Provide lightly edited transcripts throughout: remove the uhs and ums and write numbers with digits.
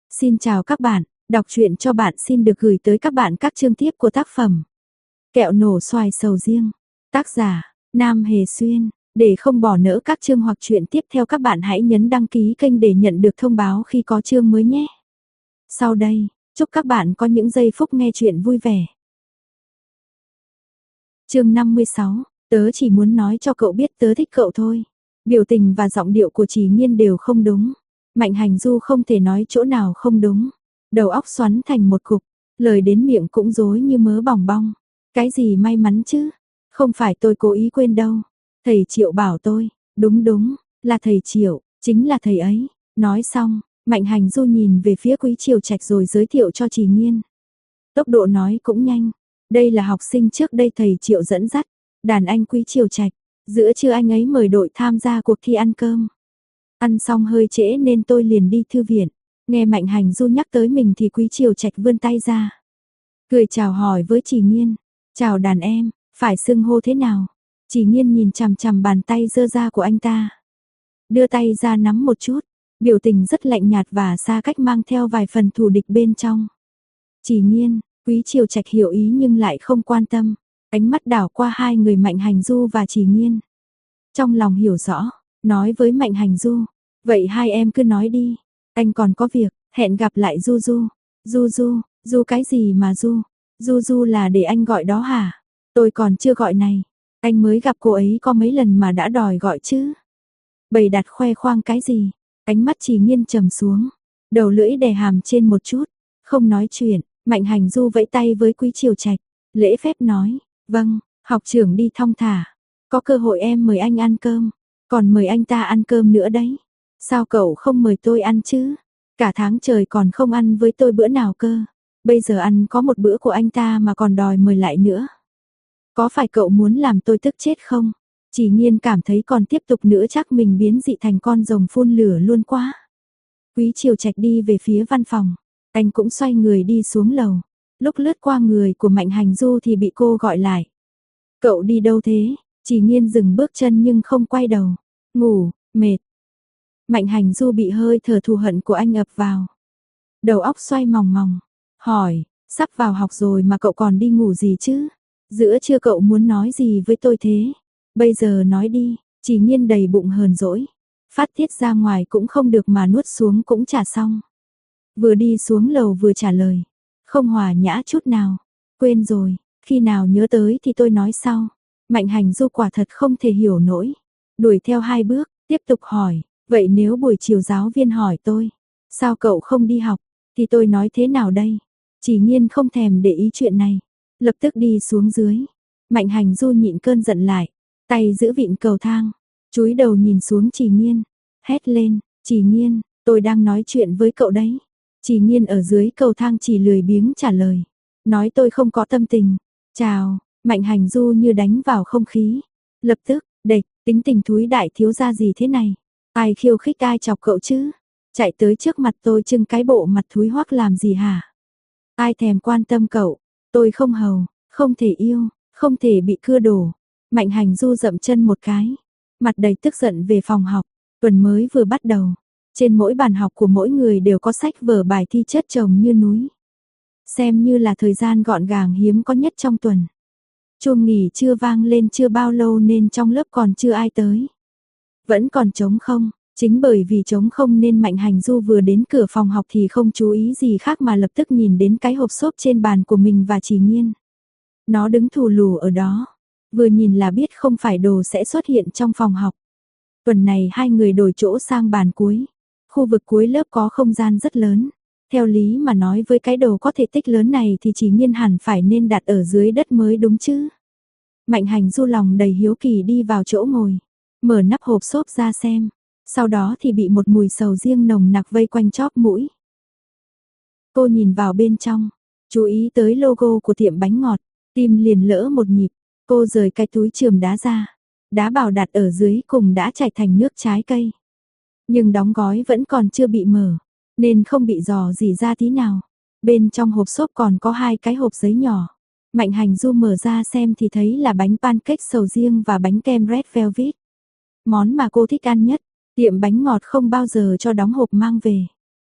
Xin chào các bạn, đọc truyện cho bạn xin được gửi tới các bạn các chương tiếp của tác phẩm Kẹo nổ xoài sầu riêng. Tác giả, Nam Hề Xuyên. Để không bỏ lỡ các chương hoặc truyện tiếp theo các bạn hãy nhấn đăng ký kênh để nhận được thông báo khi có chương mới nhé. Sau đây, chúc các bạn có những giây phút nghe truyện vui vẻ. Chương 56, tớ chỉ muốn nói cho cậu biết tớ thích cậu thôi. Biểu tình và giọng điệu của Trì Nghiên đều không đúng. Mạnh Hành Du không thể nói chỗ nào không đúng. Đầu óc xoắn thành một cục, lời đến miệng cũng rối như mớ bòng bong. Cái gì may mắn chứ? Không phải tôi cố ý quên đâu. Thầy Triệu bảo tôi, đúng, là thầy Triệu, chính là thầy ấy. Nói xong, Mạnh Hành Du nhìn về phía Quý Triều Trạch rồi giới thiệu cho Trì Nghiên. Tốc độ nói cũng nhanh. Đây là học sinh trước đây thầy Triệu dẫn dắt, đàn anh Quý Triều Trạch. Giữa trưa anh ấy mời đội tham gia cuộc thi ăn cơm. Ăn xong hơi trễ nên tôi liền đi thư viện. Nghe Mạnh Hành Du nhắc tới mình thì Quý Triều Trạch vươn tay ra. Cười chào hỏi với Trì Nghiên. Chào đàn em, phải xưng hô thế nào? Trì Nghiên nhìn chằm chằm bàn tay giơ ra của anh ta. Đưa tay ra nắm một chút. Biểu tình rất lạnh nhạt và xa cách mang theo vài phần thù địch bên trong. Trì Nghiên, Quý Triều Trạch hiểu ý nhưng lại không quan tâm. Ánh mắt đảo qua hai người Mạnh Hành Du và Trì Nghiên. Trong lòng hiểu rõ, nói với Mạnh Hành Du. Vậy hai em cứ nói đi. Anh còn có việc, hẹn gặp lại Du Du. Du cái gì mà Du? Du là để anh gọi đó hả? Tôi còn chưa gọi này. Anh mới gặp cô ấy có mấy lần mà đã đòi gọi chứ. Bày đặt khoe khoang cái gì? Ánh mắt Trì Nghiên trầm xuống. Đầu lưỡi đè hàm trên một chút. Không nói chuyện, Mạnh Hành Du vẫy tay với Quý Triều Trạch. Lễ phép nói, vâng, học trưởng đi thong thả. Có cơ hội em mời anh ăn cơm. Còn mời anh ta ăn cơm nữa đấy. Sao cậu không mời tôi ăn chứ? Cả tháng trời còn không ăn với tôi bữa nào cơ. Bây giờ ăn có một bữa của anh ta mà còn đòi mời lại nữa. Có phải cậu muốn làm tôi tức chết không? Trì Nghiên cảm thấy còn tiếp tục nữa chắc mình biến dị thành con rồng phun lửa luôn quá. Quý Triều Trạch đi về phía văn phòng. Anh cũng xoay người đi xuống lầu. Lúc lướt qua người của Mạnh Hành Du thì bị cô gọi lại. Cậu đi đâu thế? Trì Nghiên dừng bước chân nhưng không quay đầu. Ngủ, mệt. Mạnh Hành Du bị hơi thở thù hận của anh ập vào. Đầu óc xoay mòng mòng. Hỏi, sắp vào học rồi mà cậu còn đi ngủ gì chứ? Giữa trưa cậu muốn nói gì với tôi thế? Bây giờ nói đi. Trì Nghiên đầy bụng hờn dỗi. Phát tiết ra ngoài cũng không được mà nuốt xuống cũng chả xong. Vừa đi xuống lầu vừa trả lời. Không hòa nhã chút nào. Quên rồi, khi nào nhớ tới thì tôi nói sau. Mạnh Hành Du quả thật không thể hiểu nổi. Đuổi theo hai bước, tiếp tục hỏi. Vậy nếu buổi chiều giáo viên hỏi tôi, sao cậu không đi học, thì tôi nói thế nào đây? Trì Nghiên không thèm để ý chuyện này, lập tức đi xuống dưới. Mạnh Hành Du nhịn cơn giận lại, tay giữ vịn cầu thang, chúi đầu nhìn xuống Trì Nghiên, hét lên, Trì Nghiên, tôi đang nói chuyện với cậu đấy. Trì Nghiên ở dưới cầu thang chỉ lười biếng trả lời, nói tôi không có tâm tình. Chào, Mạnh Hành Du như đánh vào không khí, lập tức, địch, tính tình thúi đại thiếu gia gì thế này? Ai khiêu khích ai chọc cậu chứ? Chạy tới trước mặt tôi trưng cái bộ mặt thúi hoắc làm gì hả? Ai thèm quan tâm cậu? Tôi không hầu, không thể yêu, không thể bị cưa đổ. Mạnh Hành Du dậm chân một cái, mặt đầy tức giận về phòng học. Tuần mới vừa bắt đầu, trên mỗi bàn học của mỗi người đều có sách vở bài thi chất chồng như núi. Xem như là thời gian gọn gàng hiếm có nhất trong tuần. Chuông nghỉ trưa vang lên chưa bao lâu nên trong lớp còn chưa ai tới. Vẫn còn trống không, chính bởi vì trống không nên Mạnh Hành Du vừa đến cửa phòng học thì không chú ý gì khác mà lập tức nhìn đến cái hộp xốp trên bàn của mình và Trì Nghiên. Nó đứng thù lù ở đó, vừa nhìn là biết không phải đồ sẽ xuất hiện trong phòng học. Tuần này hai người đổi chỗ sang bàn cuối. Khu vực cuối lớp có không gian rất lớn. Theo lý mà nói với cái đồ có thể tích lớn này thì Trì Nghiên hẳn phải nên đặt ở dưới đất mới đúng chứ. Mạnh Hành Du lòng đầy hiếu kỳ đi vào chỗ ngồi. Mở nắp hộp xốp ra xem, sau đó thì bị một mùi sầu riêng nồng nặc vây quanh chóp mũi. Cô nhìn vào bên trong, chú ý tới logo của tiệm bánh ngọt, tim liền lỡ một nhịp. Cô rời cái túi chườm đá ra, đá bảo đặt ở dưới cùng đã chảy thành nước trái cây. Nhưng đóng gói vẫn còn chưa bị mở, nên không bị rò rỉ ra tí nào. Bên trong hộp xốp còn có hai cái hộp giấy nhỏ. Mạnh Hành Du mở ra xem thì thấy là bánh pancake sầu riêng và bánh kem red velvet. Món mà cô thích ăn nhất, tiệm bánh ngọt không bao giờ cho đóng hộp mang về.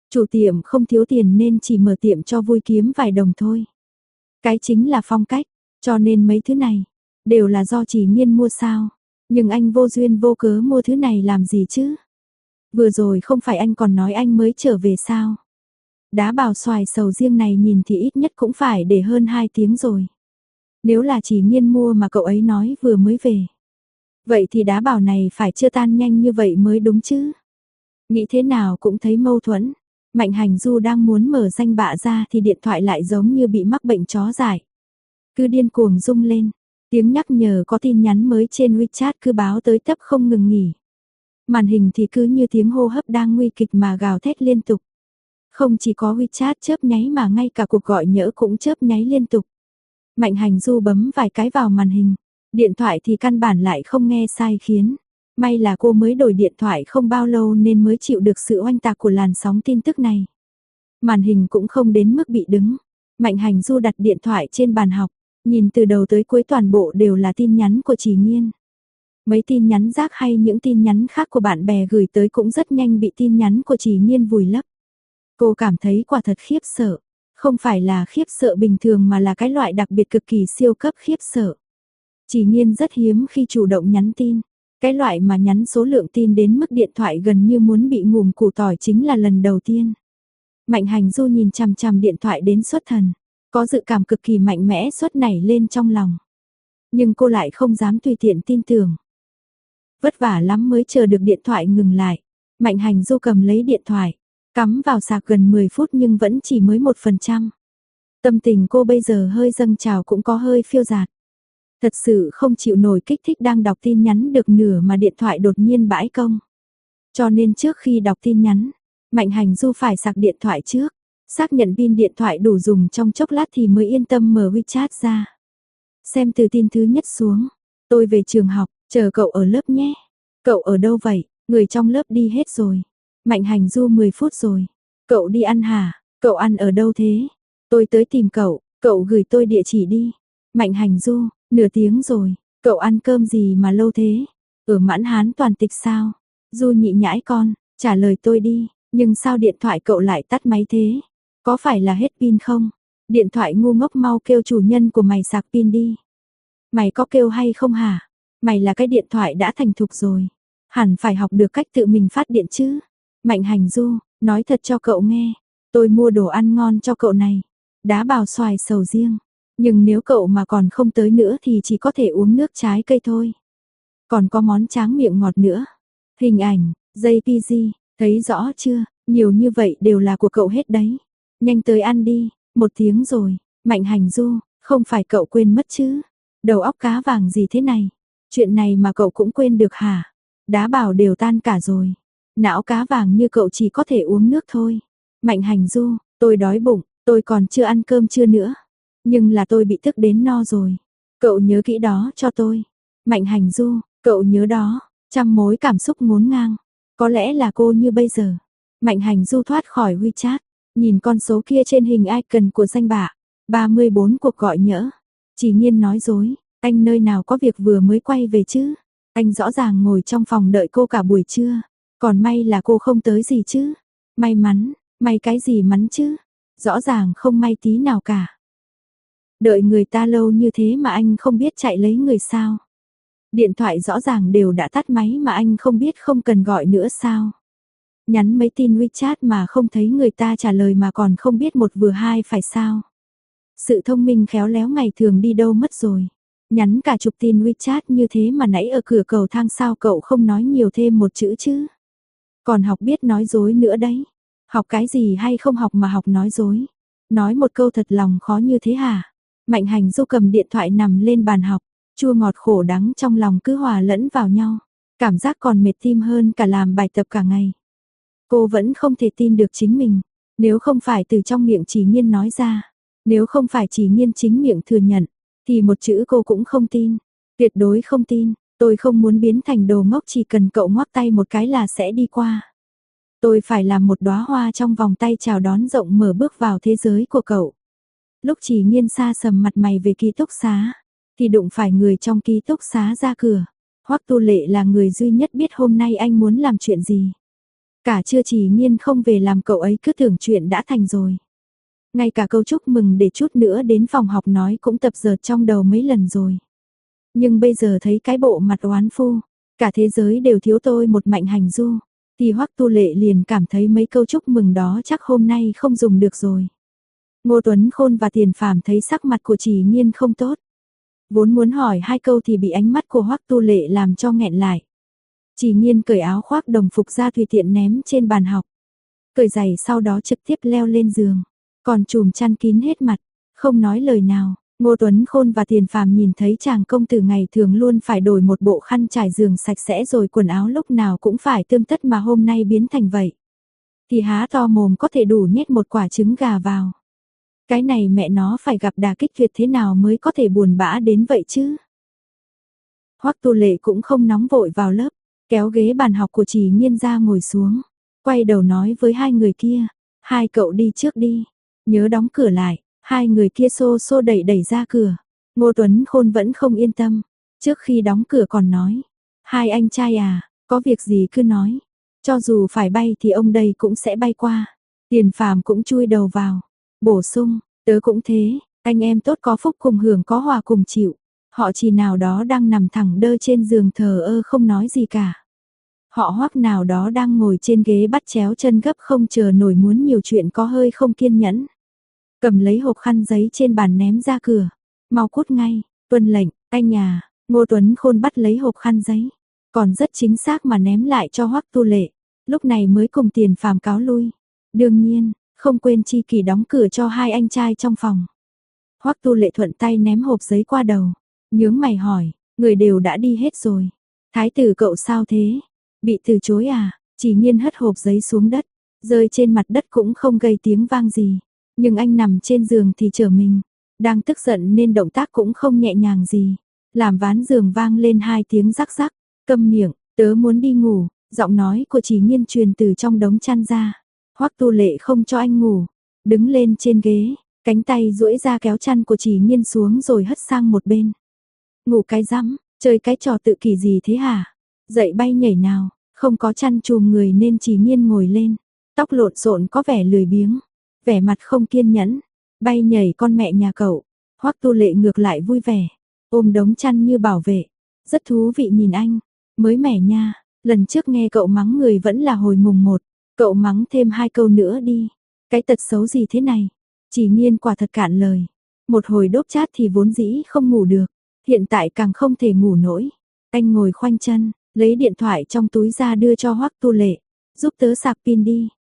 Chủ tiệm không thiếu tiền nên chỉ mở tiệm cho vui kiếm vài đồng thôi. Cái chính là phong cách, cho nên mấy thứ này đều là do Chỉ Nghiên mua sao? Nhưng anh vô duyên vô cớ mua thứ này làm gì chứ? Vừa rồi không phải anh còn nói anh mới trở về sao? Đá bào xoài sầu riêng này nhìn thì ít nhất cũng phải để hơn 2 tiếng rồi. Nếu là Chỉ Nghiên mua mà cậu ấy nói vừa mới về. Vậy thì đá bào này phải chưa tan nhanh như vậy mới đúng chứ? Nghĩ thế nào cũng thấy mâu thuẫn. Mạnh Hành Du đang muốn mở danh bạ ra thì điện thoại lại giống như bị mắc bệnh chó dại. Cứ điên cuồng rung lên. Tiếng nhắc nhở có tin nhắn mới trên WeChat cứ báo tới tấp không ngừng nghỉ. Màn hình thì cứ như tiếng hô hấp đang nguy kịch mà gào thét liên tục. Không chỉ có WeChat chớp nháy mà ngay cả cuộc gọi nhỡ cũng chớp nháy liên tục. Mạnh Hành Du bấm vài cái vào màn hình. Điện thoại thì căn bản lại không nghe sai khiến. May là cô mới đổi điện thoại không bao lâu nên mới chịu được sự oanh tạc của làn sóng tin tức này. Màn hình cũng không đến mức bị đứng. Mạnh Hành Du đặt điện thoại trên bàn học. Nhìn từ đầu tới cuối toàn bộ đều là tin nhắn của Chỉ Nghiên. Mấy tin nhắn rác hay những tin nhắn khác của bạn bè gửi tới cũng rất nhanh bị tin nhắn của Chỉ Nghiên vùi lấp. Cô cảm thấy quả thật khiếp sợ. Không phải là khiếp sợ bình thường mà là cái loại đặc biệt cực kỳ siêu cấp khiếp sợ. Chỉ Nghiên rất hiếm khi chủ động nhắn tin. Cái loại mà nhắn số lượng tin đến mức điện thoại gần như muốn bị ngùm củ tỏi chính là lần đầu tiên. Mạnh Hành Du nhìn chằm chằm điện thoại đến xuất thần. Có dự cảm cực kỳ mạnh mẽ xuất nảy lên trong lòng. Nhưng cô lại không dám tùy tiện tin tưởng. Vất vả lắm mới chờ được điện thoại ngừng lại. Mạnh Hành Du cầm lấy điện thoại. Cắm vào sạc gần 10 phút nhưng vẫn chỉ mới 1%. Tâm tình cô bây giờ hơi dâng trào cũng có hơi phiêu dạt. Thật sự không chịu nổi kích thích đang đọc tin nhắn được nửa mà điện thoại đột nhiên bãi công. Cho nên trước khi đọc tin nhắn, Mạnh Hành Du phải sạc điện thoại trước. Xác nhận pin điện thoại đủ dùng trong chốc lát thì mới yên tâm mở WeChat ra. Xem từ tin thứ nhất xuống. Tôi về trường học, chờ cậu ở lớp nhé. Cậu ở đâu vậy? Người trong lớp đi hết rồi. Mạnh Hành Du 10 phút rồi. Cậu đi ăn hả? Cậu ăn ở đâu thế? Tôi tới tìm cậu, cậu gửi tôi địa chỉ đi. Mạnh Hành Du, nửa tiếng rồi. Cậu ăn cơm gì mà lâu thế? Ở Mãn Hán toàn tịch sao? Du nhị nhãi con, trả lời tôi đi. Nhưng sao điện thoại cậu lại tắt máy thế? Có phải là hết pin không? Điện thoại ngu ngốc mau kêu chủ nhân của mày sạc pin đi. Mày có kêu hay không hả? Mày là cái điện thoại đã thành thục rồi. Hẳn phải học được cách tự mình phát điện chứ. Mạnh Hành Du, nói thật cho cậu nghe. Tôi mua đồ ăn ngon cho cậu này. Đá bào xoài sầu riêng. Nhưng nếu cậu mà còn không tới nữa thì chỉ có thể uống nước trái cây thôi. Còn có món tráng miệng ngọt nữa. Hình ảnh, JPG, thấy rõ chưa? Nhiều như vậy đều là của cậu hết đấy. Nhanh tới ăn đi, 1 tiếng rồi. Mạnh Hành Du, không phải cậu quên mất chứ? Đầu óc cá vàng gì thế này? Chuyện này mà cậu cũng quên được hả? Đá bào đều tan cả rồi. Não cá vàng như cậu chỉ có thể uống nước thôi. Mạnh Hành Du, tôi đói bụng, tôi còn chưa ăn cơm trưa nữa. Nhưng là tôi bị thức đến no rồi. Cậu nhớ kỹ đó cho tôi. Mạnh Hành Du, cậu nhớ đó. Trăm mối cảm xúc ngổn ngang. Có lẽ là cô như bây giờ. Mạnh Hành Du thoát khỏi WeChat. Nhìn con số kia trên hình icon của danh bạ. 34 cuộc gọi nhỡ. Chỉ Nghiên nói dối. Anh nơi nào có việc vừa mới quay về chứ. Anh rõ ràng ngồi trong phòng đợi cô cả buổi trưa. Còn may là cô không tới gì chứ. May mắn, may cái gì mắn chứ. Rõ ràng không may tí nào cả. Đợi người ta lâu như thế mà anh không biết chạy lấy người sao. Điện thoại rõ ràng đều đã tắt máy mà anh không biết không cần gọi nữa sao. Nhắn mấy tin WeChat mà không thấy người ta trả lời mà còn không biết một vừa hai phải sao. Sự thông minh khéo léo ngày thường đi đâu mất rồi. Nhắn cả chục tin WeChat như thế mà nãy ở cửa cầu thang sao cậu không nói nhiều thêm một chữ chứ. Còn học biết nói dối nữa đấy. Học cái gì hay không học mà học nói dối. Nói một câu thật lòng khó như thế hả? Mạnh Hành Du cầm điện thoại nằm lên bàn học. Chua ngọt khổ đắng trong lòng cứ hòa lẫn vào nhau. Cảm giác còn mệt tim hơn cả làm bài tập cả ngày. Cô vẫn không thể tin được chính mình. Nếu không phải từ trong miệng Chỉ Nghiên nói ra. Nếu không phải Chỉ Nghiên chính miệng thừa nhận. Thì một chữ cô cũng không tin. Tuyệt đối không tin. Tôi không muốn biến thành đồ ngốc chỉ cần cậu ngoắc tay một cái là sẽ đi qua. Tôi phải làm một đóa hoa trong vòng tay chào đón rộng mở bước vào thế giới của cậu. Lúc Chỉ Nghiên xa sầm mặt mày về ký túc xá, thì đụng phải người trong ký túc xá ra cửa. Hoắc Tu Lệ là người duy nhất biết hôm nay anh muốn làm chuyện gì. Cả trưa Chỉ Nghiên không về làm cậu ấy cứ tưởng chuyện đã thành rồi. Ngay cả câu chúc mừng để chút nữa đến phòng học nói cũng tập dượt trong đầu mấy lần rồi. Nhưng bây giờ thấy cái bộ mặt oán phu, cả thế giới đều thiếu tôi một Mạnh Hành Du, thì Hoắc Tu Lệ liền cảm thấy mấy câu chúc mừng đó chắc hôm nay không dùng được rồi. Ngô Tuấn Khôn và Tiền Phàm thấy sắc mặt của Chỉ Nghiên không tốt. Vốn muốn hỏi hai câu thì bị ánh mắt của Hoắc Tu Lệ làm cho nghẹn lại. Chỉ Nghiên cởi áo khoác đồng phục ra tùy tiện ném trên bàn học. Cởi giày sau đó trực tiếp leo lên giường, còn chùm chăn kín hết mặt, không nói lời nào. Ngô Tuấn Khôn và Tiền Phàm nhìn thấy chàng công tử ngày thường luôn phải đổi một bộ khăn trải giường sạch sẽ rồi quần áo lúc nào cũng phải tươm tất mà hôm nay biến thành vậy. Thì há to mồm có thể đủ nhét một quả trứng gà vào. Cái này mẹ nó phải gặp đả kích tuyệt thế nào mới có thể buồn bã đến vậy chứ. Hoắc Tu Lệ cũng không nóng vội vào lớp, kéo ghế bàn học của Chỉ Nghiên ra ngồi xuống, quay đầu nói với hai người kia, hai cậu đi trước đi, nhớ đóng cửa lại. Hai người kia xô xô đẩy đẩy ra cửa. Ngô Tuấn Khôn vẫn không yên tâm, trước khi đóng cửa còn nói, hai anh trai à, có việc gì cứ nói, cho dù phải bay thì ông đây cũng sẽ bay qua. Tiền Phàm cũng chui đầu vào, bổ sung, tớ cũng thế, anh em tốt có phúc cùng hưởng có hòa cùng chịu. Họ Chỉ nào đó đang nằm thẳng đơ trên giường thờ ơ không nói gì cả. Họ Hoắc nào đó đang ngồi trên ghế bắt chéo chân gấp không chờ nổi muốn nhiều chuyện có hơi không kiên nhẫn. Cầm lấy hộp khăn giấy trên bàn ném ra cửa. Mau cút ngay, tuân lệnh, anh nhà. Ngô Tuấn Khôn bắt lấy hộp khăn giấy, còn rất chính xác mà ném lại cho Hoắc Tu Lệ. Lúc này mới cùng Tiền Phàm cáo lui. Đương nhiên, không quên chi kỷ đóng cửa cho hai anh trai trong phòng. Hoắc Tu Lệ thuận tay ném hộp giấy qua đầu, nhướng mày hỏi, người đều đã đi hết rồi. Thái tử cậu sao thế? Bị từ chối à? Chỉ Nghiên hất hộp giấy xuống đất, rơi trên mặt đất cũng không gây tiếng vang gì. Nhưng anh nằm trên giường thì trở mình, đang tức giận nên động tác cũng không nhẹ nhàng gì. Làm ván giường vang lên hai tiếng rắc rắc, câm miệng, tớ muốn đi ngủ, giọng nói của Chỉ Nghiên truyền từ trong đống chăn ra. Hoắc Tu Lệ không cho anh ngủ, đứng lên trên ghế, cánh tay duỗi ra kéo chăn của Chỉ Nghiên xuống rồi hất sang một bên. Ngủ cái rắm, chơi cái trò tự kỷ gì thế hả? Dậy bay nhảy nào, không có chăn trùm người nên Chỉ Nghiên ngồi lên, tóc lộn xộn có vẻ lười biếng. Vẻ mặt không kiên nhẫn, bay nhảy con mẹ nhà cậu. Hoắc Tu Lệ ngược lại vui vẻ, ôm đống chăn như bảo vệ, rất thú vị nhìn anh, mới mẻ nha, lần trước nghe cậu mắng người vẫn là hồi mùng 1, cậu mắng thêm hai câu nữa đi, cái tật xấu gì thế này. Chỉ Nghiên quả thật cạn lời, một hồi đốp chát thì vốn dĩ không ngủ được, hiện tại càng không thể ngủ nổi. Anh ngồi khoanh chân, lấy điện thoại trong túi ra đưa cho Hoắc Tu Lệ, giúp tớ sạc pin đi.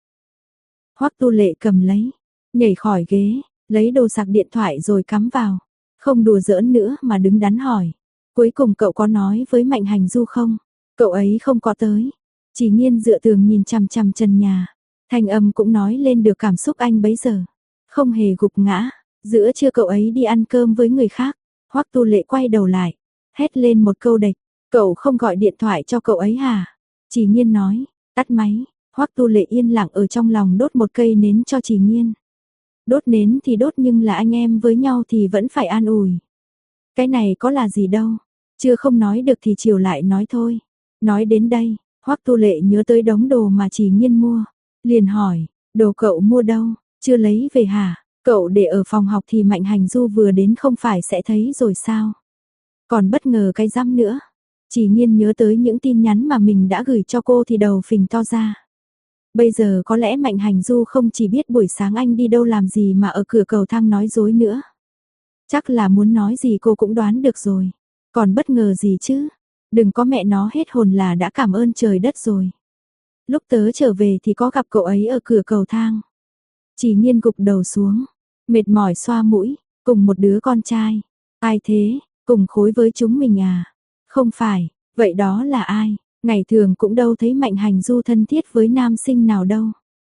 Hoắc Tu Lệ cầm lấy, nhảy khỏi ghế, lấy đồ sạc điện thoại rồi cắm vào. Không đùa giỡn nữa mà đứng đắn hỏi. Cuối cùng cậu có nói với Mạnh Hành Du không? Cậu ấy không có tới. Chỉ Nghiên dựa tường nhìn chằm chằm trần nhà. Thanh âm cũng nói lên được cảm xúc anh bấy giờ. Không hề gục ngã. Giữa trưa cậu ấy đi ăn cơm với người khác. Hoắc Tu Lệ quay đầu lại, hét lên một câu đệch. Cậu không gọi điện thoại cho cậu ấy hả? Chỉ Nghiên nói, tắt máy. Hoắc Tu Lệ yên lặng ở trong lòng đốt một cây nến cho Chỉ Nghiên. Đốt nến thì đốt nhưng là anh em với nhau thì vẫn phải an ủi. Cái này có là gì đâu, chưa không nói được thì chiều lại nói thôi. Nói đến đây, Hoắc Tu Lệ nhớ tới đống đồ mà Chỉ Nghiên mua, liền hỏi, đồ cậu mua đâu, chưa lấy về hả? Cậu để ở phòng học thì Mạnh Hành Du vừa đến không phải sẽ thấy rồi sao? Còn bất ngờ cái răm nữa. Chỉ Nghiên nhớ tới những tin nhắn mà mình đã gửi cho cô thì đầu phình to ra. Bây giờ có lẽ Mạnh Hành Du không chỉ biết buổi sáng anh đi đâu làm gì mà ở cửa cầu thang nói dối nữa. Chắc là muốn nói gì cô cũng đoán được rồi. Còn bất ngờ gì chứ? Đừng có mẹ nó hết hồn là đã cảm ơn trời đất rồi. Lúc tớ trở về thì có gặp cậu ấy ở cửa cầu thang. Chỉ Nghiên gục đầu xuống, mệt mỏi xoa mũi, cùng một đứa con trai. Ai thế? Cùng khối với chúng mình à? Không phải, vậy đó là ai? Ngày thường cũng đâu thấy Mạnh Hành Du thân thiết với nam sinh nào đâu.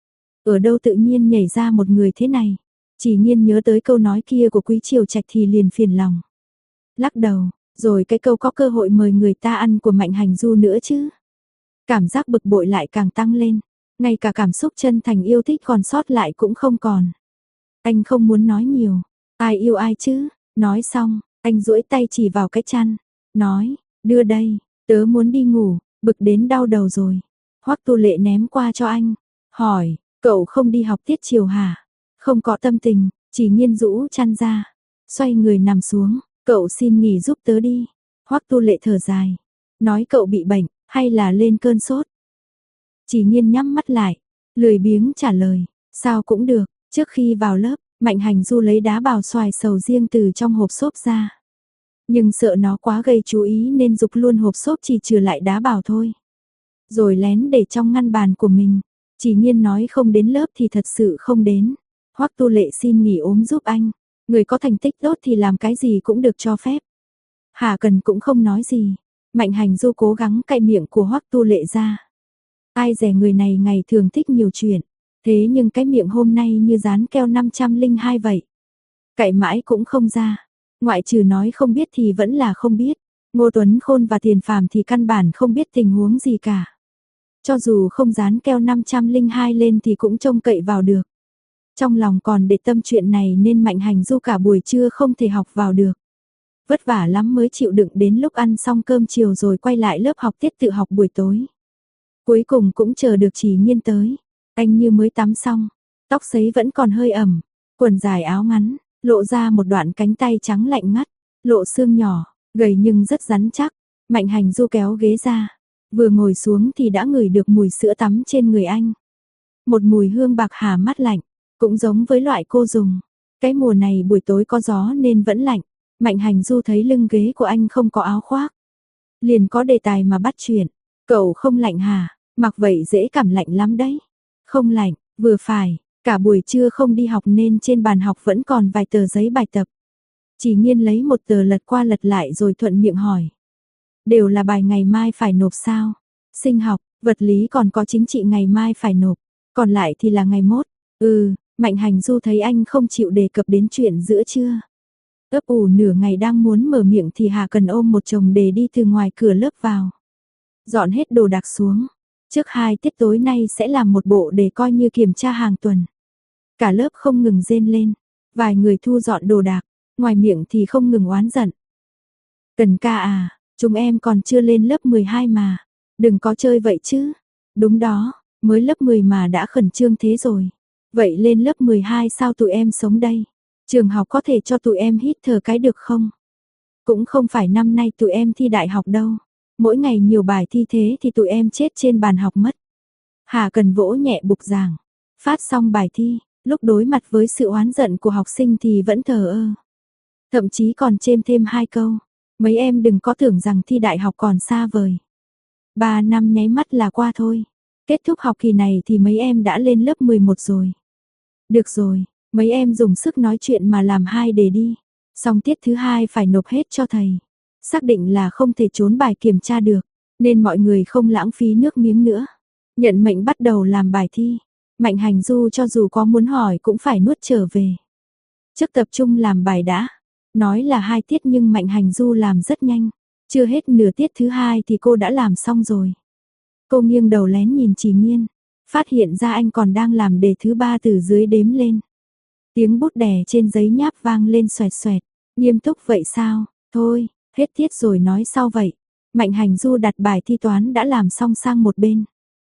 Ở đâu tự nhiên nhảy ra một người thế này. Chỉ Nghiên nhớ tới câu nói kia của Quý Triều Trạch thì liền phiền lòng. Lắc đầu, rồi cái câu có cơ hội mời người ta ăn của Mạnh Hành Du nữa chứ. Cảm giác bực bội lại càng tăng lên. Ngay cả cảm xúc chân thành yêu thích còn sót lại cũng không còn. Anh không muốn nói nhiều. Ai yêu ai chứ? Nói xong, anh duỗi tay chỉ vào cái chăn. Nói, đưa đây, tớ muốn đi ngủ. Bực đến đau đầu rồi. Hoắc Tu Lệ ném qua cho anh, hỏi, cậu không đi học tiết chiều hả? Không có tâm tình, Chỉ Nhiên rũ chăn ra, xoay người nằm xuống, cậu xin nghỉ giúp tớ đi. Hoắc Tu Lệ thở dài, nói cậu bị bệnh, hay là lên cơn sốt? Chỉ Nhiên nhắm mắt lại, lười biếng trả lời, sao cũng được. Trước khi vào lớp, Mạnh Hành Du lấy đá bào xoài sầu riêng từ trong hộp xốp ra. Nhưng sợ nó quá gây chú ý nên dục luôn hộp xốp chỉ trừ lại đá bào thôi. Rồi lén để trong ngăn bàn của mình. Chỉ Nhiên nói không đến lớp thì thật sự không đến. Hoắc Tu Lệ xin nghỉ ốm giúp anh. Người có thành tích tốt thì làm cái gì cũng được cho phép. Hà Cần cũng không nói gì. Mạnh Hành Du cố gắng cạy miệng của Hoắc Tu Lệ ra. Ai dè người này ngày thường thích nhiều chuyện. Thế nhưng cái miệng hôm nay như dán keo 502 vậy. Cạy mãi cũng không ra. Ngoại trừ nói không biết thì vẫn là không biết. Ngô Tuấn Khôn và Tiền Phàm thì căn bản không biết tình huống gì cả. Cho dù không dán keo 502 lên thì cũng trông cậy vào được. Trong lòng còn để tâm chuyện này nên Mạnh Hành Du cả buổi trưa không thể học vào được. Vất vả lắm mới chịu đựng đến lúc ăn xong cơm chiều rồi quay lại lớp học tiết tự học buổi tối. Cuối cùng cũng chờ được Chỉ Nhiên tới. Anh như mới tắm xong, tóc sấy vẫn còn hơi ẩm, quần dài áo ngắn, lộ ra một đoạn cánh tay trắng lạnh ngắt, lộ xương nhỏ, gầy nhưng rất rắn chắc. Mạnh Hành Du kéo ghế ra, vừa ngồi xuống thì đã ngửi được mùi sữa tắm trên người anh. Một mùi hương bạc hà mát lạnh, cũng giống với loại cô dùng. Cái mùa này buổi tối có gió nên vẫn lạnh. Mạnh Hành Du thấy lưng ghế của anh không có áo khoác, liền có đề tài mà bắt chuyện. Cậu không lạnh hả? Mặc vậy dễ cảm lạnh lắm đấy. Không lạnh, vừa phải, cả buổi trưa không đi học nên trên bàn học vẫn còn vài tờ giấy bài tập. Chỉ Nhiên lấy một tờ lật qua lật lại rồi thuận miệng hỏi. Đều là bài ngày mai phải nộp sao? Sinh học, vật lý còn có chính trị ngày mai phải nộp, còn lại thì là ngày mốt. Mạnh Hành Du thấy anh không chịu đề cập đến chuyện giữa trưa. Ấp ủ nửa ngày đang muốn mở miệng thì Hà Cần ôm một chồng đề đi từ ngoài cửa lớp vào. Dọn hết đồ đạc xuống. Trước 2 tiết tối nay sẽ làm một bộ để coi như kiểm tra hàng tuần. Cả lớp không ngừng rên lên. Vài người thu dọn đồ đạc, ngoài miệng thì không ngừng oán giận. Cần ca à, chúng em còn chưa lên lớp 12 mà. Đừng có chơi vậy chứ. Đúng đó, mới lớp 10 mà đã khẩn trương thế rồi. Vậy lên lớp 12 sao tụi em sống đây? Trường học có thể cho tụi em hít thở cái được không? Cũng không phải năm nay tụi em thi đại học đâu. Mỗi ngày nhiều bài thi thế thì tụi em chết trên bàn học mất. Hà Cần vỗ nhẹ bục giảng. Phát xong bài thi, lúc đối mặt với sự oán giận của học sinh thì vẫn thờ ơ. Thậm chí còn chêm thêm 2 câu. Mấy em đừng có tưởng rằng thi đại học còn xa vời. 3 năm nháy mắt là qua thôi. Kết thúc học kỳ này thì mấy em đã lên lớp 11 rồi. Được rồi, mấy em dùng sức nói chuyện mà làm 2 đề đi. Xong tiết thứ 2 phải nộp hết cho thầy. Xác định là không thể trốn bài kiểm tra được, nên mọi người không lãng phí nước miếng nữa. Nhận mệnh bắt đầu làm bài thi. Mạnh Hành Du cho dù có muốn hỏi cũng phải nuốt trở về. Trước tập trung làm bài đã. Nói là 2 tiết nhưng Mạnh Hành Du làm rất nhanh. Chưa hết nửa tiết thứ 2 thì cô đã làm xong rồi. Cô nghiêng đầu lén nhìn Chỉ Nhiên, phát hiện ra anh còn đang làm đề thứ 3 từ dưới đếm lên. Tiếng bút đè trên giấy nháp vang lên xoẹt xoẹt. Nghiêm túc vậy sao? Thôi, hết tiết rồi nói sau vậy. Mạnh Hành Du đặt bài thi toán đã làm xong sang một bên.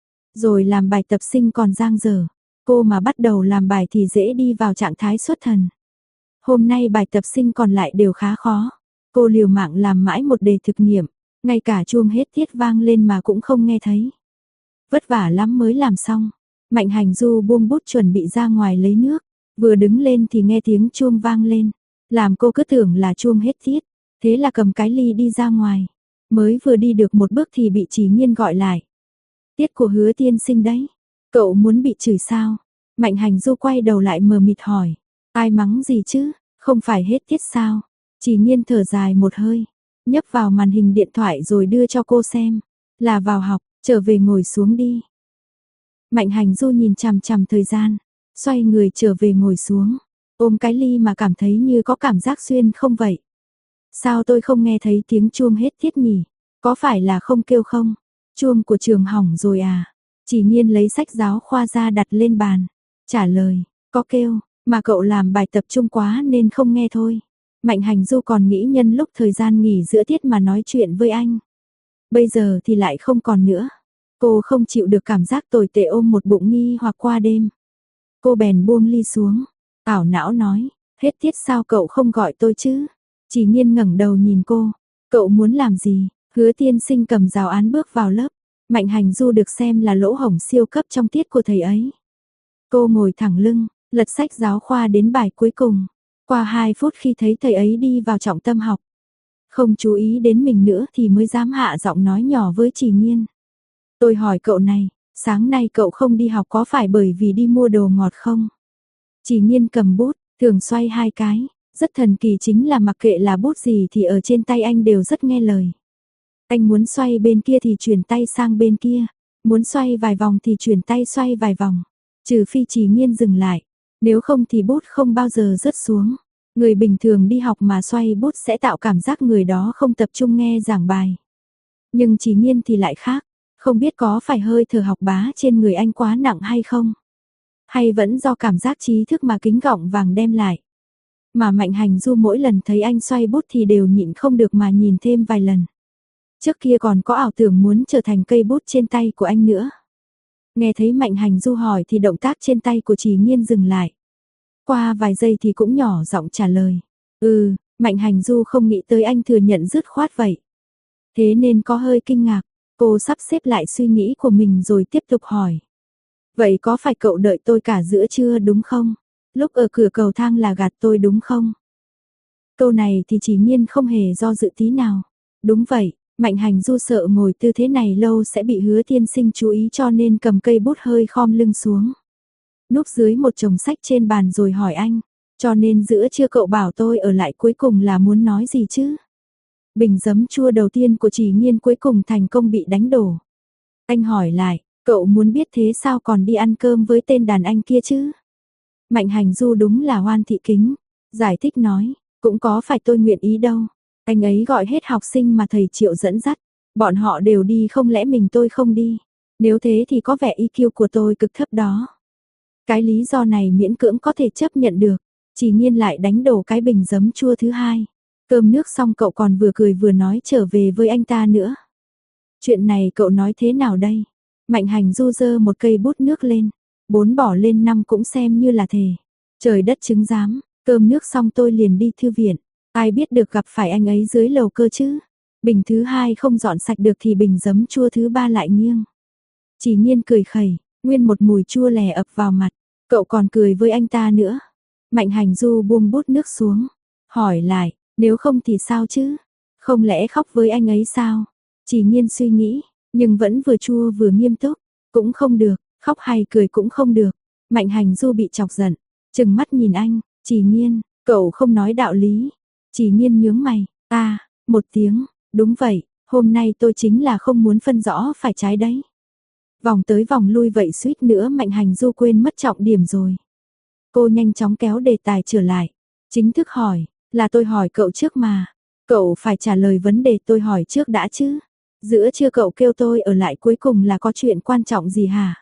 Rồi làm bài tập sinh còn dang dở. Cô mà bắt đầu làm bài thì dễ đi vào trạng thái xuất thần. Hôm nay bài tập sinh còn lại đều khá khó. Cô liều mạng làm mãi một đề thực nghiệm. Ngay cả chuông hết tiết vang lên mà cũng không nghe thấy. Vất vả lắm mới làm xong. Mạnh Hành Du buông bút chuẩn bị ra ngoài lấy nước. Vừa đứng lên thì nghe tiếng chuông vang lên. Làm cô cứ tưởng là chuông hết tiết. Thế là cầm cái ly đi ra ngoài. Mới vừa đi được một bước thì bị Chỉ Nhiên gọi lại. Tiết của Hứa tiên sinh đấy. Cậu muốn bị chửi sao? Mạnh Hành Du quay đầu lại mờ mịt hỏi. Ai mắng gì chứ? Không phải hết tiết sao? Chỉ Nhiên thở dài một hơi. Nhấp vào màn hình điện thoại rồi đưa cho cô xem. Là vào học, trở về ngồi xuống đi. Mạnh Hành Du nhìn chằm chằm thời gian. Xoay người trở về ngồi xuống. Ôm cái ly mà cảm thấy như có cảm giác xuyên không vậy. Sao tôi không nghe thấy tiếng chuông hết tiết nhỉ? Có phải là không kêu không? Chuông của trường hỏng rồi à? Chỉ Nhiên lấy sách giáo khoa ra đặt lên bàn. Trả lời, có kêu, mà cậu làm bài tập trung quá nên không nghe thôi. Mạnh Hành Du còn nghĩ nhân lúc thời gian nghỉ giữa tiết mà nói chuyện với anh. Bây giờ thì lại không còn nữa. Cô không chịu được cảm giác tồi tệ ôm một bụng nghi hoặc qua đêm. Cô bèn buông ly xuống, ảo não nói, hết tiết sao cậu không gọi tôi chứ? Chỉ Nhiên ngẩng đầu nhìn cô, cậu muốn làm gì? Hứa tiên sinh cầm giáo án bước vào lớp, Mạnh Hành Du được xem là lỗ hổng siêu cấp trong tiết của thầy ấy. Cô ngồi thẳng lưng, lật sách giáo khoa đến bài cuối cùng. Qua 2 phút khi thấy thầy ấy đi vào trọng tâm học, không chú ý đến mình nữa thì mới dám hạ giọng nói nhỏ với Chỉ Nhiên. Tôi hỏi cậu này, sáng nay cậu không đi học có phải bởi vì đi mua đồ ngọt không? Chỉ Nhiên cầm bút, thường xoay 2 cái, rất thần kỳ chính là mặc kệ là bút gì thì ở trên tay anh đều rất nghe lời. Anh muốn xoay bên kia thì chuyển tay sang bên kia, muốn xoay vài vòng thì chuyển tay xoay vài vòng, trừ phi Chỉ Nhiên dừng lại, nếu không thì bút không bao giờ rớt xuống. Người bình thường đi học mà xoay bút sẽ tạo cảm giác người đó không tập trung nghe giảng bài. Nhưng Chỉ Nhiên thì lại khác, không biết có phải hơi thở học bá trên người anh quá nặng hay không? Hay vẫn do cảm giác trí thức mà kính gọng vàng đem lại? Mà Mạnh Hành Du mỗi lần thấy anh xoay bút thì đều nhịn không được mà nhìn thêm vài lần. Trước kia còn có ảo tưởng muốn trở thành cây bút trên tay của anh nữa. Nghe thấy Mạnh Hành Du hỏi thì động tác trên tay của Chỉ Nhiên dừng lại. Qua vài giây thì cũng nhỏ giọng trả lời. Mạnh Hành Du không nghĩ tới anh thừa nhận dứt khoát vậy. Thế nên có hơi kinh ngạc, cô sắp xếp lại suy nghĩ của mình rồi tiếp tục hỏi. Vậy có phải cậu đợi tôi cả giữa trưa đúng không? Lúc ở cửa cầu thang là gạt tôi đúng không? Câu này thì Chỉ Nhiên không hề do dự tí nào. Đúng vậy, Mạnh Hành Du sợ ngồi tư thế này lâu sẽ bị Hứa tiên sinh chú ý cho nên cầm cây bút hơi khom lưng xuống. Núp dưới một chồng sách trên bàn rồi hỏi anh, cho nên giữa trưa cậu bảo tôi ở lại cuối cùng là muốn nói gì chứ? Bình giấm chua đầu tiên của Chỉ Nhiên cuối cùng thành công bị đánh đổ. Anh hỏi lại, cậu muốn biết thế sao còn đi ăn cơm với tên đàn anh kia chứ? Mạnh Hành Du đúng là hoan thị kính, giải thích nói, cũng có phải tôi nguyện ý đâu. Anh ấy gọi hết học sinh mà thầy Triệu dẫn dắt, bọn họ đều đi không lẽ mình tôi không đi. Nếu thế thì có vẻ EQ của tôi cực thấp đó. Cái lý do này miễn cưỡng có thể chấp nhận được, Chỉ Nhiên lại đánh đổ cái bình giấm chua thứ hai. Cơm nước xong cậu còn vừa cười vừa nói trở về với anh ta nữa. Chuyện này cậu nói thế nào đây? Mạnh Hành Du giơ một cây bút nước lên, 4 bỏ lên 5 cũng xem như là thề. Trời đất chứng giám, cơm nước xong tôi liền đi thư viện, ai biết được gặp phải anh ấy dưới lầu cơ chứ. Bình thứ hai không dọn sạch được thì bình giấm chua thứ ba lại nghiêng. Chỉ Nhiên cười khẩy, nguyên một mùi chua lè ập vào mặt, cậu còn cười với anh ta nữa. Mạnh Hành Du buông bút nước xuống, hỏi lại, nếu không thì sao chứ? Không lẽ khóc với anh ấy sao? Chỉ Nhiên suy nghĩ, nhưng vẫn vừa chua vừa nghiêm túc, cũng không được, khóc hay cười cũng không được. Mạnh Hành Du bị chọc giận, trừng mắt nhìn anh, Chỉ Nhiên, cậu không nói đạo lý. Chỉ Nhiên nhướng mày, một tiếng, đúng vậy, hôm nay tôi chính là không muốn phân rõ phải trái đấy. Vòng tới vòng lui vậy suýt nữa Mạnh Hành Du quên mất trọng điểm rồi. Cô nhanh chóng kéo đề tài trở lại, chính thức hỏi, là tôi hỏi cậu trước mà, cậu phải trả lời vấn đề tôi hỏi trước đã chứ. Giữa trưa cậu kêu tôi ở lại cuối cùng là có chuyện quan trọng gì hả?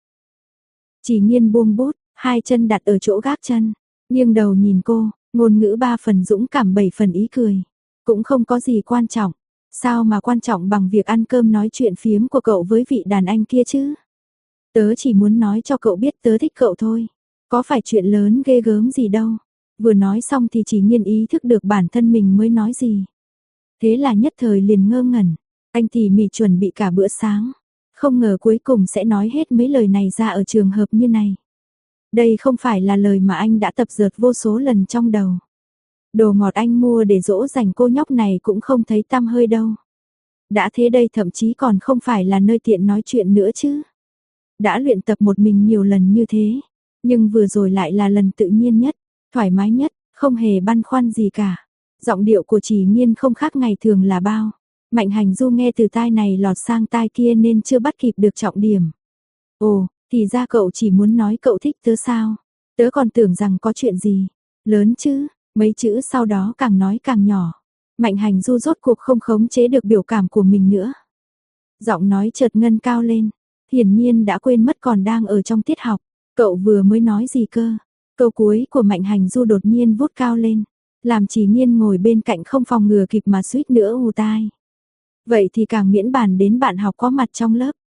Chỉ Nhiên buông bút, 2 chân đặt ở chỗ gác chân, nghiêng đầu nhìn cô, ngôn ngữ 3 phần dũng cảm 7 phần ý cười. Cũng không có gì quan trọng, sao mà quan trọng bằng việc ăn cơm nói chuyện phiếm của cậu với vị đàn anh kia chứ? Tớ chỉ muốn nói cho cậu biết tớ thích cậu thôi, có phải chuyện lớn ghê gớm gì đâu. Vừa nói xong thì Chỉ Nhiên ý thức được bản thân mình mới nói gì. Thế là nhất thời liền ngơ ngẩn, anh tỉ mỉ chuẩn bị cả bữa sáng, không ngờ cuối cùng sẽ nói hết mấy lời này ra ở trường hợp như này. Đây không phải là lời mà anh đã tập dượt vô số lần trong đầu. Đồ ngọt anh mua để dỗ dành cô nhóc này cũng không thấy tăm hơi đâu. Đã thế đây thậm chí còn không phải là nơi tiện nói chuyện nữa chứ. Đã luyện tập một mình nhiều lần như thế, nhưng vừa rồi lại là lần tự nhiên nhất, thoải mái nhất, không hề băn khoăn gì cả. Giọng điệu của Chỉ Nhiên không khác ngày thường là bao. Mạnh Hành Du nghe từ tai này lọt sang tai kia nên chưa bắt kịp được trọng điểm. Ồ, thì ra cậu chỉ muốn nói cậu thích tớ sao? Tớ còn tưởng rằng có chuyện gì lớn chứ. Mấy chữ sau đó càng nói càng nhỏ. Mạnh Hành Du rốt cuộc không khống chế được biểu cảm của mình nữa. Giọng nói chợt ngân cao lên, hiển nhiên đã quên mất còn đang ở trong tiết học. Cậu vừa mới nói gì cơ? Câu cuối của Mạnh Hành Du đột nhiên vút cao lên, làm Chỉ Nhiên ngồi bên cạnh không phòng ngừa kịp mà suýt nữa ù tai. Vậy thì càng miễn bàn đến bạn học có mặt trong lớp.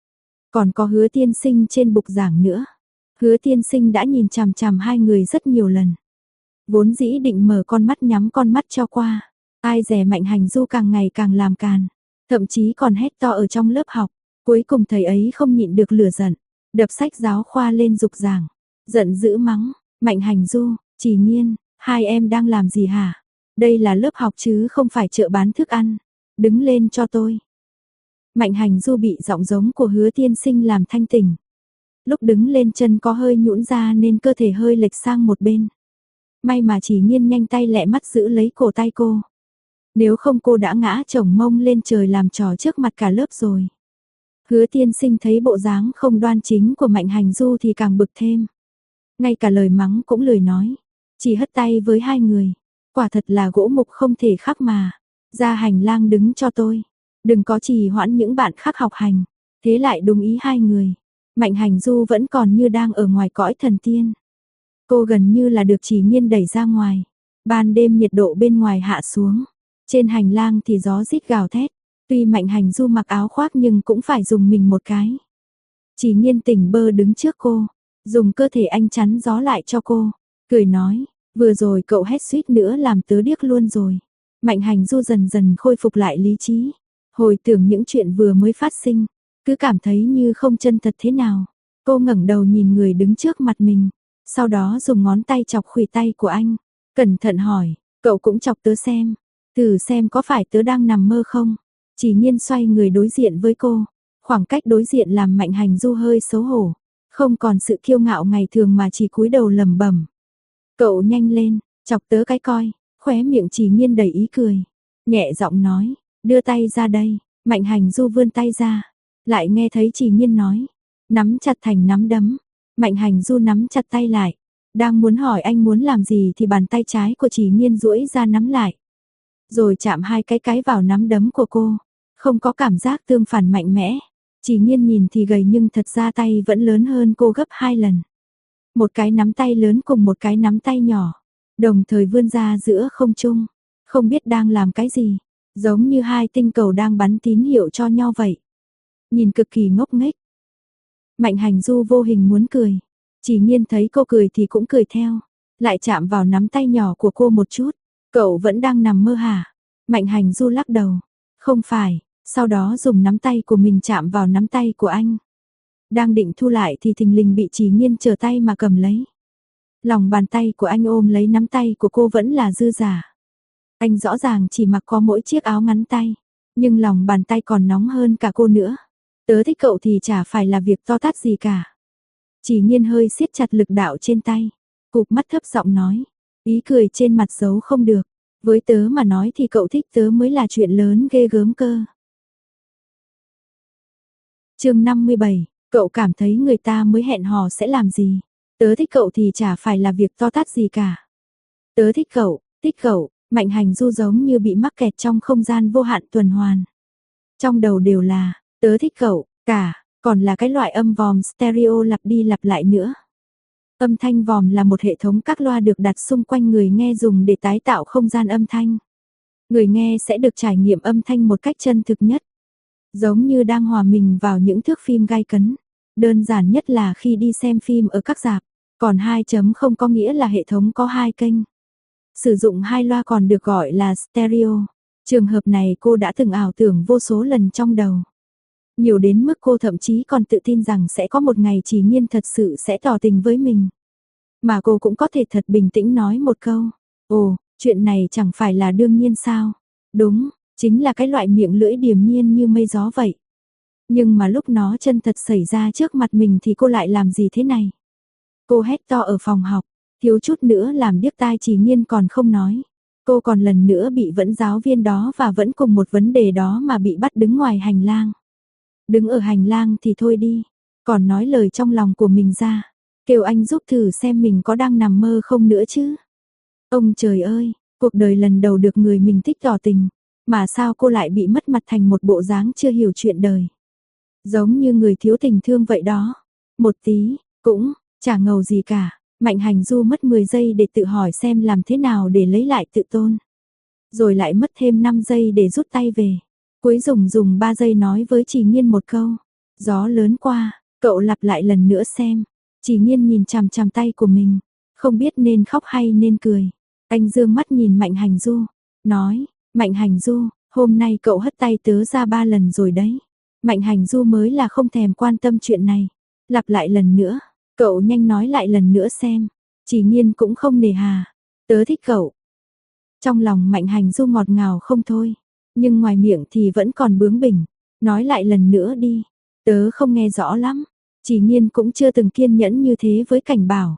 Còn có Hứa tiên sinh trên bục giảng nữa. Hứa tiên sinh đã nhìn chằm chằm hai người rất nhiều lần. Vốn dĩ định mở con mắt nhắm con mắt cho qua. Ai dè Mạnh Hành Du càng ngày càng làm càn. Thậm chí còn hét to ở trong lớp học. Cuối cùng thầy ấy không nhịn được lửa giận. Đập sách giáo khoa lên rục giảng. Giận dữ mắng. Mạnh Hành Du, Chỉ Nhiên, hai em đang làm gì hả? Đây là lớp học chứ không phải chợ bán thức ăn. Đứng lên cho tôi. Mạnh Hành Du bị giọng giống của Hứa tiên sinh làm thanh tỉnh. Lúc đứng lên chân có hơi nhũn ra nên cơ thể hơi lệch sang một bên. May mà Chỉ Nhiên nhanh tay lẹ mắt giữ lấy cổ tay cô. Nếu không cô đã ngã chồng mông lên trời làm trò trước mặt cả lớp rồi. Hứa tiên sinh thấy bộ dáng không đoan chính của Mạnh Hành Du thì càng bực thêm. Ngay cả lời mắng cũng lười nói. Chỉ hất tay với hai người. Quả thật là gỗ mục không thể khắc mà. Ra hành lang đứng cho tôi. Đừng có trì hoãn những bạn khác học hành. Thế lại đúng ý hai người. Mạnh Hành Du vẫn còn như đang ở ngoài cõi thần tiên. Cô gần như là được Chỉ Nhiên đẩy ra ngoài. Ban đêm nhiệt độ bên ngoài hạ xuống. Trên hành lang thì gió rít gào thét. Tuy Mạnh Hành Du mặc áo khoác nhưng cũng phải dùng mình một cái. Chỉ Nhiên tỉnh bơ đứng trước cô. Dùng cơ thể anh chắn gió lại cho cô. Cười nói, vừa rồi cậu hét suýt nữa làm tớ điếc luôn rồi. Mạnh Hành Du dần dần khôi phục lại lý trí. Hồi tưởng những chuyện vừa mới phát sinh. Cứ cảm thấy như không chân thật thế nào. Cô ngẩng đầu nhìn người đứng trước mặt mình. Sau đó dùng ngón tay chọc khuỷu tay của anh. Cẩn thận hỏi, cậu cũng chọc tớ xem. Thử xem có phải tớ đang nằm mơ không? Chỉ Nhiên xoay người đối diện với cô. Khoảng cách đối diện làm Mạnh Hành Du hơi xấu hổ. Không còn sự kiêu ngạo ngày thường mà chỉ cúi đầu lẩm bẩm. Cậu nhanh lên, chọc tớ cái coi. Khóe miệng Chỉ Nhiên đầy ý cười. Nhẹ giọng nói, đưa tay ra đây. Mạnh Hành Du vươn tay ra. Lại nghe thấy Chỉ Nhiên nói. Nắm chặt thành nắm đấm. Mạnh Hành Du nắm chặt tay lại. Đang muốn hỏi anh muốn làm gì thì bàn tay trái của Chỉ Nhiên duỗi ra nắm lại. Rồi chạm hai cái vào nắm đấm của cô. Không có cảm giác tương phản mạnh mẽ. Chỉ Nhiên nhìn thì gầy nhưng thật ra tay vẫn lớn hơn cô gấp 2 lần. Một cái nắm tay lớn cùng một cái nắm tay nhỏ. Đồng thời vươn ra giữa không trung. Không biết đang làm cái gì. Giống như hai tinh cầu đang bắn tín hiệu cho nhau vậy. Nhìn cực kỳ ngốc nghếch. Mạnh Hành Du vô hình muốn cười. Chỉ Nhiên thấy cô cười thì cũng cười theo. Lại chạm vào nắm tay nhỏ của cô một chút. Cậu vẫn đang nằm mơ hả? Mạnh Hành Du lắc đầu. Không phải. Sau đó dùng nắm tay của mình chạm vào nắm tay của anh. Đang định thu lại thì thình lình bị Chỉ Nhiên trở tay mà cầm lấy. Lòng bàn tay của anh ôm lấy nắm tay của cô vẫn là dư giả. Anh rõ ràng chỉ mặc có mỗi chiếc áo ngắn tay. Nhưng lòng bàn tay còn nóng hơn cả cô nữa. Tớ thích cậu thì chả phải là việc to tát gì cả. Chỉ Nhiên hơi siết chặt lực đạo trên tay. Cụp mắt thấp giọng nói. Ý cười trên mặt giấu không được. Với tớ mà nói thì cậu thích tớ mới là chuyện lớn ghê gớm cơ. Chương 57, cậu cảm thấy người ta mới hẹn hò sẽ làm gì? Tớ thích cậu thì chả phải là việc to tát gì cả. Tớ thích cậu, Mạnh Hành Du giống như bị mắc kẹt trong không gian vô hạn tuần hoàn. Trong đầu đều là, tớ thích cậu, cả, còn là cái loại âm vòm stereo lặp đi lặp lại nữa. Âm thanh vòm là một hệ thống các loa được đặt xung quanh người nghe dùng để tái tạo không gian âm thanh. Người nghe sẽ được trải nghiệm âm thanh một cách chân thực nhất. Giống như đang hòa mình vào những thước phim gay cấn. Đơn giản nhất là khi đi xem phim ở các rạp. Còn 2.0 có nghĩa là hệ thống có 2 kênh. Sử dụng 2 loa còn được gọi là stereo. Trường hợp này cô đã từng ảo tưởng vô số lần trong đầu. Nhiều đến mức cô thậm chí còn tự tin rằng sẽ có một ngày Chỉ Nhiên thật sự sẽ tỏ tình với mình. Mà cô cũng có thể thật bình tĩnh nói một câu. Ồ, chuyện này chẳng phải là đương nhiên sao? Đúng, chính là cái loại miệng lưỡi điềm nhiên như mây gió vậy. Nhưng mà lúc nó chân thật xảy ra trước mặt mình thì cô lại làm gì thế này? Cô hét to ở phòng học, thiếu chút nữa làm điếc tai Chỉ Nhiên còn không nói. Cô còn lần nữa bị vẫn giáo viên đó và vẫn cùng một vấn đề đó mà bị bắt đứng ngoài hành lang. Đứng ở hành lang thì thôi đi, còn nói lời trong lòng của mình ra. Kêu anh giúp thử xem mình có đang nằm mơ không nữa chứ. Ông trời ơi, cuộc đời lần đầu được người mình thích tỏ tình. Mà sao cô lại bị mất mặt thành một bộ dáng chưa hiểu chuyện đời. Giống như người thiếu tình thương vậy đó. Một tí, cũng, chả ngầu gì cả. Mạnh Hành Du mất 10 giây để tự hỏi xem làm thế nào để lấy lại tự tôn. Rồi lại mất thêm 5 giây để rút tay về. Cuối dùng 3 giây nói với Chỉ Nhiên một câu. Gió lớn qua, cậu lặp lại lần nữa xem. Chỉ Nhiên nhìn chằm chằm tay của mình, không biết nên khóc hay nên cười. Anh dương mắt nhìn Mạnh Hành Du, nói, Mạnh Hành Du, hôm nay cậu hất tay tớ ra 3 lần rồi đấy. Mạnh Hành Du mới là không thèm quan tâm chuyện này. Lặp lại lần nữa, cậu nhanh nói lại lần nữa xem. Chỉ Nhiên cũng không nề hà, tớ thích cậu. Trong lòng Mạnh Hành Du ngọt ngào không thôi, nhưng ngoài miệng thì vẫn còn bướng bỉnh. Nói lại lần nữa đi, tớ không nghe rõ lắm. Chỉ Nhiên cũng chưa từng kiên nhẫn như thế với Cảnh Bảo.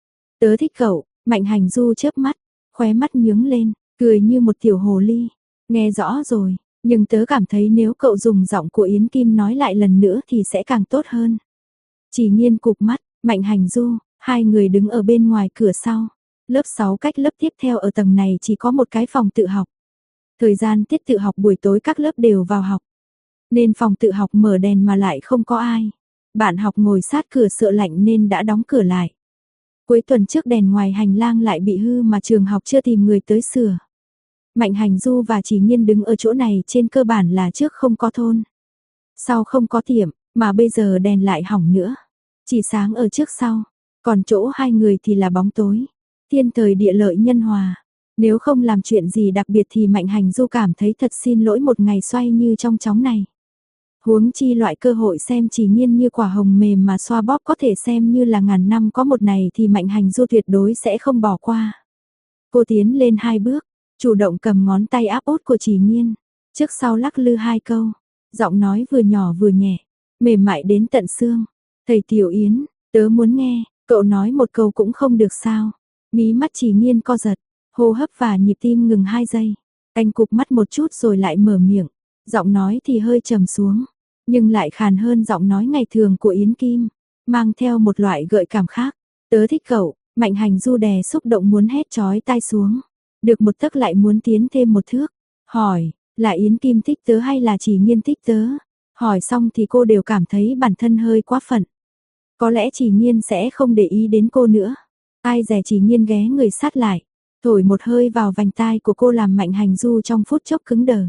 Tớ thích cậu, Mạnh Hành Du chớp mắt, khóe mắt nhướng lên, cười như một tiểu hồ ly. Nghe rõ rồi, nhưng tớ cảm thấy nếu cậu dùng giọng của Yến Kim nói lại lần nữa thì sẽ càng tốt hơn. Chỉ Nhiên cụp mắt, Mạnh Hành Du, hai người đứng ở bên ngoài cửa sau. Lớp 6 cách lớp tiếp theo ở tầng này chỉ có một cái phòng tự học. Thời gian tiết tự học buổi tối các lớp đều vào học. Nên phòng tự học mở đèn mà lại không có ai. Bạn học ngồi sát cửa sợ lạnh nên đã đóng cửa lại. Cuối tuần trước đèn ngoài hành lang lại bị hư mà trường học chưa tìm người tới sửa. Mạnh Hành Du và Chỉ Nhiên đứng ở chỗ này trên cơ bản là trước không có thôn. Sau không có tiệm, mà bây giờ đèn lại hỏng nữa. Chỉ sáng ở trước sau, còn chỗ hai người thì là bóng tối. Thiên thời địa lợi nhân hòa. Nếu không làm chuyện gì đặc biệt thì Mạnh Hành Du cảm thấy thật xin lỗi một ngày xoay như trong chóng này. Huống chi loại cơ hội xem Chỉ Nhiên như quả hồng mềm mà xoa bóp có thể xem như là ngàn năm có một này thì Mạnh Hành Du tuyệt đối sẽ không bỏ qua. Cô tiến lên 2 bước, chủ động cầm ngón tay áp út của Chỉ Nhiên, trước sau lắc lư 2 câu, giọng nói vừa nhỏ vừa nhẹ, mềm mại đến tận xương. Thầy Tiểu Yến, tớ muốn nghe, cậu nói một câu cũng không được sao? Mí mắt Chỉ Nhiên co giật, hô hấp và nhịp tim ngừng 2 giây. Anh cụp mắt một chút rồi lại mở miệng, giọng nói thì hơi trầm xuống, nhưng lại khàn hơn giọng nói ngày thường của Yến Kim, mang theo một loại gợi cảm khác. Tớ thích cậu. Mạnh Hành Du đè xúc động muốn hét chói tai xuống. Được một tấc lại muốn tiến thêm một thước. Hỏi, là Yến Kim thích tớ hay là Chỉ Nhiên thích tớ? Hỏi xong thì cô đều cảm thấy bản thân hơi quá phận. Có lẽ Chỉ Nhiên sẽ không để ý đến cô nữa. Ai dè Chỉ Nhiên ghé người sát lại. Thổi một hơi vào vành tai của cô làm Mạnh Hành Du trong phút chốc cứng đờ.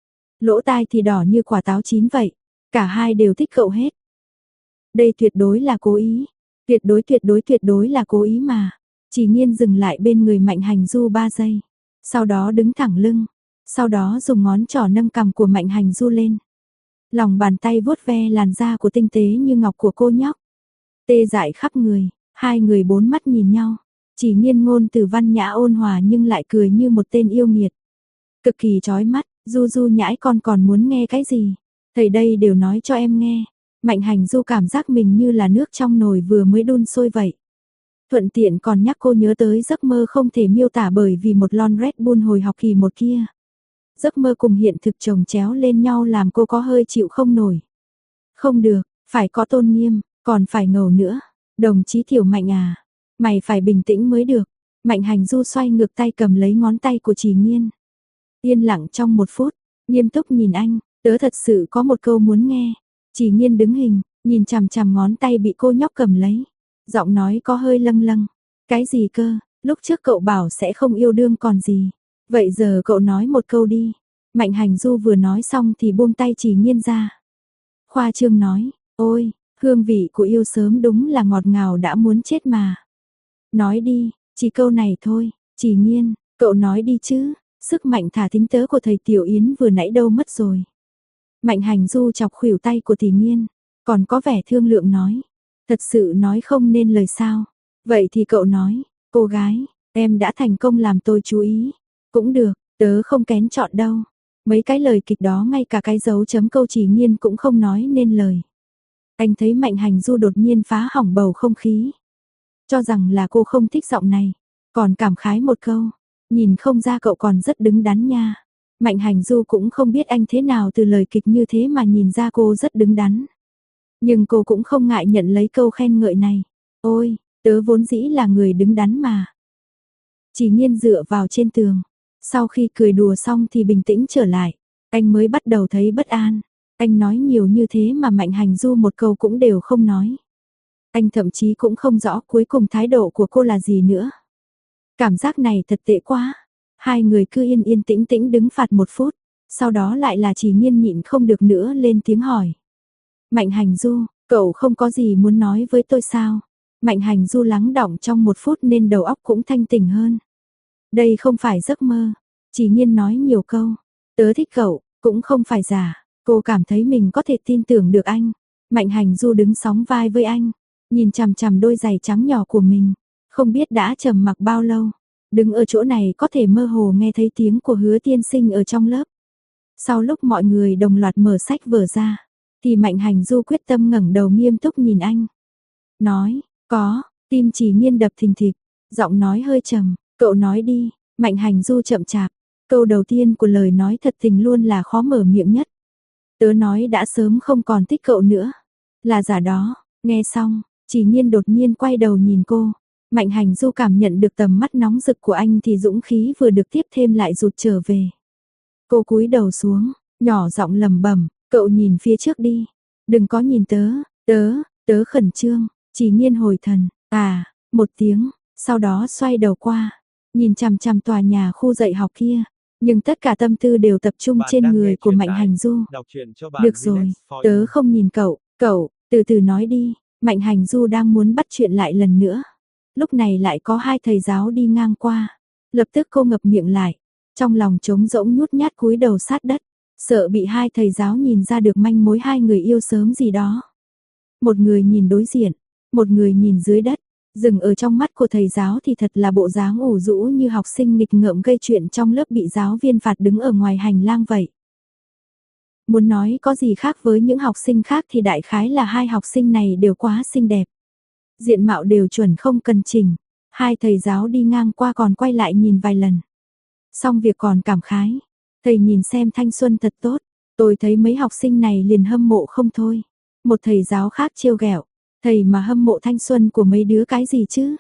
Lỗ tai thì đỏ như quả táo chín vậy. Cả hai đều thích cậu hết. Đây tuyệt đối là cố ý. Tuyệt đối là cố ý mà. Chỉ Nhiên dừng lại bên người Mạnh Hành Du 3 giây. Sau đó đứng thẳng lưng. Sau đó dùng ngón trỏ nâng cằm của Mạnh Hành Du lên. Lòng bàn tay vuốt ve làn da của tinh tế như ngọc của cô nhóc. Tê dại khắp người. Hai người bốn mắt nhìn nhau. Chỉ Nhiên ngôn từ văn nhã ôn hòa nhưng lại cười như một tên yêu nghiệt. Cực kỳ chói mắt. Du Du nhãi con còn muốn nghe cái gì? Thầy đây đều nói cho em nghe. Mạnh Hành Du cảm giác mình như là nước trong nồi vừa mới đun sôi vậy. Thuận tiện còn nhắc cô nhớ tới giấc mơ không thể miêu tả bởi vì một lon Red Bull hồi học kỳ 1 kia. Giấc mơ cùng hiện thực chồng chéo lên nhau làm cô có hơi chịu không nổi. Không được, phải có tôn nghiêm, còn phải ngầu nữa. Đồng chí Tiểu Mạnh à, mày phải bình tĩnh mới được. Mạnh Hành Du xoay ngược tay cầm lấy ngón tay của Chỉ Nhiên. Yên lặng trong 1 phút, nghiêm túc nhìn anh, tớ thật sự có một câu muốn nghe. Chỉ Nhiên đứng hình, nhìn chằm chằm ngón tay bị cô nhóc cầm lấy. Giọng nói có hơi lâng lâng. Cái gì cơ, lúc trước cậu bảo sẽ không yêu đương còn gì. Vậy giờ cậu nói một câu đi. Mạnh Hành Du vừa nói xong thì buông tay Chỉ Nhiên ra. Khoa trương nói, ôi, hương vị của yêu sớm đúng là ngọt ngào đã muốn chết mà. Nói đi, chỉ câu này thôi. Chỉ Nhiên, cậu nói đi chứ. Sức mạnh thả thính tớ của thầy Tiểu Yến vừa nãy đâu mất rồi. Mạnh Hành Du chọc khuỷu tay của Chỉ Nhiên, còn có vẻ thương lượng nói. Thật sự nói không nên lời sao. Vậy thì cậu nói, cô gái, em đã thành công làm tôi chú ý. Cũng được, tớ không kén chọn đâu. Mấy cái lời kịch đó ngay cả cái dấu chấm câu Chỉ Nhiên cũng không nói nên lời. Anh thấy Mạnh Hành Du đột nhiên phá hỏng bầu không khí. Cho rằng là cô không thích giọng này. Còn cảm khái một câu, nhìn không ra cậu còn rất đứng đắn nha. Mạnh Hành Du cũng không biết anh thế nào từ lời kịch như thế mà nhìn ra cô rất đứng đắn. Nhưng cô cũng không ngại nhận lấy câu khen ngợi này. Ôi, tớ vốn dĩ là người đứng đắn mà. Chỉ Nhiên dựa vào trên tường. Sau khi cười đùa xong thì bình tĩnh trở lại. Anh mới bắt đầu thấy bất an. Anh nói nhiều như thế mà Mạnh Hành Du một câu cũng đều không nói. Anh thậm chí cũng không rõ cuối cùng thái độ của cô là gì nữa. Cảm giác này thật tệ quá. Hai người cứ yên yên tĩnh tĩnh đứng phạt 1 phút. Sau đó lại là Chỉ Nhiên nhịn không được nữa lên tiếng hỏi. Mạnh Hành Du, cậu không có gì muốn nói với tôi sao? Mạnh Hành Du lắng đọng trong 1 phút nên đầu óc cũng thanh tỉnh hơn. Đây không phải giấc mơ. Chỉ Nhiên nói nhiều câu. Tớ thích cậu, cũng không phải giả. Cô cảm thấy mình có thể tin tưởng được anh. Mạnh Hành Du đứng sóng vai với anh, nhìn chằm chằm đôi giày trắng nhỏ của mình. Không biết đã trầm mặc bao lâu. Đứng ở chỗ này có thể mơ hồ nghe thấy tiếng của Hứa tiên sinh ở trong lớp. Sau lúc mọi người đồng loạt mở sách vở ra, thì Mạnh Hành Du quyết tâm ngẩng đầu nghiêm túc nhìn anh. Nói, có, tim Chỉ Nhiên đập thình thịch, giọng nói hơi trầm, cậu nói đi. Mạnh Hành Du chậm chạp, câu đầu tiên của lời nói thật tình luôn là khó mở miệng nhất. Tớ nói đã sớm không còn thích cậu nữa. Là giả đó. Nghe xong, Chỉ Nhiên đột nhiên quay đầu nhìn cô. Mạnh Hành Du cảm nhận được tầm mắt nóng rực của anh thì dũng khí vừa được tiếp thêm lại rụt trở về. Cô cúi đầu xuống, nhỏ giọng lẩm bẩm, cậu nhìn phía trước đi. Đừng có nhìn tớ, tớ khẩn trương. Chỉ Nhiên hồi thần, một tiếng, sau đó xoay đầu qua, nhìn chằm chằm tòa nhà khu dạy học kia. Nhưng tất cả tâm tư đều tập trung trên người của Mạnh Hành Du. Được rồi, tớ không nhìn cậu, từ từ nói đi. Mạnh Hành Du đang muốn bắt chuyện lại lần nữa. Lúc này lại có 2 thầy giáo đi ngang qua. Lập tức cô ngập miệng lại, trong lòng trống rỗng nhút nhát cúi đầu sát đất, sợ bị 2 thầy giáo nhìn ra được manh mối 2 người yêu sớm gì đó. Một người nhìn đối diện, một người nhìn dưới đất. Dừng ở trong mắt của thầy giáo thì thật là bộ dáng ủ rũ như học sinh nghịch ngợm gây chuyện trong lớp bị giáo viên phạt đứng ở ngoài hành lang vậy. Muốn nói có gì khác với những học sinh khác thì đại khái là 2 học sinh này đều quá xinh đẹp. Diện mạo đều chuẩn không cần chỉnh. 2 thầy giáo đi ngang qua còn quay lại nhìn vài lần. Xong việc còn cảm khái. Thầy nhìn xem thanh xuân thật tốt. Tôi thấy mấy học sinh này liền hâm mộ không thôi. Một thầy giáo khác trêu ghẹo. Thầy mà hâm mộ thanh xuân của mấy đứa cái gì chứ?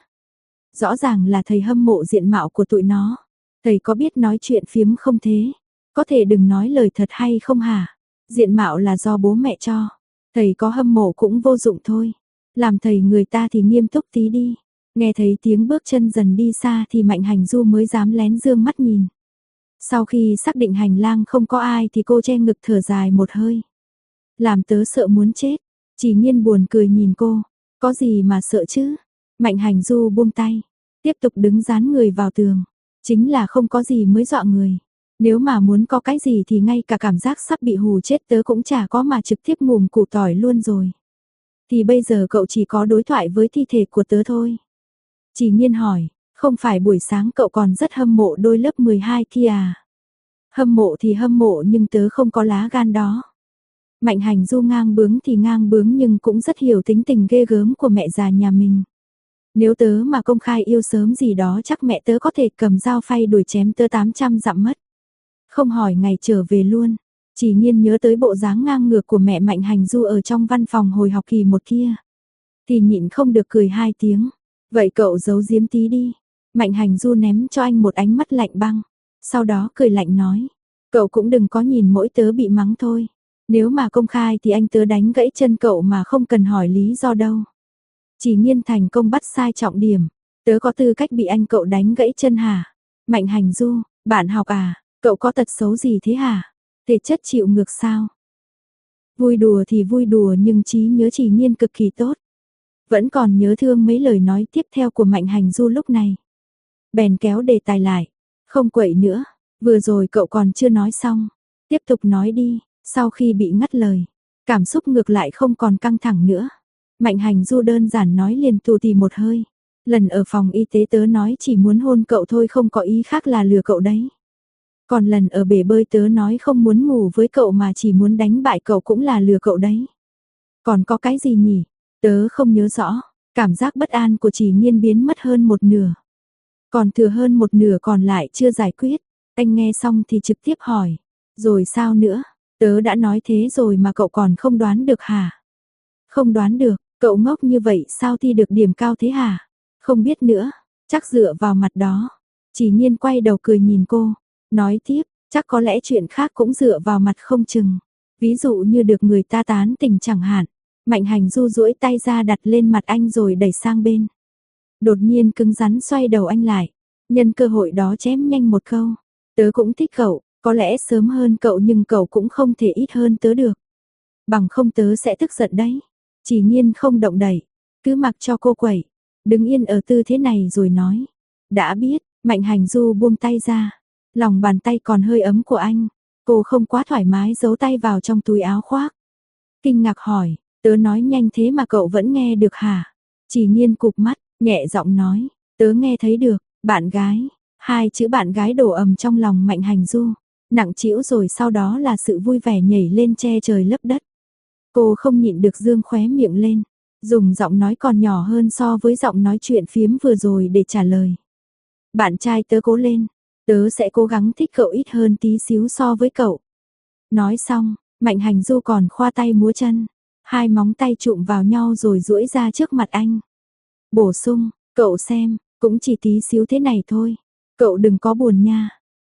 Rõ ràng là thầy hâm mộ diện mạo của tụi nó. Thầy có biết nói chuyện phiếm không thế? Có thể đừng nói lời thật hay không hả? Diện mạo là do bố mẹ cho. Thầy có hâm mộ cũng vô dụng thôi. Làm thầy người ta thì nghiêm túc tí đi. Nghe thấy tiếng bước chân dần đi xa thì Mạnh Hành Du mới dám lén dương mắt nhìn. Sau khi xác định hành lang không có ai thì cô che ngực thở dài một hơi. Làm tớ sợ muốn chết. Chỉ Nhiên buồn cười nhìn cô. Có gì mà sợ chứ? Mạnh Hành Du buông tay. Tiếp tục đứng dán người vào tường. Chính là không có gì mới dọa người. Nếu mà muốn có cái gì thì ngay cả cảm giác sắp bị hù chết tớ cũng chả có mà trực tiếp ngùm củ tỏi luôn rồi. Thì bây giờ cậu chỉ có đối thoại với thi thể của tớ thôi. Chỉ Nhiên hỏi, không phải buổi sáng cậu còn rất hâm mộ đôi lớp 12 kia à? Hâm mộ thì hâm mộ nhưng tớ không có lá gan đó. Mạnh Hành Du ngang bướng thì ngang bướng nhưng cũng rất hiểu tính tình ghê gớm của mẹ già nhà mình. Nếu tớ mà công khai yêu sớm gì đó chắc mẹ tớ có thể cầm dao phay đuổi chém tớ 800 dặm mất. Không hỏi ngày trở về luôn. Chỉ Nhiên nhớ tới bộ dáng ngang ngược của mẹ Mạnh Hành Du ở trong văn phòng hồi học kỳ 1 kia. Thì nhịn không được cười 2 tiếng. Vậy cậu giấu giếm tí đi. Mạnh Hành Du ném cho anh một ánh mắt lạnh băng. Sau đó cười lạnh nói. Cậu cũng đừng có nhìn mỗi tớ bị mắng thôi. Nếu mà công khai thì anh tớ đánh gãy chân cậu mà không cần hỏi lý do đâu. Chỉ Nhiên thành công bắt sai trọng điểm. Tớ có tư cách bị anh cậu đánh gãy chân hả? Mạnh Hành Du, bạn học à? Cậu có tật xấu gì thế hả? Thể chất chịu ngược sao? Vui đùa thì vui đùa nhưng trí nhớ Chỉ Nhiên cực kỳ tốt. Vẫn còn nhớ thương mấy lời nói tiếp theo của Mạnh Hành Du lúc này. Bèn kéo đề tài lại. Không quậy nữa. Vừa rồi cậu còn chưa nói xong. Tiếp tục nói đi. Sau khi bị ngắt lời. Cảm xúc ngược lại không còn căng thẳng nữa. Mạnh Hành Du đơn giản nói liền tù tì một hơi. Lần ở phòng y tế tớ nói chỉ muốn hôn cậu thôi không có ý khác là lừa cậu đấy. Còn lần ở bể bơi tớ nói không muốn ngủ với cậu mà chỉ muốn đánh bại cậu cũng là lừa cậu đấy. Còn có cái gì nhỉ? Tớ không nhớ rõ. Cảm giác bất an của Chỉ Nhiên biến mất hơn một nửa. Còn thừa hơn một nửa còn lại chưa giải quyết. Anh nghe xong thì trực tiếp hỏi. Rồi sao nữa? Tớ đã nói thế rồi mà cậu còn không đoán được hả? Không đoán được, cậu ngốc như vậy sao thi được điểm cao thế hả? Không biết nữa, chắc dựa vào mặt đó. Chỉ Nhiên quay đầu cười nhìn cô. Nói tiếp, chắc có lẽ chuyện khác cũng dựa vào mặt không chừng. Ví dụ như được người ta tán tỉnh chẳng hạn. Mạnh Hành Du duỗi tay ra đặt lên mặt anh rồi đẩy sang bên. Đột nhiên cứng rắn xoay đầu anh lại. Nhân cơ hội đó chém nhanh một câu. Tớ cũng thích cậu, có lẽ sớm hơn cậu nhưng cậu cũng không thể ít hơn tớ được. bằng không tớ sẽ tức giận đấy. Chỉ Nhiên không động đậy, cứ mặc cho cô quẩy, đứng yên ở tư thế này rồi nói. Đã biết, Mạnh Hành Du buông tay ra, lòng bàn tay còn hơi ấm của anh. Cô không quá thoải mái giấu tay vào trong túi áo khoác. Kinh ngạc hỏi, tớ nói nhanh thế mà cậu vẫn nghe được hả? Chỉ Nhiên cụp mắt, nhẹ giọng nói, tớ nghe thấy được, bạn gái. Hai chữ bạn gái đổ ầm trong lòng Mạnh Hành Du, nặng trĩu rồi sau đó là sự vui vẻ nhảy lên che trời lấp đất. Cô không nhịn được dương khóe miệng lên, dùng giọng nói còn nhỏ hơn so với giọng nói chuyện phiếm vừa rồi để trả lời. Bạn trai tớ cố lên, tớ sẽ cố gắng thích cậu ít hơn tí xíu so với cậu. Nói xong, Mạnh Hành Du còn khoa tay múa chân, hai móng tay chụm vào nhau rồi duỗi ra trước mặt anh. Bổ sung, cậu xem, cũng chỉ tí xíu thế này thôi, cậu đừng có buồn nha.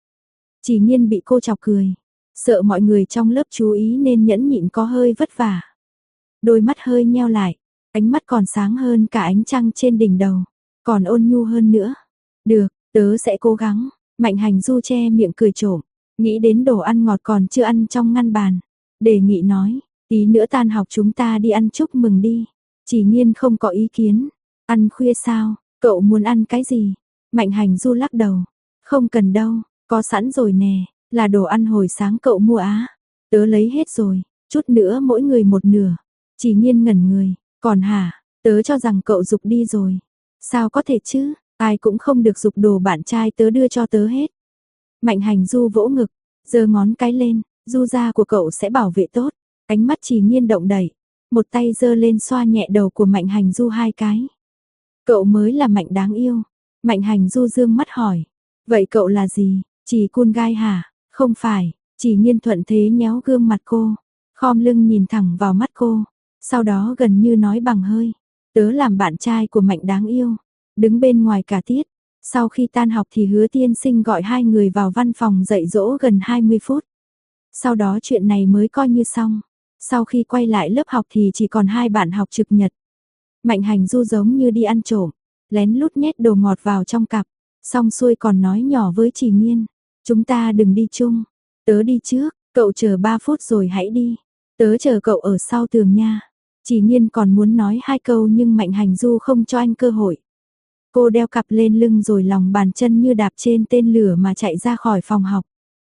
Chỉ Nhiên bị cô chọc cười, sợ mọi người trong lớp chú ý nên nhẫn nhịn có hơi vất vả. Đôi mắt hơi nheo lại, ánh mắt còn sáng hơn cả ánh trăng trên đỉnh đầu, còn ôn nhu hơn nữa. Được, tớ sẽ cố gắng. Mạnh Hành Du che miệng cười trộm, nghĩ đến đồ ăn ngọt còn chưa ăn trong ngăn bàn. Đề nghị nói, tí nữa tan học chúng ta đi ăn chúc mừng đi. Chỉ Nhiên không có ý kiến. Ăn khuya sao, cậu muốn ăn cái gì? Mạnh Hành Du lắc đầu. Không cần đâu, có sẵn rồi nè, là đồ ăn hồi sáng cậu mua á. Tớ lấy hết rồi, chút nữa mỗi người một nửa. Chỉ Nhiên ngẩn người, còn hả, tớ cho rằng cậu dục đi rồi. Sao có thể chứ, ai cũng không được dục đồ bạn trai tớ đưa cho tớ hết. Mạnh Hành Du vỗ ngực, giơ ngón cái lên, Du da của cậu sẽ bảo vệ tốt. Ánh mắt Chỉ Nhiên động đậy, một tay giơ lên xoa nhẹ đầu của Mạnh Hành Du hai cái. Cậu mới là Mạnh đáng yêu. Mạnh Hành Du dương mắt hỏi, vậy cậu là gì, Chỉ Cun Gai hả? Không phải. Chỉ Nhiên thuận thế nhéo gương mặt cô, khom lưng nhìn thẳng vào mắt cô, sau đó gần như nói bằng hơi, tớ làm bạn trai của Mạnh đáng yêu. Đứng bên ngoài cả tiết, sau khi tan học thì Hứa tiên sinh gọi hai người vào văn phòng dạy dỗ gần 20 phút. Sau đó chuyện này mới coi như xong. Sau khi quay lại lớp học thì chỉ còn hai bạn học trực nhật. Mạnh Hành Du giống như đi ăn trộm, lén lút nhét đồ ngọt vào trong cặp, xong xuôi còn nói nhỏ với Chỉ Nhiên, chúng ta đừng đi chung, tớ đi trước, cậu chờ 3 phút rồi hãy đi, tớ chờ cậu ở sau tường nha. Chỉ Nhiên còn muốn nói hai câu nhưng Mạnh Hành Du không cho anh cơ hội. Cô đeo cặp lên lưng rồi lòng bàn chân như đạp trên tên lửa mà chạy ra khỏi phòng học.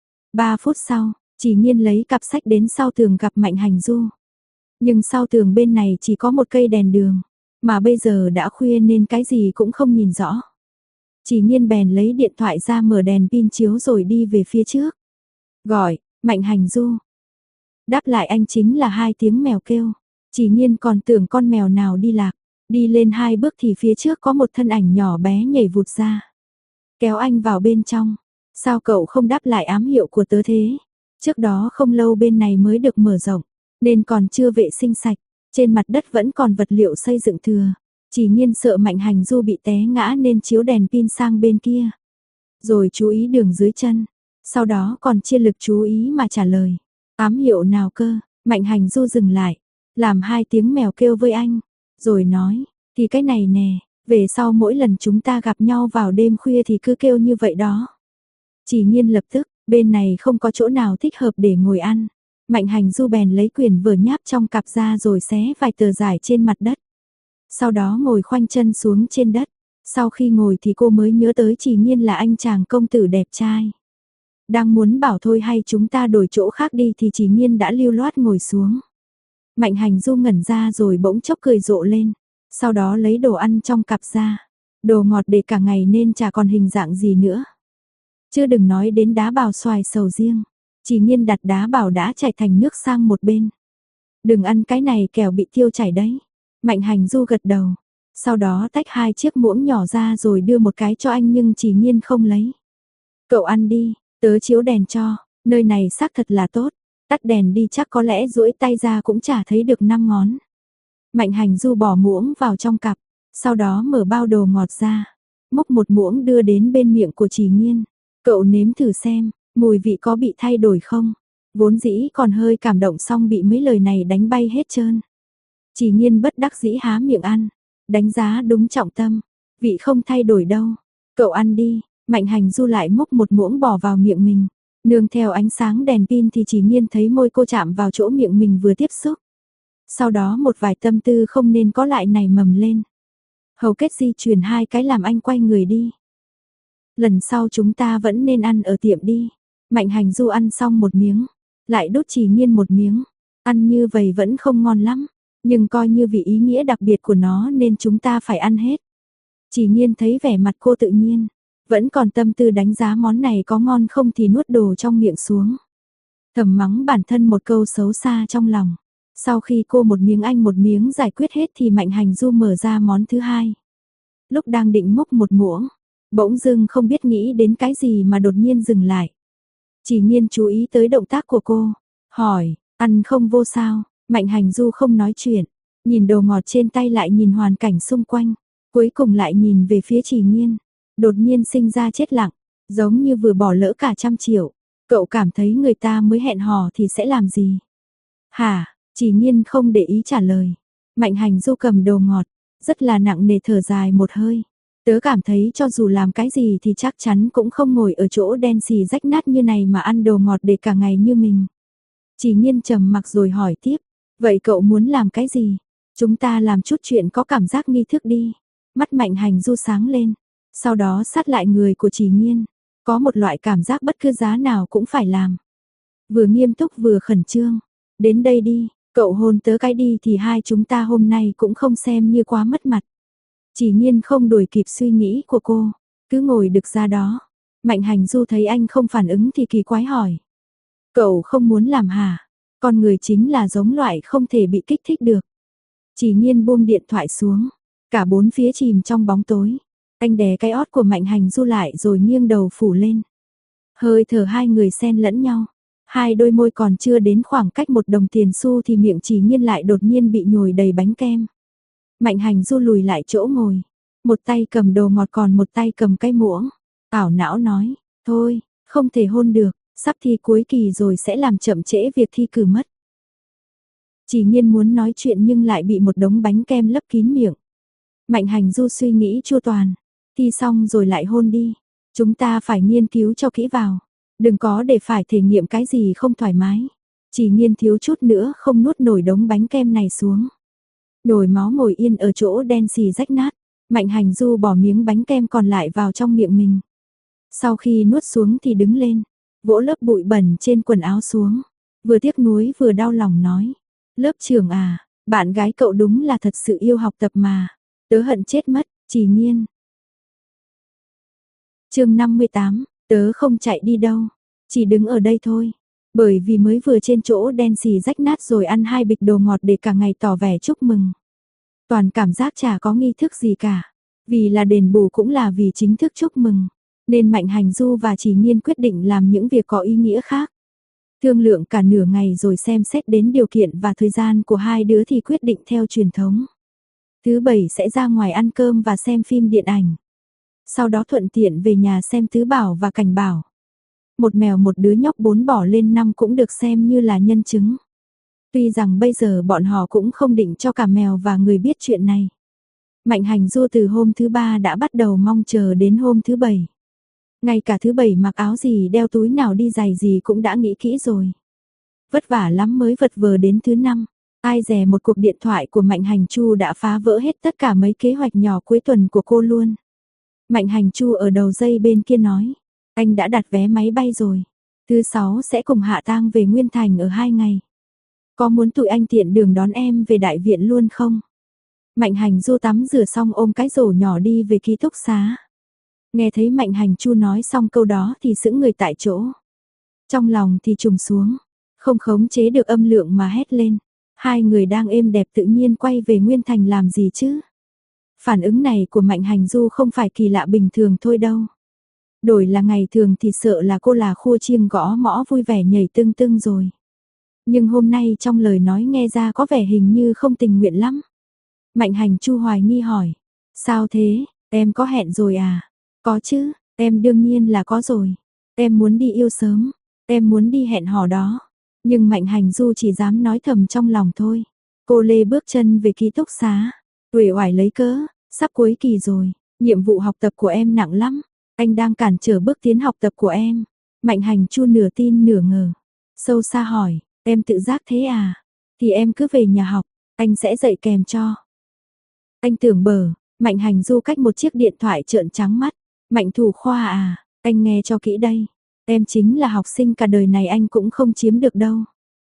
3 phút sau, Chỉ Nhiên lấy cặp sách đến sau tường gặp Mạnh Hành Du. Nhưng sau tường bên này chỉ có một cây đèn đường, mà bây giờ đã khuya nên cái gì cũng không nhìn rõ. Chỉ Nhiên bèn lấy điện thoại ra mở đèn pin chiếu rồi đi về phía trước. Gọi, Mạnh Hành Du. Đáp lại anh chính là hai tiếng mèo kêu. Chỉ Nhiên còn tưởng con mèo nào đi lạc. Đi lên 2 bước thì phía trước có một thân ảnh nhỏ bé nhảy vụt ra. Kéo anh vào bên trong. Sao cậu không đáp lại ám hiệu của tớ thế? Trước đó không lâu bên này mới được mở rộng, nên còn chưa vệ sinh sạch. Trên mặt đất vẫn còn vật liệu xây dựng thừa. Chỉ Nhiên sợ Mạnh Hành Du bị té ngã nên chiếu đèn pin sang bên kia. Rồi chú ý đường dưới chân. Sau đó còn chia lực chú ý mà trả lời. Ám hiệu nào cơ? Mạnh Hành Du dừng lại, làm hai tiếng mèo kêu với anh. Rồi nói, thì cái này nè, về sau mỗi lần chúng ta gặp nhau vào đêm khuya thì cứ kêu như vậy đó. Chỉ Nhiên lập tức, bên này không có chỗ nào thích hợp để ngồi ăn. Mạnh Hành Du bèn lấy quyển vở nháp trong cặp ra rồi xé vài tờ giải trên mặt đất. Sau đó ngồi khoanh chân xuống trên đất. Sau khi ngồi thì cô mới nhớ tới Chỉ Nhiên là anh chàng công tử đẹp trai. Đang muốn bảo thôi hay chúng ta đổi chỗ khác đi thì Chỉ Nhiên đã lưu loát ngồi xuống. Mạnh Hành Du ngẩn ra rồi bỗng chốc cười rộ lên. Sau đó lấy đồ ăn trong cặp ra. Đồ ngọt để cả ngày nên chả còn hình dạng gì nữa. Chứ đừng nói đến đá bào xoài sầu riêng. Chỉ Nhiên đặt đá bào đã chảy thành nước sang một bên. Đừng ăn cái này kẻo bị tiêu chảy đấy. Mạnh Hành Du gật đầu. Sau đó tách hai chiếc muỗng nhỏ ra rồi đưa một cái cho anh nhưng Chỉ Nhiên không lấy. Cậu ăn đi, tớ chiếu đèn cho, nơi này xác thật là tốt. Tắt đèn đi chắc có lẽ duỗi tay ra cũng chả thấy được 5 ngón. Mạnh Hành Du bỏ muỗng vào trong cặp, sau đó mở bao đồ ngọt ra, múc một muỗng đưa đến bên miệng của Chỉ Nhiên. Cậu nếm thử xem, mùi vị có bị thay đổi không? Vốn dĩ còn hơi cảm động xong bị mấy lời này đánh bay hết trơn. Chỉ Nhiên bất đắc dĩ há miệng ăn, đánh giá đúng trọng tâm, vị không thay đổi đâu. Cậu ăn đi, Mạnh Hành Du lại múc một muỗng bỏ vào miệng mình. Nương theo ánh sáng đèn pin thì chỉ nghiên thấy môi cô chạm vào chỗ miệng mình vừa tiếp xúc. Sau đó một vài tâm tư không nên có lại nảy mầm lên. Hầu kết di chuyển 2 cái làm anh quay người đi. Lần sau chúng ta vẫn nên ăn ở tiệm đi. Mạnh Hành Du ăn xong một miếng, lại đút Chỉ Nghiên một miếng. Ăn như vậy vẫn không ngon lắm, nhưng coi như vì ý nghĩa đặc biệt của nó nên chúng ta phải ăn hết. Chỉ Nghiên thấy vẻ mặt cô tự nhiên, vẫn còn tâm tư đánh giá món này có ngon không thì nuốt đồ trong miệng xuống. Thầm mắng bản thân một câu xấu xa trong lòng. Sau khi cô một miếng anh một miếng giải quyết hết thì Mạnh Hành Du mở ra món thứ hai. Lúc đang định múc một muỗng, bỗng dưng không biết nghĩ đến cái gì mà đột nhiên dừng lại. Chỉ Nghiên chú ý tới động tác của cô, hỏi, ăn không vô sao? Mạnh Hành Du không nói chuyện, nhìn đồ ngọt trên tay lại nhìn hoàn cảnh xung quanh, cuối cùng lại nhìn về phía Chỉ Nghiên, đột nhiên sinh ra chết lặng, giống như vừa bỏ lỡ cả 100 triệu. Cậu cảm thấy người ta mới hẹn hò thì sẽ làm gì? Hả? Chỉ Nghiên không để ý trả lời. Mạnh Hành Du cầm đồ ngọt, rất là nặng nề thở dài một hơi. Tớ cảm thấy cho dù làm cái gì thì chắc chắn cũng không ngồi ở chỗ đen xì rách nát như này mà ăn đồ ngọt để cả ngày như mình. Chỉ Nghiên trầm mặc rồi hỏi tiếp, vậy cậu muốn làm cái gì? Chúng ta làm chút chuyện có cảm giác nghi thức đi. Mắt Mạnh Hành Du sáng lên, sau đó sát lại người của Chỉ Nghiên. Có một loại cảm giác bất cứ giá nào cũng phải làm. Vừa nghiêm túc vừa khẩn trương. Đến đây đi, cậu hôn tớ cái đi thì hai chúng ta hôm nay cũng không xem như quá mất mặt. Chỉ Nghiên không đuổi kịp suy nghĩ của cô, cứ ngồi đực ra đó. Mạnh Hành Du thấy anh không phản ứng thì kỳ quái hỏi. Cậu không muốn làm hả? Con người chính là giống loại không thể bị kích thích được. Chỉ Nghiên buông điện thoại xuống, cả bốn phía chìm trong bóng tối. Anh đè cái ót của Mạnh Hành Du lại rồi nghiêng đầu phủ lên. Hơi thở hai người xen lẫn nhau. Hai đôi môi còn chưa đến khoảng cách 1 đồng tiền xu thì miệng Chỉ Nghiên lại đột nhiên bị nhồi đầy bánh kem. Mạnh Hành Du lùi lại chỗ ngồi, một tay cầm đồ ngọt còn một tay cầm cái muỗng. Ảo não nói, thôi, không thể hôn được, sắp thi cuối kỳ rồi sẽ làm chậm trễ việc thi cử mất. Chỉ Nghiên muốn nói chuyện nhưng lại bị một đống bánh kem lấp kín miệng. Mạnh Hành Du suy nghĩ chu toàn, thi xong rồi lại hôn đi. Chúng ta phải nghiên cứu cho kỹ vào, đừng có để phải thể nghiệm cái gì không thoải mái. Chỉ Nghiên thiếu chút nữa không nuốt nổi đống bánh kem này xuống. Nhồi máu ngồi yên ở chỗ đen xì rách nát. Mạnh Hành Du bỏ miếng bánh kem còn lại vào trong miệng mình. Sau khi nuốt xuống thì đứng lên, vỗ lớp bụi bẩn trên quần áo xuống. Vừa tiếc nuối vừa đau lòng nói, lớp trưởng à, bạn gái cậu đúng là thật sự yêu học tập mà. Tớ hận chết mất. Chỉ Nghiên. Chương 58, tớ không chạy đi đâu, chỉ đứng ở đây thôi. Bởi vì mới vừa trên chỗ đen xì rách nát rồi ăn 2 bịch đồ ngọt để cả ngày tỏ vẻ chúc mừng. Toàn cảm giác chả có nghi thức gì cả. Vì là đền bù cũng là vì chính thức chúc mừng. Nên Mạnh Hành Du và Chỉ Nghiên quyết định làm những việc có ý nghĩa khác. Thương lượng cả nửa ngày rồi xem xét đến điều kiện và thời gian của hai đứa thì quyết định theo truyền thống. Thứ Bảy sẽ ra ngoài ăn cơm và xem phim điện ảnh. Sau đó thuận tiện về nhà xem Tứ Bảo và Cảnh Bảo. Một mèo một đứa nhóc 4 bỏ lên 5 cũng được xem như là nhân chứng. Tuy rằng bây giờ bọn họ cũng không định cho cả mèo và người biết chuyện này. Mạnh Hành Du từ hôm thứ 3 đã bắt đầu mong chờ đến hôm thứ 7. Ngay cả thứ 7 mặc áo gì đeo túi nào đi giày gì cũng đã nghĩ kỹ rồi. Vất vả lắm mới vật vờ đến thứ 5. Ai dè một cuộc điện thoại của Mạnh Hành Chu đã phá vỡ hết tất cả mấy kế hoạch nhỏ cuối tuần của cô luôn. Mạnh Hành Chu ở đầu dây bên kia nói, anh đã đặt vé máy bay rồi. Thứ 6 sẽ cùng Hạ Tang về Nguyên Thành ở 2 ngày. Có muốn tụi anh tiện đường đón em về đại viện luôn không? Mạnh Hành Du tắm rửa xong ôm cái rổ nhỏ đi về ký túc xá. Nghe thấy Mạnh Hành Chu nói xong câu đó thì sững người tại chỗ. Trong lòng thì trùng xuống, không khống chế được âm lượng mà hét lên. Hai người đang êm đẹp tự nhiên quay về Nguyên Thành làm gì chứ? Phản ứng này của Mạnh Hành Du không phải kỳ lạ bình thường thôi đâu. Đổi là ngày thường thì sợ là cô là khua chiêng gõ mõ vui vẻ nhảy tưng tưng rồi. Nhưng hôm nay trong lời nói nghe ra có vẻ hình như không tình nguyện lắm. Mạnh Hành Chu hoài nghi hỏi. Sao thế, em có hẹn rồi à? Có chứ, em đương nhiên là có rồi. Em muốn đi yêu sớm, em muốn đi hẹn hò đó. Nhưng Mạnh Hành Du chỉ dám nói thầm trong lòng thôi. Cô Lê bước chân về ký túc xá. Uể oải lấy cớ, sắp cuối kỳ rồi, nhiệm vụ học tập của em nặng lắm. Anh đang cản trở bước tiến học tập của em. Mạnh Hành Chu nửa tin nửa ngờ. Sâu xa hỏi, em tự giác thế à? Thì em cứ về nhà học, anh sẽ dạy kèm cho. Anh tưởng bở, Mạnh Hành Du cách một chiếc điện thoại trợn trắng mắt. Mạnh Thủ Khoa à, anh nghe cho kỹ đây. Em chính là học sinh cả đời này anh cũng không chiếm được đâu.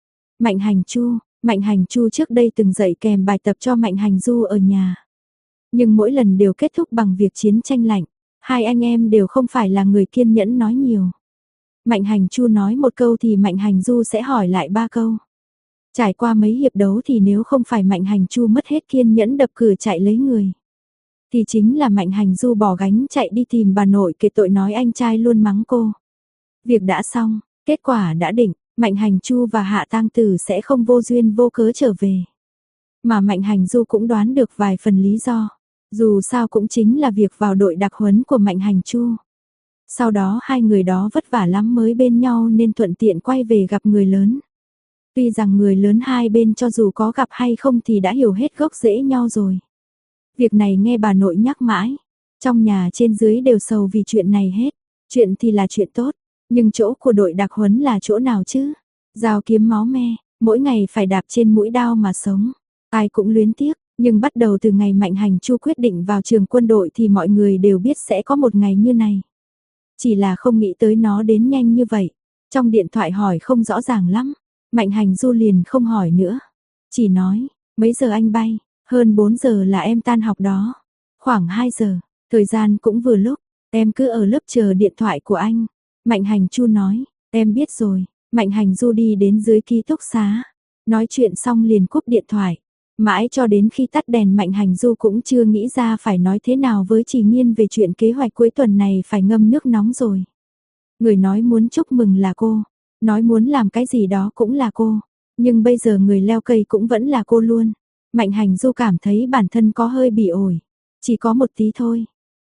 Mạnh Hành Chu trước đây từng dạy kèm bài tập cho Mạnh Hành Du ở nhà. Nhưng mỗi lần đều kết thúc bằng việc chiến tranh lạnh. Hai anh em đều không phải là người kiên nhẫn nói nhiều. Mạnh Hành Chu nói một câu thì Mạnh Hành Du sẽ hỏi lại 3 câu. Trải qua mấy hiệp đấu thì nếu không phải Mạnh Hành Chu mất hết kiên nhẫn đập cửa chạy lấy người, thì chính là Mạnh Hành Du bỏ gánh chạy đi tìm bà nội kể tội nói anh trai luôn mắng cô. Việc đã xong, kết quả đã định, Mạnh Hành Chu và Hạ Tang Tử sẽ không vô duyên vô cớ trở về. Mà Mạnh Hành Du cũng đoán được vài phần lý do. Dù sao cũng chính là việc vào đội đặc huấn của Mạnh Hành Chu. Sau đó hai người đó vất vả lắm mới bên nhau nên thuận tiện quay về gặp người lớn. Tuy rằng người lớn hai bên cho dù có gặp hay không thì đã hiểu hết gốc rễ nhau rồi. Việc này nghe bà nội nhắc mãi. Trong nhà trên dưới đều sầu vì chuyện này hết. Chuyện thì là chuyện tốt. Nhưng chỗ của đội đặc huấn là chỗ nào chứ? Dao kiếm máu me, mỗi ngày phải đạp trên mũi đao mà sống. Ai cũng luyến tiếc, nhưng bắt đầu từ ngày Mạnh Hành Chu quyết định vào trường quân đội thì mọi người đều biết sẽ có một ngày như này. Chỉ là không nghĩ tới nó đến nhanh như vậy. Trong điện thoại hỏi không rõ ràng lắm. Mạnh Hành Du liền không hỏi nữa. Chỉ nói, mấy giờ anh bay? Hơn 4 giờ là em tan học đó. Khoảng 2 giờ, thời gian cũng vừa lúc. Em cứ ở lớp chờ điện thoại của anh. Mạnh Hành Chu nói, em biết rồi. Mạnh Hành Du đi đến dưới ký túc xá. Nói chuyện xong liền cúp điện thoại. Mãi cho đến khi tắt đèn Mạnh Hành Du cũng chưa nghĩ ra phải nói thế nào với Trì Nghiên về chuyện kế hoạch cuối tuần này phải ngâm nước nóng rồi. Người nói muốn chúc mừng là cô. Nói muốn làm cái gì đó cũng là cô. Nhưng bây giờ người leo cây cũng vẫn là cô luôn. Mạnh Hành Du cảm thấy bản thân có hơi bị ổi. Chỉ có một tí thôi.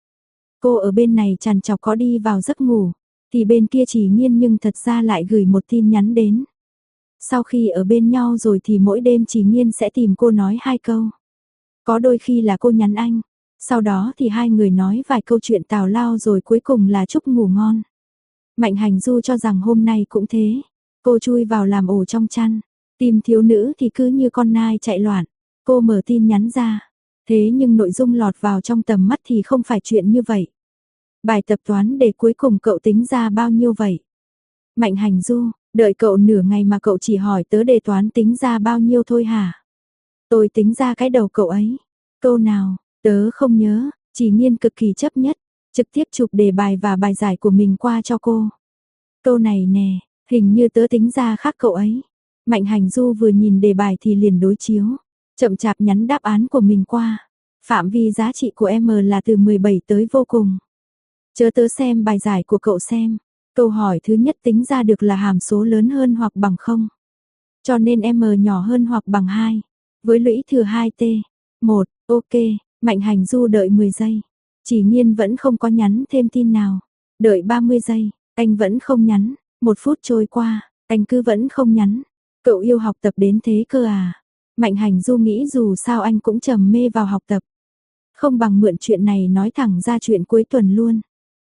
Cô ở bên này trằn trọc có đi vào giấc ngủ. Thì bên kia Trì Nghiên nhưng thật ra lại gửi một tin nhắn đến. Sau khi ở bên nhau rồi thì mỗi đêm Trì Nghiên sẽ tìm cô nói 2 câu. Có đôi khi là cô nhắn anh. Sau đó thì hai người nói vài câu chuyện tào lao rồi cuối cùng là chúc ngủ ngon. Mạnh Hành Du cho rằng hôm nay cũng thế. Cô chui vào làm ổ trong chăn. Tim thiếu nữ thì cứ như con nai chạy loạn. Cô mở tin nhắn ra. Thế nhưng nội dung lọt vào trong tầm mắt thì không phải chuyện như vậy. Bài tập toán để cuối cùng cậu tính ra bao nhiêu vậy? Mạnh Hành Du, đợi cậu nửa ngày mà cậu chỉ hỏi tớ đề toán tính ra bao nhiêu thôi hả? Tôi tính ra cái đầu cậu ấy. Câu nào, tớ không nhớ, Trì Nghiên cực kỳ chấp nhất, trực tiếp chụp đề bài và bài giải của mình qua cho cô. Câu này nè, hình như tớ tính ra khác cậu ấy. Mạnh Hành Du vừa nhìn đề bài thì liền đối chiếu, chậm chạp nhắn đáp án của mình qua. Phạm vi giá trị của M là từ 17 tới vô cùng. Chớ tớ xem bài giải của cậu xem. Câu hỏi thứ nhất tính ra được là hàm số lớn hơn hoặc bằng 0. Cho nên M nhỏ hơn hoặc bằng 2. Với lũy thừa 2t. 1, ok, Mạnh Hành Du đợi 10 giây. Trì Nghiên vẫn không có nhắn thêm tin nào. Đợi 30 giây, anh vẫn không nhắn. 1 phút trôi qua, anh cứ vẫn không nhắn. Cậu yêu học tập đến thế cơ à? Mạnh Hành Du nghĩ dù sao anh cũng trầm mê vào học tập. Không bằng mượn chuyện này nói thẳng ra chuyện cuối tuần luôn.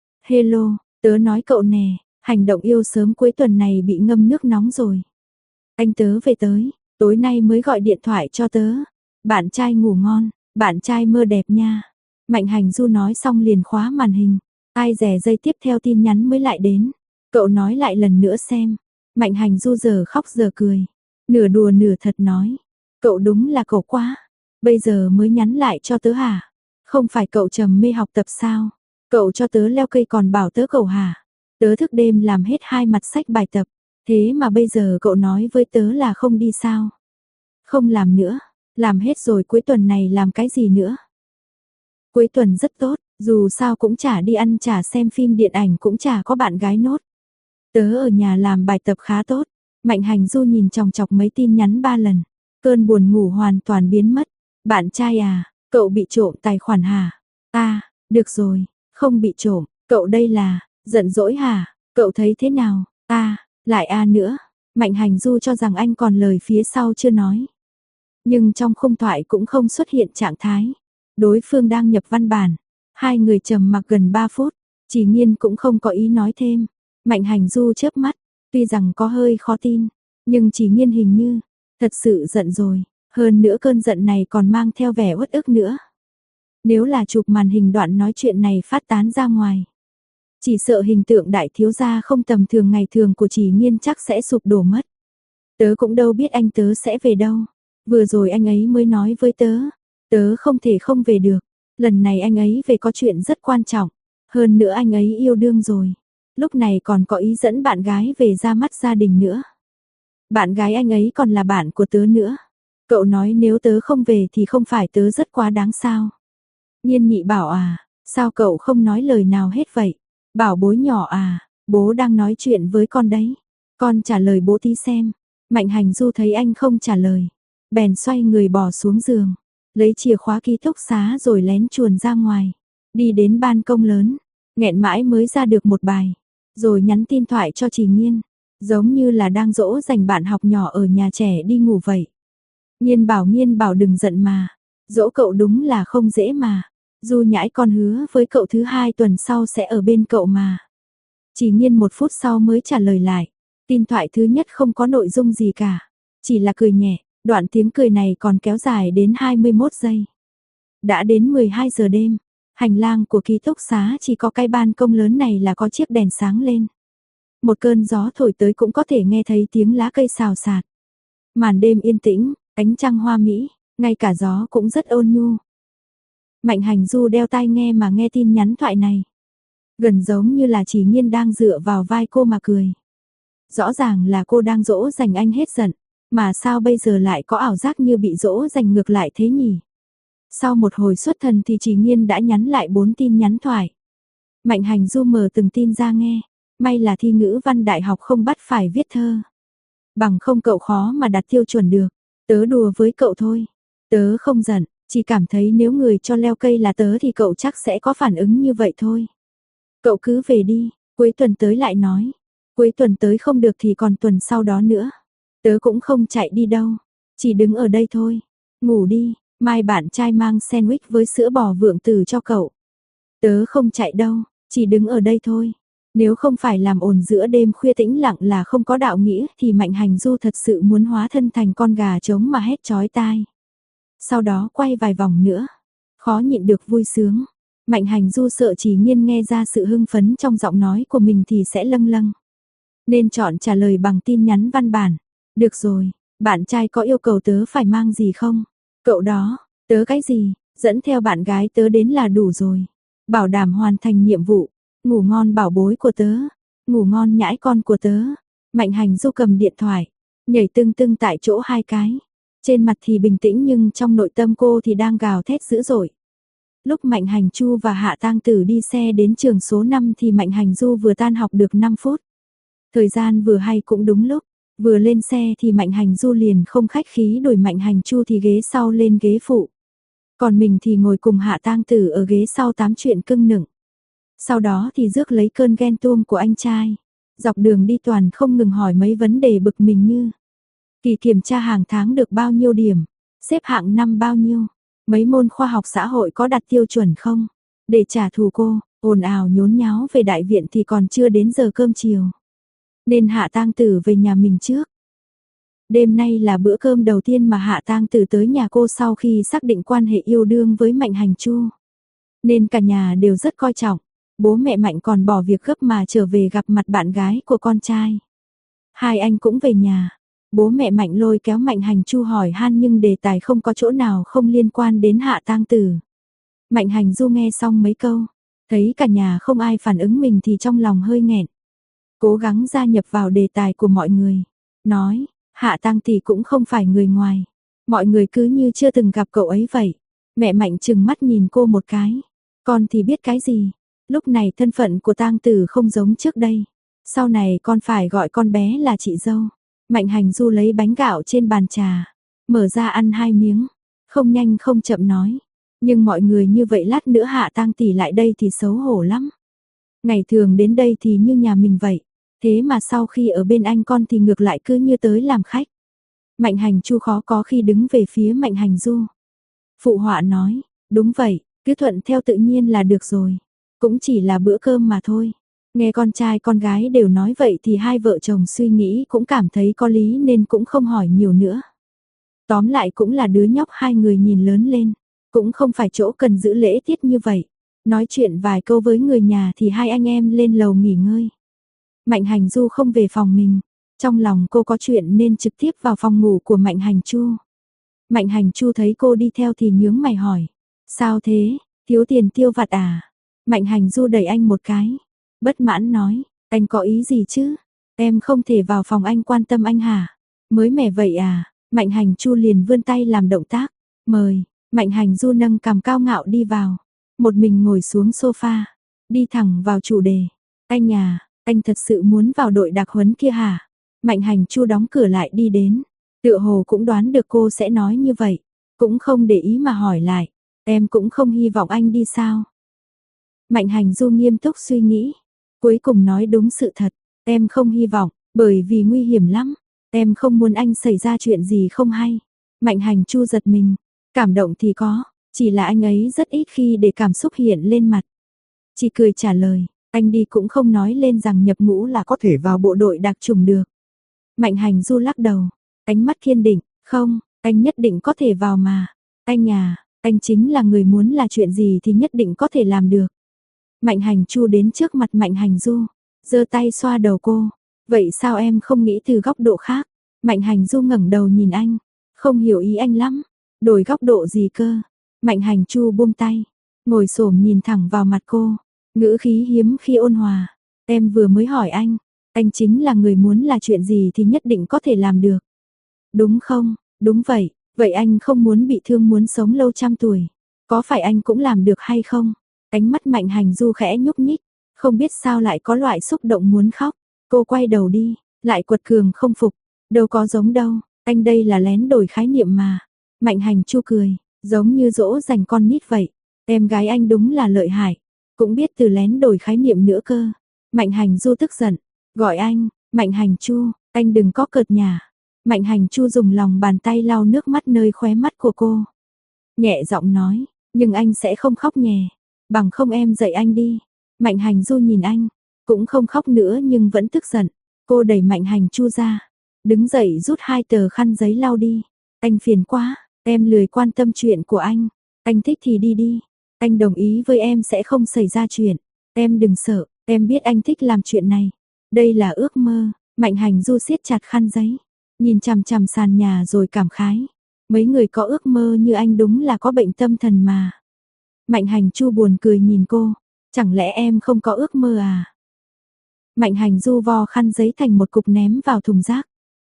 Hello, tớ nói cậu nè, hành động yêu sớm cuối tuần này bị ngâm nước nóng rồi. Anh tớ về tới, tối nay mới gọi điện thoại cho tớ. Bạn trai ngủ ngon, bạn trai mơ đẹp nha. Mạnh Hành Du nói xong liền khóa màn hình. Ai dè giây tiếp theo tin nhắn mới lại đến. Cậu nói lại lần nữa xem. Mạnh Hành Du giờ khóc giờ cười. Nửa đùa nửa thật nói. Cậu đúng là cậu quá. Bây giờ mới nhắn lại cho tớ hả? Không phải cậu trầm mê học tập sao? Cậu cho tớ leo cây còn bảo tớ cậu hả? Tớ thức đêm làm hết 2 mặt sách bài tập. Thế mà bây giờ cậu nói với tớ là không đi sao? Không làm nữa. Làm hết rồi cuối tuần này làm cái gì nữa? Cuối tuần rất tốt, dù sao cũng chả đi ăn chả xem phim điện ảnh cũng chả có bạn gái nốt. Tớ ở nhà làm bài tập khá tốt. Mạnh Hành Du nhìn chòng chọc mấy tin nhắn 3 lần. Cơn buồn ngủ hoàn toàn biến mất. Bạn trai à, cậu bị trộm tài khoản hả? À, được rồi, không bị trộm, cậu đây là, giận dỗi hả? Cậu thấy thế nào? À, lại nữa. Mạnh Hành Du cho rằng anh còn lời phía sau chưa nói. Nhưng trong khung thoại cũng không xuất hiện trạng thái. Đối phương đang nhập văn bản. Hai người trầm mặc gần 3 phút. Trì Nghiên cũng không có ý nói thêm. Mạnh Hành Du chớp mắt, tuy rằng có hơi khó tin, nhưng Chỉ Nghiên hình như thật sự giận rồi, hơn nữa cơn giận này còn mang theo vẻ uất ức nữa. Nếu là chụp màn hình đoạn nói chuyện này phát tán ra ngoài, chỉ sợ hình tượng đại thiếu gia không tầm thường ngày thường của Chỉ Nghiên chắc sẽ sụp đổ mất. Tớ cũng đâu biết anh tớ sẽ về đâu. Vừa rồi anh ấy mới nói với tớ, tớ không thể không về được. Lần này anh ấy về có chuyện rất quan trọng. Hơn nữa anh ấy yêu đương rồi. Lúc này còn có ý dẫn bạn gái về ra mắt gia đình nữa. Bạn gái anh ấy còn là bạn của tớ nữa. Cậu nói nếu tớ không về thì không phải tớ rất quá đáng sao? Nhiên Nhị bảo à, sao cậu không nói lời nào hết vậy? Bảo bối nhỏ à, bố đang nói chuyện với con đấy. Con trả lời bố tí xem. Mạnh Hành Du thấy anh không trả lời, bèn xoay người bỏ xuống giường, lấy chìa khóa ký túc xá rồi lén chuồn ra ngoài, đi đến ban công lớn, nghẹn mãi mới ra được một bài, rồi nhắn tin thoại cho Chỉ Nghiên, giống như là đang dỗ dành bạn học nhỏ ở nhà trẻ đi ngủ vậy. Nghiên bảo đừng giận mà, dỗ cậu đúng là không dễ mà, Du Nhãi con hứa với cậu thứ 2 tuần sau sẽ ở bên cậu mà. Chỉ Nghiên 1 phút sau mới trả lời lại. Tin thoại thứ nhất không có nội dung gì cả, chỉ là cười nhẹ, đoạn tiếng cười này còn kéo dài đến 21 giây. Đã đến 12 giờ đêm, hành lang của ký túc xá chỉ có cái ban công lớn này là có chiếc đèn sáng lên. Một cơn gió thổi tới cũng có thể nghe thấy tiếng lá cây xào xạc. Màn đêm yên tĩnh, ánh trăng hoa mỹ, ngay cả gió cũng rất ôn nhu. Mạnh Hành Du đeo tai nghe mà nghe tin nhắn thoại này. Gần giống như là Chỉ Nghiên đang dựa vào vai cô mà cười. Rõ ràng là cô đang dỗ dành anh hết giận, mà sao bây giờ lại có ảo giác như bị dỗ dành ngược lại thế nhỉ? Sau một hồi xuất thần thì Chỉ Nghiên đã nhắn lại 4 tin nhắn thoại. Mạnh Hành Du mở từng tin ra nghe, may là thi ngữ văn đại học không bắt phải viết thơ. Bằng không cậu khó mà đạt tiêu chuẩn được, tớ đùa với cậu thôi, tớ không giận, chỉ cảm thấy nếu người cho leo cây là tớ thì cậu chắc sẽ có phản ứng như vậy thôi. Cậu cứ về đi, cuối tuần tới lại nói. Cuối tuần tới không được thì còn tuần sau đó nữa. Tớ cũng không chạy đi đâu, chỉ đứng ở đây thôi. Ngủ đi, mai bạn trai mang sandwich với sữa bò vượng tử cho cậu. Tớ không chạy đâu, chỉ đứng ở đây thôi. Nếu không phải làm ồn giữa đêm khuya tĩnh lặng là không có đạo nghĩa thì Mạnh Hành Du thật sự muốn hóa thân thành con gà trống mà hét chói tai. Sau đó quay vài vòng nữa, khó nhịn được vui sướng. Mạnh Hành Du sợ Chỉ Nghiên nghe ra sự hưng phấn trong giọng nói của mình thì sẽ lâng lâng. Nên chọn trả lời bằng tin nhắn văn bản. Được rồi, bạn trai có yêu cầu tớ phải mang gì không? Cậu đó, tớ cái gì, dẫn theo bạn gái tớ đến là đủ rồi. Bảo đảm hoàn thành nhiệm vụ. Ngủ ngon bảo bối của tớ. Ngủ ngon nhãi con của tớ. Mạnh Hành Du cầm điện thoại, nhảy tưng tưng tại chỗ 2 cái. Trên mặt thì bình tĩnh nhưng trong nội tâm cô thì đang gào thét dữ dội. Lúc Mạnh Hành Chu và Hạ Tang Tử đi xe đến trường số 5 thì Mạnh Hành Du vừa tan học được 5 phút. Thời gian vừa hay cũng đúng lúc, vừa lên xe thì Mạnh Hành Du liền không khách khí đổi Mạnh Hành Chu thì ghế sau lên ghế phụ. Còn mình thì ngồi cùng Hạ Tang Tử ở ghế sau tám chuyện cưng nựng. Sau đó thì rước lấy cơn ghen tuông của anh trai. Dọc đường đi toàn không ngừng hỏi mấy vấn đề bực mình như: kỳ kiểm tra hàng tháng được bao nhiêu điểm, xếp hạng năm bao nhiêu, mấy môn khoa học xã hội có đạt tiêu chuẩn không. Để trả thù cô, ồn ào nhốn nháo về đại viện thì còn chưa đến giờ cơm chiều. Nên Hạ Tang Tử về nhà mình trước. Đêm nay là bữa cơm đầu tiên mà Hạ Tang Tử tới nhà cô sau khi xác định quan hệ yêu đương với Mạnh Hành Chu. Nên cả nhà đều rất coi trọng. Bố mẹ Mạnh còn bỏ việc gấp mà trở về gặp mặt bạn gái của con trai. Hai anh cũng về nhà. Bố mẹ Mạnh lôi kéo Mạnh Hành Chu hỏi han nhưng đề tài không có chỗ nào không liên quan đến Hạ Tang Tử. Mạnh Hành Du nghe xong mấy câu, thấy cả nhà không ai phản ứng mình thì trong lòng hơi nghẹn. Cố gắng gia nhập vào đề tài của mọi người. Nói, Hạ Tang Tỷ cũng không phải người ngoài. Mọi người cứ như chưa từng gặp cậu ấy vậy. Mẹ Mạnh trừng mắt nhìn cô một cái. Con thì biết cái gì. Lúc này thân phận của Tang Tử không giống trước đây. Sau này con phải gọi con bé là chị dâu. Mạnh Hành Du lấy bánh gạo trên bàn trà, mở ra ăn 2 miếng. Không nhanh không chậm nói. Nhưng mọi người như vậy lát nữa Hạ Tang Tỷ lại đây thì xấu hổ lắm. Ngày thường đến đây thì như nhà mình vậy. Thế mà sau khi ở bên anh con thì ngược lại cứ như tới làm khách. Mạnh Hành Chu khó có khi đứng về phía Mạnh Hành Du. Phụ họa nói, đúng vậy, cứ thuận theo tự nhiên là được rồi. Cũng chỉ là bữa cơm mà thôi. Nghe con trai con gái đều nói vậy thì hai vợ chồng suy nghĩ cũng cảm thấy có lý nên cũng không hỏi nhiều nữa. Tóm lại cũng là đứa nhóc hai người nhìn lớn lên, cũng không phải chỗ cần giữ lễ tiết như vậy. Nói chuyện vài câu với người nhà thì hai anh em lên lầu nghỉ ngơi. Mạnh Hành Du không về phòng mình, trong lòng cô có chuyện nên trực tiếp vào phòng ngủ của Mạnh Hành Chu. Mạnh Hành Chu thấy cô đi theo thì nhướng mày hỏi, sao thế, thiếu tiền tiêu vặt à? Mạnh Hành Du đẩy anh một cái, bất mãn nói, anh có ý gì chứ? Em không thể vào phòng anh quan tâm anh hả? Mới mẻ vậy à? Mạnh Hành Chu liền vươn tay làm động tác, mời. Mạnh Hành Du nâng cằm cao ngạo đi vào, một mình ngồi xuống sofa, đi thẳng vào chủ đề. Anh à, anh thật sự muốn vào đội đặc huấn kia hả? Mạnh Hành Chu đóng cửa lại đi đến, tựa hồ cũng đoán được cô sẽ nói như vậy, cũng không để ý mà hỏi lại, em cũng không hy vọng anh đi sao? Mạnh Hành Du nghiêm túc suy nghĩ, cuối cùng nói đúng sự thật, em không hy vọng, bởi vì nguy hiểm lắm, em không muốn anh xảy ra chuyện gì không hay. Mạnh Hành Chu giật mình, cảm động thì có, chỉ là anh ấy rất ít khi để cảm xúc hiện lên mặt. Chỉ cười trả lời, anh đi cũng không nói lên rằng nhập ngũ là có thể vào bộ đội đặc chủng được. Mạnh Hành Du lắc đầu, ánh mắt kiên định, không, anh nhất định có thể vào mà. Anh à, anh chính là người muốn là chuyện gì thì nhất định có thể làm được. Mạnh Hành Chu đến trước mặt Mạnh Hành Du, giơ tay xoa đầu cô. Vậy sao em không nghĩ từ góc độ khác? Mạnh Hành Du ngẩng đầu nhìn anh, không hiểu ý anh lắm. Đổi góc độ gì cơ? Mạnh Hành Chu buông tay, ngồi xổm nhìn thẳng vào mặt cô, ngữ khí hiếm khi ôn hòa. Em vừa mới hỏi anh chính là người muốn là chuyện gì thì nhất định có thể làm được. Đúng không? Đúng vậy, vậy anh không muốn bị thương muốn sống lâu trăm tuổi. Có phải anh cũng làm được hay không? Ánh mắt Mạnh Hành Du khẽ nhúc nhích, không biết sao lại có loại xúc động muốn khóc. Cô quay đầu đi, lại quật cường không phục. Đâu có giống đâu, anh đây là lén đổi khái niệm mà. Mạnh Hành Chu cười, giống như dỗ dành con nít vậy. Em gái anh đúng là lợi hại, cũng biết từ lén đổi khái niệm nữa cơ. Mạnh Hành Du tức giận, gọi anh, Mạnh Hành Chu, anh đừng có cợt nhả. Mạnh Hành Chu dùng lòng bàn tay lau nước mắt nơi khóe mắt của cô. Nhẹ giọng nói, nhưng anh sẽ không khóc nhè, bằng không em dạy anh đi. Mạnh Hành Du nhìn anh, cũng không khóc nữa nhưng vẫn tức giận. Cô đẩy Mạnh Hành Chu ra, đứng dậy rút 2 tờ khăn giấy lau đi. Anh phiền quá, em lười quan tâm chuyện của anh thích thì đi đi. Anh đồng ý với em sẽ không xảy ra chuyện. Em đừng sợ, em biết anh thích làm chuyện này. Đây là ước mơ. Mạnh Hành Du siết chặt khăn giấy, nhìn chằm chằm sàn nhà rồi cảm khái. Mấy người có ước mơ như anh đúng là có bệnh tâm thần mà. Mạnh Hành Chu buồn cười nhìn cô, chẳng lẽ em không có ước mơ à? Mạnh Hành Du vo khăn giấy thành một cục ném vào thùng rác.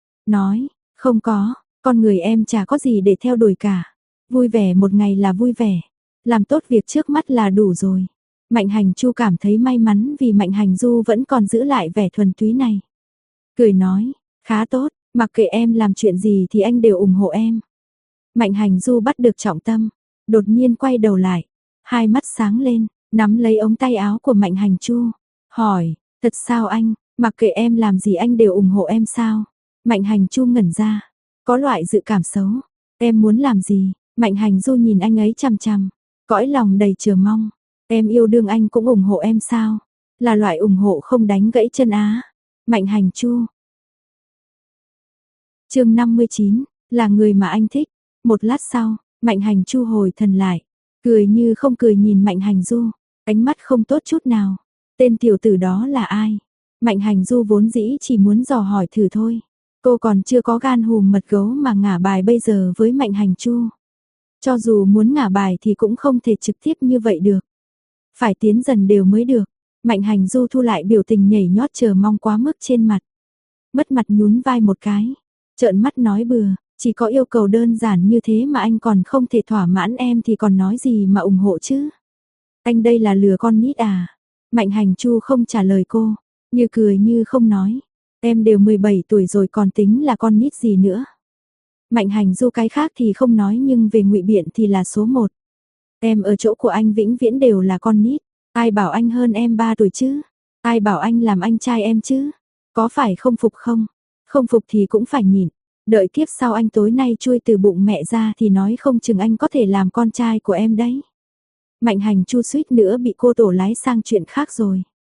Nói, không có, con người em chả có gì để theo đuổi cả. Vui vẻ một ngày là vui vẻ, làm tốt việc trước mắt là đủ rồi. Mạnh Hành Chu cảm thấy may mắn vì Mạnh Hành Du vẫn còn giữ lại vẻ thuần túy này. Cười nói, khá tốt, mặc kệ em làm chuyện gì thì anh đều ủng hộ em. Mạnh Hành Du bắt được trọng tâm, đột nhiên quay đầu lại, hai mắt sáng lên, nắm lấy ống tay áo của Mạnh Hành Chu, hỏi, thật sao anh, mặc kệ em làm gì anh đều ủng hộ em sao? Mạnh Hành Chu ngẩn ra, có loại dự cảm xấu, em muốn làm gì? Mạnh Hành Du nhìn anh ấy chằm chằm, cõi lòng đầy chờ mong, em yêu đương anh cũng ủng hộ em sao? Là loại ủng hộ không đánh gãy chân á. Mạnh Hành Chu. Chương 59, là người mà anh thích. Một lát sau, Mạnh Hành Chu hồi thần lại, cười như không cười nhìn Mạnh Hành Du, ánh mắt không tốt chút nào. Tên tiểu tử đó là ai? Mạnh Hành Du vốn dĩ chỉ muốn dò hỏi thử thôi. Cô còn chưa có gan hùm mật gấu mà ngả bài bây giờ với Mạnh Hành Chu. Cho dù muốn ngả bài thì cũng không thể trực tiếp như vậy được. Phải tiến dần đều mới được. Mạnh Hành Du thu lại biểu tình nhảy nhót chờ mong quá mức trên mặt. Mất mặt nhún vai một cái, trợn mắt nói bừa, chỉ có yêu cầu đơn giản như thế mà anh còn không thể thỏa mãn em thì còn nói gì mà ủng hộ chứ? Anh đây là lừa con nít à? Mạnh Hành Chu không trả lời cô, như cười như không nói. Em đều 17 tuổi rồi còn tính là con nít gì nữa? Mạnh Hành Du cái khác thì không nói nhưng về ngụy biện thì là số 1. Em ở chỗ của anh vĩnh viễn đều là con nít. Ai bảo anh hơn em 3 tuổi chứ? Ai bảo anh làm anh trai em chứ? Có phải không phục không? Không phục thì cũng phải nhịn. Đợi kiếp sau anh tối nay chui từ bụng mẹ ra thì nói không chừng anh có thể làm con trai của em đấy. Mạnh Hành Chu suýt nữa bị cô tổ lái sang chuyện khác rồi.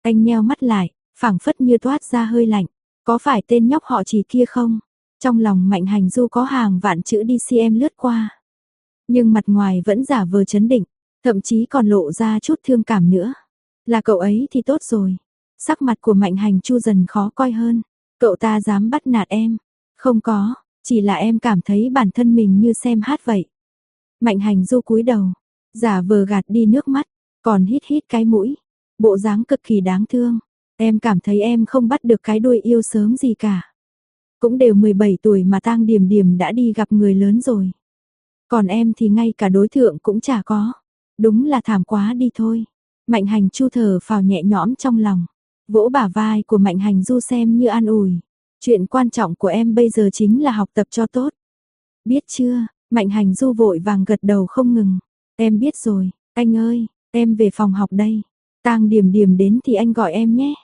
Anh nheo mắt lại, phảng phất như toát ra hơi lạnh. Có phải tên nhóc họ Trì kia không? Trong lòng Mạnh Hành Du có hàng vạn chữ DCM lướt qua. Nhưng mặt ngoài vẫn giả vờ trấn định, thậm chí còn lộ ra chút thương cảm nữa. Là cậu ấy thì tốt rồi. Sắc mặt của Mạnh Hành Chu dần khó coi hơn. Cậu ta dám bắt nạt em? Không có, chỉ là em cảm thấy bản thân mình như xem hát vậy. Mạnh Hành Du cúi đầu, giả vờ gạt đi nước mắt, còn hít hít cái mũi. Bộ dáng cực kỳ đáng thương. Em cảm thấy em không bắt được cái đuôi yêu sớm gì cả. Cũng đều 17 tuổi mà Tang Điểm Điểm đã đi gặp người lớn rồi. Còn em thì ngay cả đối tượng cũng chả có. Đúng là thảm quá đi thôi. Mạnh Hành Chu thở phào nhẹ nhõm trong lòng. Vỗ bả vai của Mạnh Hành Du xem như an ủi. Chuyện quan trọng của em bây giờ chính là học tập cho tốt. Biết chưa? Mạnh Hành Du vội vàng gật đầu không ngừng. Em biết rồi, anh ơi, em về phòng học đây. Tang Điểm Điểm đến thì anh gọi em nhé.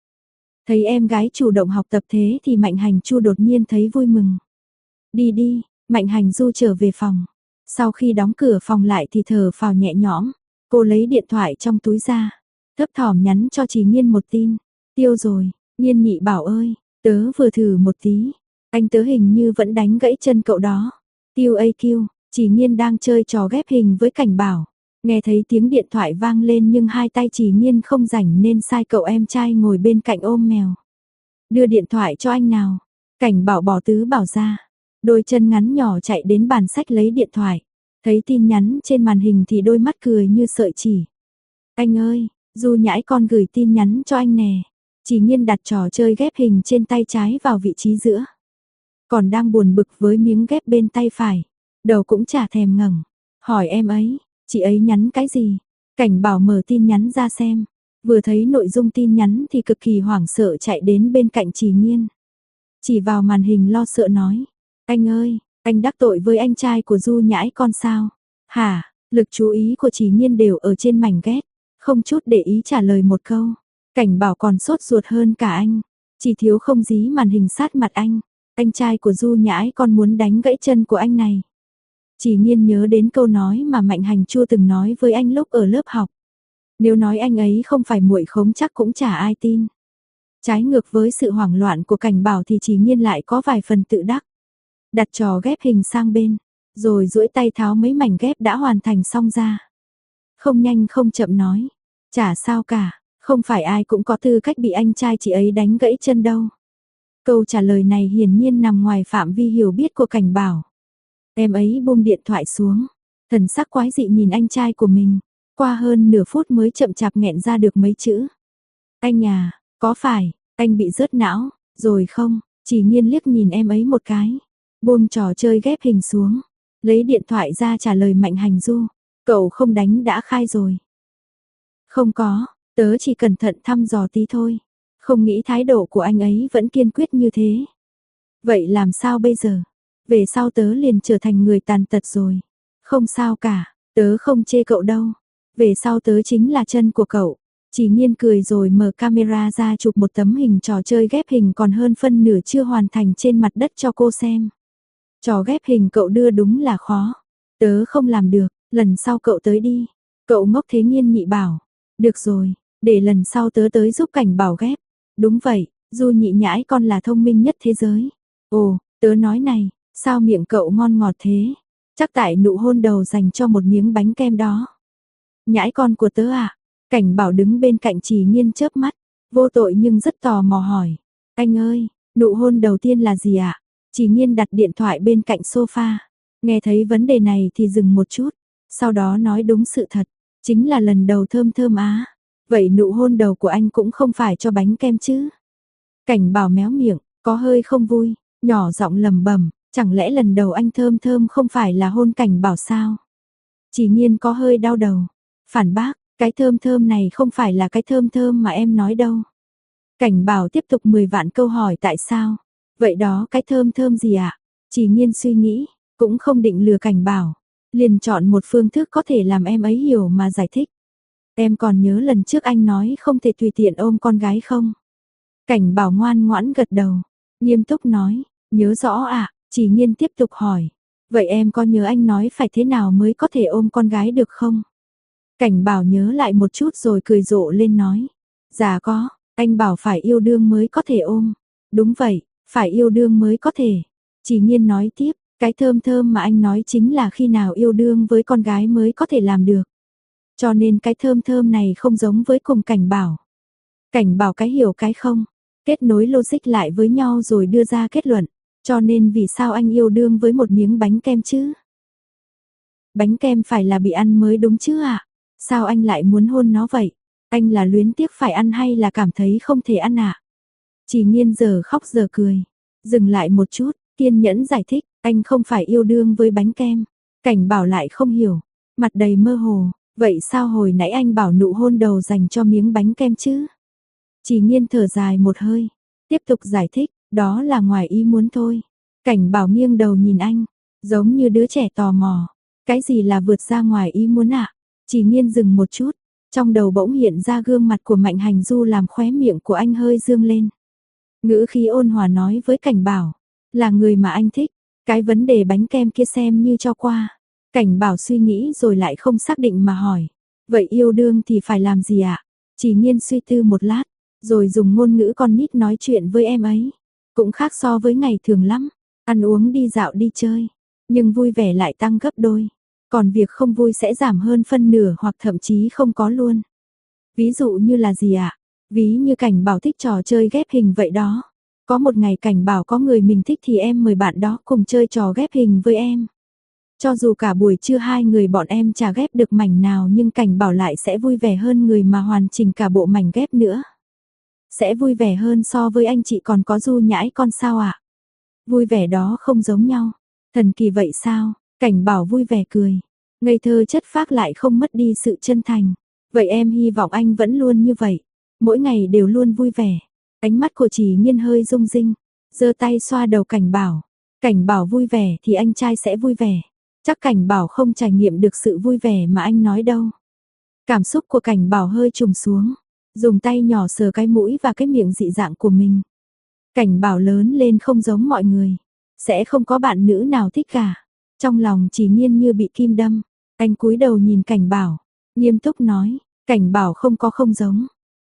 Thấy em gái chủ động học tập thế thì Mạnh Hành Chu đột nhiên thấy vui mừng. Đi đi, Mạnh Hành Du trở về phòng. Sau khi đóng cửa phòng lại thì thở phào nhẹ nhõm. Cô lấy điện thoại trong túi ra. Thấp thỏm nhắn cho Trì Nghiên một tin. Tiêu rồi, Nghiên nhị bảo ơi, tớ vừa thử một tí. Anh tớ hình như vẫn đánh gãy chân cậu đó. Tiêu AQ, Trì Nghiên đang chơi trò ghép hình với Cảnh Bảo. Nghe thấy tiếng điện thoại vang lên nhưng hai tay Trì Nghiên không rảnh nên sai cậu em trai ngồi bên cạnh ôm mèo. Đưa điện thoại cho anh nào. Cảnh Bảo bỏ tứ bảo ra. Đôi chân ngắn nhỏ chạy đến bàn sách lấy điện thoại. Thấy tin nhắn trên màn hình thì đôi mắt cười như sợi chỉ. Anh ơi, Du Nhãi con gửi tin nhắn cho anh nè. Trì Nghiên đặt trò chơi ghép hình trên tay trái vào vị trí giữa. Còn đang buồn bực với miếng ghép bên tay phải. Đầu cũng chả thèm ngẩng. Hỏi em ấy, chị ấy nhắn cái gì? Cảnh Bảo mở tin nhắn ra xem. Vừa thấy nội dung tin nhắn thì cực kỳ hoảng sợ chạy đến bên cạnh Trì Nghiên. Chỉ vào màn hình lo sợ nói. Anh ơi, anh đắc tội với anh trai của Du Nhãi con sao? Hả? Lực chú ý của Trì Nghiên đều ở trên mảnh ghép. Không chút để ý trả lời một câu. Cảnh Bảo còn sốt ruột hơn cả anh. Chỉ thiếu không dí màn hình sát mặt anh. Anh trai của Du Nhãi con muốn đánh gãy chân của anh này. Trì Nghiên nhớ đến câu nói mà Mạnh Hành Chu từng nói với anh lúc ở lớp học. Nếu nói anh ấy không phải muội khống chắc cũng chả ai tin. Trái ngược với sự hoảng loạn của Cảnh Bảo thì Trì Nghiên lại có vài phần tự đắc. Đặt trò ghép hình sang bên, rồi duỗi tay tháo mấy mảnh ghép đã hoàn thành xong ra. Không nhanh không chậm nói, chả sao cả, không phải ai cũng có tư cách bị anh trai chị ấy đánh gãy chân đâu. Câu trả lời này hiển nhiên nằm ngoài phạm vi hiểu biết của Cảnh Bảo. Em ấy buông điện thoại xuống, thần sắc quái dị nhìn anh trai của mình, qua hơn nửa phút mới chậm chạp nghẹn ra được mấy chữ. Anh à, có phải, anh bị rớt não, rồi không? Trì Nghiên liếc nhìn em ấy một cái, buông trò chơi ghép hình xuống, lấy điện thoại ra trả lời Mạnh Hành Du. Cậu không đánh đã khai rồi. Không có, tớ chỉ cẩn thận thăm dò tí thôi. Không nghĩ thái độ của anh ấy vẫn kiên quyết như thế. Vậy làm sao bây giờ? Về sau tớ liền trở thành người tàn tật rồi. Không sao cả, tớ không chê cậu đâu. Về sau tớ chính là chân của cậu. Trì Nghiên cười rồi mở camera ra chụp một tấm hình trò chơi ghép hình còn hơn phân nửa chưa hoàn thành trên mặt đất cho cô xem. Trò ghép hình cậu đưa đúng là khó. Tớ không làm được, lần sau cậu tới đi. Cậu ngốc thế Nghiên nhị bảo. Được rồi, để lần sau tớ tới giúp Cảnh Bảo ghép. Đúng vậy, Du nhị nhãi con là thông minh nhất thế giới. Ồ, tớ nói này, sao miệng cậu ngon ngọt thế? Chắc tại nụ hôn đầu dành cho một miếng bánh kem đó. Nhãi con của tớ à? Cảnh Bảo đứng bên cạnh Trì Nghiên chớp mắt, vô tội nhưng rất tò mò hỏi. Anh ơi, nụ hôn đầu tiên là gì ạ? Trì Nghiên đặt điện thoại bên cạnh sofa. Nghe thấy vấn đề này thì dừng một chút. Sau đó nói đúng sự thật. Chính là lần đầu thơm thơm á. Vậy nụ hôn đầu của anh cũng không phải cho bánh kem chứ? Cảnh Bảo méo miệng, có hơi không vui, nhỏ giọng lẩm bẩm, chẳng lẽ lần đầu anh thơm thơm không phải là hôn Cảnh Bảo sao? Trì Nghiên có hơi đau đầu, phản bác, cái thơm thơm này không phải là cái thơm thơm mà em nói đâu. Cảnh Bảo tiếp tục 10 vạn câu hỏi tại sao? Vậy đó cái thơm thơm gì ạ? Trì Nghiên suy nghĩ, cũng không định lừa Cảnh Bảo, liền chọn một phương thức có thể làm em ấy hiểu mà giải thích. Em còn nhớ lần trước anh nói không thể tùy tiện ôm con gái không? Cảnh Bảo ngoan ngoãn gật đầu, nghiêm túc nói, nhớ rõ ạ. Trì Nghiên tiếp tục hỏi, vậy em có nhớ anh nói phải thế nào mới có thể ôm con gái được không? Cảnh Bảo nhớ lại một chút rồi cười rộ lên nói, Dạ có, anh bảo phải yêu đương mới có thể ôm. Đúng vậy, phải yêu đương mới có thể. Chỉ Nhiên nói tiếp, cái thơm thơm mà anh nói chính là khi nào yêu đương với con gái mới có thể làm được. Cho nên cái thơm thơm này không giống với cùng Cảnh Bảo. Cảnh Bảo cái hiểu cái không, kết nối logic lại với nhau rồi đưa ra kết luận. Cho nên vì sao anh yêu đương với một miếng bánh kem chứ? Bánh kem phải là bị ăn mới đúng chứ ạ? Sao anh lại muốn hôn nó vậy? Anh là luyến tiếc phải ăn hay là cảm thấy không thể ăn ạ? Chỉ Nhiên giờ khóc giờ cười. Dừng lại một chút, kiên nhẫn giải thích, anh không phải yêu đương với bánh kem. Cảnh Bảo lại không hiểu, mặt đầy mơ hồ, vậy sao hồi nãy anh bảo nụ hôn đầu dành cho miếng bánh kem chứ? Chỉ Nhiên thở dài một hơi, tiếp tục giải thích, đó là ngoài ý muốn thôi. Cảnh Bảo nghiêng đầu nhìn anh, giống như đứa trẻ tò mò. Cái gì là vượt ra ngoài ý muốn ạ? Chỉ Nhiên dừng một chút, trong đầu bỗng hiện ra gương mặt của Mạnh Hành Du làm khóe miệng của anh hơi dương lên. Ngữ khí ôn hòa nói với Cảnh Bảo, là người mà anh thích, cái vấn đề bánh kem kia xem như cho qua. Cảnh Bảo suy nghĩ rồi lại không xác định mà hỏi, vậy yêu đương thì phải làm gì ạ? Chỉ Nhiên suy tư một lát, rồi dùng ngôn ngữ con nít nói chuyện với em ấy. Cũng khác so với ngày thường lắm, ăn uống đi dạo đi chơi, nhưng vui vẻ lại tăng gấp đôi. Còn việc không vui sẽ giảm hơn phân nửa hoặc thậm chí không có luôn. Ví dụ như là gì ạ? Ví như Cảnh Bảo thích trò chơi ghép hình vậy đó. Có một ngày Cảnh Bảo có người mình thích thì em mời bạn đó cùng chơi trò ghép hình với em. Cho dù cả buổi trưa hai người bọn em chả ghép được mảnh nào nhưng Cảnh Bảo lại sẽ vui vẻ hơn người mà hoàn chỉnh cả bộ mảnh ghép nữa. Sẽ vui vẻ hơn so với anh chị còn có Du Nhãi con sao ạ? Vui vẻ đó không giống nhau. Thần kỳ vậy sao? Cảnh Bảo vui vẻ cười. Ngây thơ chất phác lại không mất đi sự chân thành. Vậy em hy vọng anh vẫn luôn như vậy. Mỗi ngày đều luôn vui vẻ. Ánh mắt của Chỉ Nhiên hơi rung rinh. Giơ tay xoa đầu Cảnh Bảo. Cảnh Bảo vui vẻ thì anh trai sẽ vui vẻ. Chắc Cảnh Bảo không trải nghiệm được sự vui vẻ mà anh nói đâu. Cảm xúc của Cảnh Bảo hơi trùng xuống. Dùng tay nhỏ sờ cái mũi và cái miệng dị dạng của mình. Cảnh Bảo lớn lên không giống mọi người. Sẽ không có bạn nữ nào thích cả. Trong lòng Chỉ Nhiên như bị kim đâm. Anh cúi đầu nhìn Cảnh Bảo. Nghiêm túc nói. Cảnh Bảo không giống.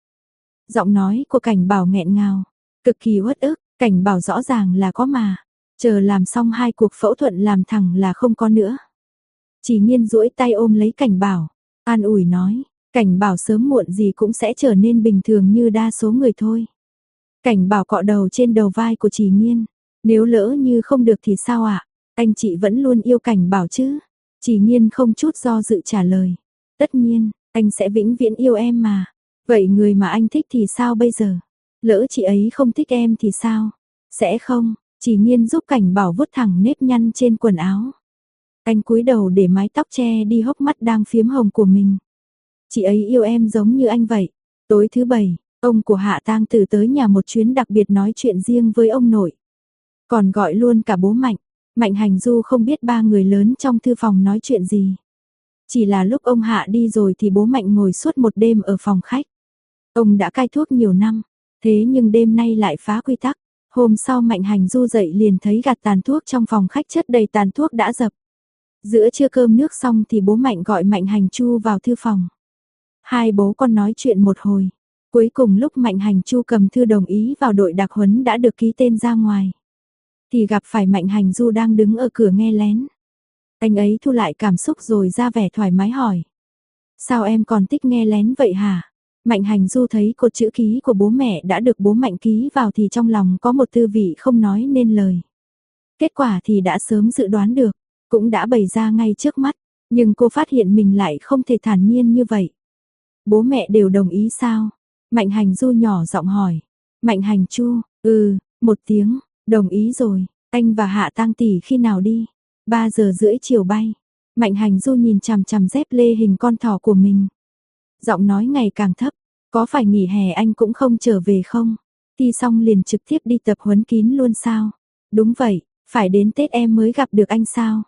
Giọng nói của Cảnh Bảo nghẹn ngào. Cực kỳ uất ức. Cảnh Bảo rõ ràng là có mà. Chờ làm xong 2 cuộc phẫu thuật làm thẳng là không có nữa. Chỉ Nhiên duỗi tay ôm lấy Cảnh Bảo. An ủi nói. Cảnh Bảo sớm muộn gì cũng sẽ trở nên bình thường như đa số người thôi. Cảnh Bảo cọ đầu trên đầu vai của Chỉ Nhiên. Nếu lỡ như không được thì sao ạ? Anh chị vẫn luôn yêu Cảnh Bảo chứ? Chỉ Nhiên không chút do dự trả lời. Tất nhiên, anh sẽ vĩnh viễn yêu em mà. Vậy người mà anh thích thì sao bây giờ? Lỡ chị ấy không thích em thì sao? Sẽ không, Chỉ Nhiên giúp Cảnh Bảo vuốt thẳng nếp nhăn trên quần áo. Anh cúi đầu để mái tóc che đi hốc mắt đang phiếm hồng của mình. Chị ấy yêu em giống như anh vậy. Tối thứ 7, ông của Hạ Tang Tử tới nhà một chuyến đặc biệt nói chuyện riêng với ông nội. Còn gọi luôn cả bố Mạnh. Mạnh Hành Du không biết 3 người lớn trong thư phòng nói chuyện gì. Chỉ là lúc ông Hạ đi rồi thì bố Mạnh ngồi suốt một đêm ở phòng khách. Ông đã cai thuốc nhiều năm, thế nhưng đêm nay lại phá quy tắc. Hôm sau Mạnh Hành Du dậy liền thấy gạt tàn thuốc trong phòng khách chất đầy tàn thuốc đã dập. Giữa trưa cơm nước xong thì bố Mạnh gọi Mạnh Hành Chu vào thư phòng. Hai bố con nói chuyện một hồi. Cuối cùng lúc Mạnh Hành Chu cầm thư đồng ý vào đội đặc huấn đã được ký tên ra ngoài. Thì gặp phải Mạnh Hành Du đang đứng ở cửa nghe lén. Anh ấy thu lại cảm xúc rồi ra vẻ thoải mái hỏi. Sao em còn thích nghe lén vậy hả? Mạnh Hành Du thấy cột chữ ký của bố mẹ đã được bố Mạnh ký vào thì trong lòng có một tư vị không nói nên lời. Kết quả thì đã sớm dự đoán được, cũng đã bày ra ngay trước mắt, nhưng cô phát hiện mình lại không thể thản nhiên như vậy. Bố mẹ đều đồng ý sao? Mạnh Hành Du nhỏ giọng hỏi. Mạnh Hành Chu, một tiếng, đồng ý rồi, anh và Hạ Tang tỷ khi nào đi? 3 giờ rưỡi chiều bay. Mạnh Hành Du nhìn chằm chằm dép lê hình con thỏ của mình. Giọng nói ngày càng thấp, có phải nghỉ hè anh cũng không trở về không? Thi xong liền trực tiếp đi tập huấn kín luôn sao? Đúng vậy, phải đến Tết em mới gặp được anh sao?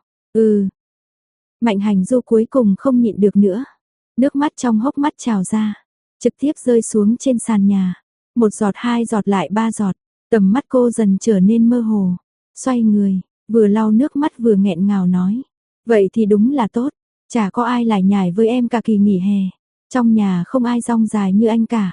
Mạnh Hành Du cuối cùng không nhịn được nữa. Nước mắt trong hốc mắt trào ra, trực tiếp rơi xuống trên sàn nhà. 1 giọt 2 giọt lại 3 giọt, tầm mắt cô dần trở nên mơ hồ. Xoay người, vừa lau nước mắt vừa nghẹn ngào nói. Vậy thì đúng là tốt, chả có ai lải nhải với em cả kỳ nghỉ hè. Trong nhà không ai rong dài như anh cả.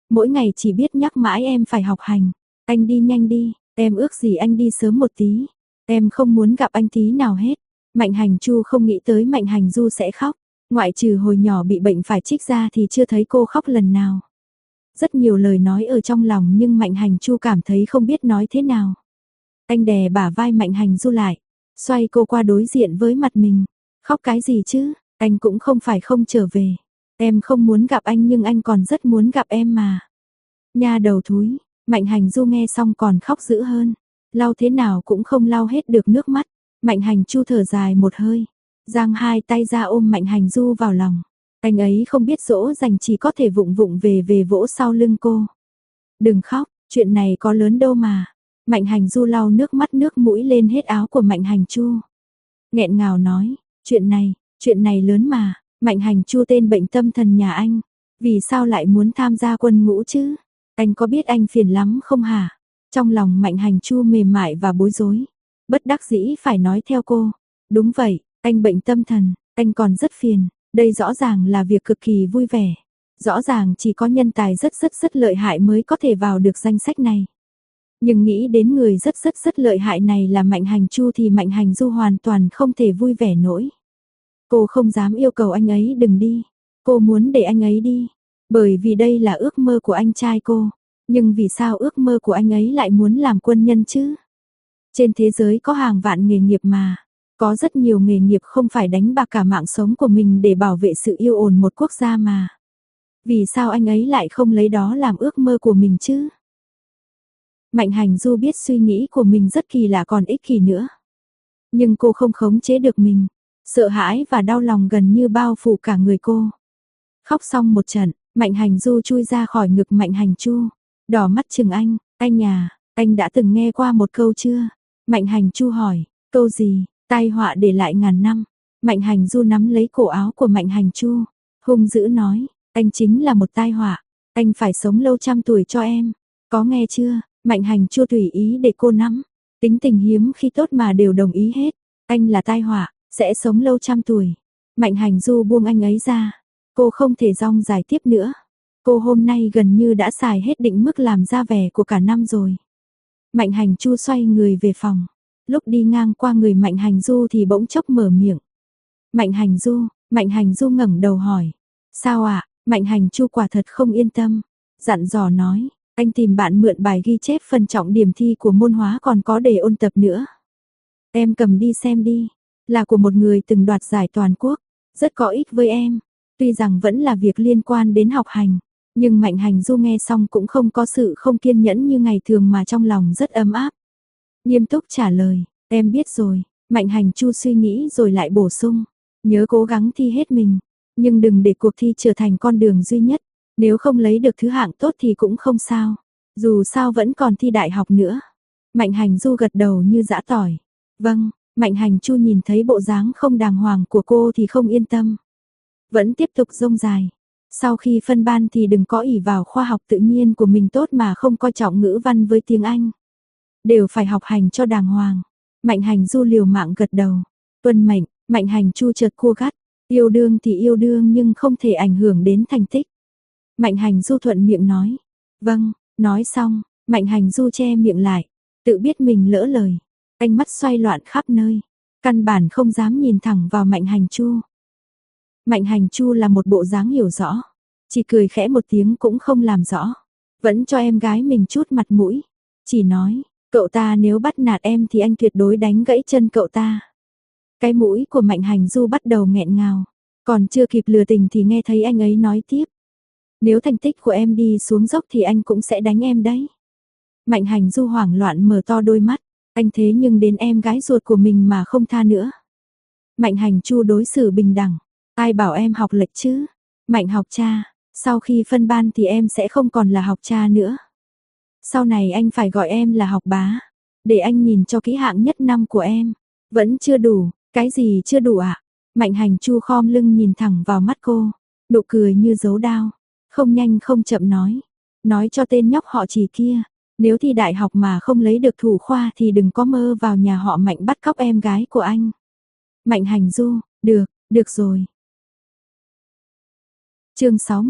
mỗi ngày chỉ biết nhắc mãi em phải học hành. Anh đi nhanh đi, em ước gì anh đi sớm một tí. Em không muốn gặp anh tí nào hết. Mạnh Hành Chu không nghĩ tới Mạnh Hành Du sẽ khóc. Ngoại trừ hồi nhỏ bị bệnh phải trích ra thì chưa thấy cô khóc lần nào. Rất nhiều lời nói ở trong lòng nhưng Mạnh Hành Chu cảm thấy không biết nói thế nào. Anh đè bả vai Mạnh Hành Du lại, xoay cô qua đối diện với mặt mình. Khóc cái gì chứ, anh cũng không phải không trở về. Em không muốn gặp anh nhưng anh còn rất muốn gặp em mà. Nha đầu thúi, Mạnh Hành Du nghe xong còn khóc dữ hơn. Lau thế nào cũng không lau hết được nước mắt. Mạnh Hành Chu thở dài một hơi, giang hai tay ra ôm Mạnh Hành Du vào lòng. Anh ấy không biết dỗ dành chỉ có thể vụng vụng về vỗ sau lưng cô. Đừng khóc, chuyện này có lớn đâu mà. Mạnh Hành Du lau nước mắt nước mũi lên hết áo của Mạnh Hành Chu. Nghẹn ngào nói, chuyện này lớn mà. Mạnh Hành Chu tên bệnh tâm thần nhà anh. Vì sao lại muốn tham gia quân ngũ chứ? Anh có biết anh phiền lắm không hả? Trong lòng Mạnh Hành Chu mềm mại và bối rối. Bất đắc dĩ phải nói theo cô. Đúng vậy, anh bệnh tâm thần, anh còn rất phiền. Đây rõ ràng là việc cực kỳ vui vẻ. Rõ ràng chỉ có nhân tài rất lợi hại mới có thể vào được danh sách này. Nhưng nghĩ đến người rất lợi hại này là Mạnh Hành Chu thì Mạnh Hành Du hoàn toàn không thể vui vẻ nổi. Cô không dám yêu cầu anh ấy đừng đi. Cô muốn để anh ấy đi. Bởi vì đây là ước mơ của anh trai cô. Nhưng vì sao ước mơ của anh ấy lại muốn làm quân nhân chứ? Trên thế giới có hàng vạn nghề nghiệp mà. Có rất nhiều nghề nghiệp không phải đánh bạc cả mạng sống của mình để bảo vệ sự yên ổn một quốc gia mà. Vì sao anh ấy lại không lấy đó làm ước mơ của mình chứ? Mạnh Hành Du biết suy nghĩ của mình rất kỳ lạ còn ích kỷ nữa. Nhưng cô không khống chế được mình. Sợ hãi và đau lòng gần như bao phủ cả người cô. Khóc xong một trận, Mạnh Hành Du chui ra khỏi ngực Mạnh Hành Chu. Đỏ mắt chừng anh à, anh đã từng nghe qua một câu chưa? Mạnh Hành Chu hỏi, câu gì? Tai họa để lại ngàn năm. Mạnh Hành Du nắm lấy cổ áo của Mạnh Hành Chu, hung dữ nói, anh chính là một tai họa, anh phải sống lâu trăm tuổi cho em. Có nghe chưa? Mạnh Hành Chu tùy ý để cô nắm, tính tình hiếm khi tốt mà đều đồng ý hết. Anh là tai họa, sẽ sống lâu trăm tuổi. Mạnh Hành Du buông anh ấy ra, cô không thể rong dài tiếp nữa. Cô hôm nay gần như đã xài hết định mức làm ra vẻ của cả năm rồi. Mạnh Hành Chu xoay người về phòng. Lúc đi ngang qua người Mạnh Hành Du thì bỗng chốc mở miệng. Mạnh Hành Du ngẩng đầu hỏi. Sao ạ? Mạnh Hành Chu quả thật không yên tâm. Dặn dò nói, anh tìm bạn mượn bài ghi chép phần trọng điểm thi của môn hóa còn có để ôn tập nữa. Em cầm đi xem đi. Là của một người từng đoạt giải toàn quốc. Rất có ích với em. Tuy rằng vẫn là việc liên quan đến học hành. Nhưng Mạnh Hành Du nghe xong cũng không có sự không kiên nhẫn như ngày thường mà trong lòng rất ấm áp. Nghiêm túc trả lời, em biết rồi. Mạnh Hành Chu suy nghĩ rồi lại bổ sung, nhớ cố gắng thi hết mình, nhưng đừng để cuộc thi trở thành con đường duy nhất. Nếu không lấy được thứ hạng tốt thì cũng không sao, dù sao vẫn còn thi đại học nữa. Mạnh Hành Du gật đầu như giã tỏi. Vâng. Mạnh Hành Chu nhìn thấy bộ dáng không đàng hoàng của cô thì không yên tâm. Vẫn tiếp tục rông dài. Sau khi phân ban thì đừng có ỷ vào khoa học tự nhiên của mình tốt mà không coi trọng ngữ văn với tiếng Anh. Đều phải học hành cho đàng hoàng. Mạnh Hành Du liều mạng gật đầu. Tuân mệnh. Mạnh Hành Chu chợt cua gắt. Yêu đương thì yêu đương nhưng không thể ảnh hưởng đến thành tích. Mạnh Hành Du thuận miệng nói. Vâng. Nói xong, Mạnh Hành Du che miệng lại. Tự biết mình lỡ lời. Ánh mắt xoay loạn khắp nơi. Căn bản không dám nhìn thẳng vào Mạnh Hành Chu. Mạnh Hành Chu là một bộ dáng hiểu rõ. Chỉ cười khẽ một tiếng cũng không làm rõ. Vẫn cho em gái mình chút mặt mũi. Chỉ nói, cậu ta nếu bắt nạt em thì anh tuyệt đối đánh gãy chân cậu ta. Cái mũi của Mạnh Hành Du bắt đầu nghẹn ngào. Còn chưa kịp lừa tình thì nghe thấy anh ấy nói tiếp. Nếu thành tích của em đi xuống dốc thì anh cũng sẽ đánh em đấy. Mạnh Hành Du hoảng loạn mở to đôi mắt. Anh thế nhưng đến em gái ruột của mình mà không tha nữa. Mạnh Hành Chu đối xử bình đẳng. Ai bảo em học lệch chứ? Mạnh học cha, sau khi phân ban thì em sẽ không còn là học cha nữa. Sau này anh phải gọi em là học bá. Để anh nhìn cho kỹ hạng nhất năm của em. Vẫn chưa đủ, cái gì chưa đủ ạ? Mạnh Hành Chu khom lưng nhìn thẳng vào mắt cô. Nụ cười như dấu đao. Không nhanh không chậm nói. Nói cho tên nhóc họ Chỉ kia. Nếu thi đại học mà không lấy được thủ khoa thì đừng có mơ vào nhà họ Mạnh bắt cóc em gái của anh. Mạnh Hành Du, được rồi. Chương 60,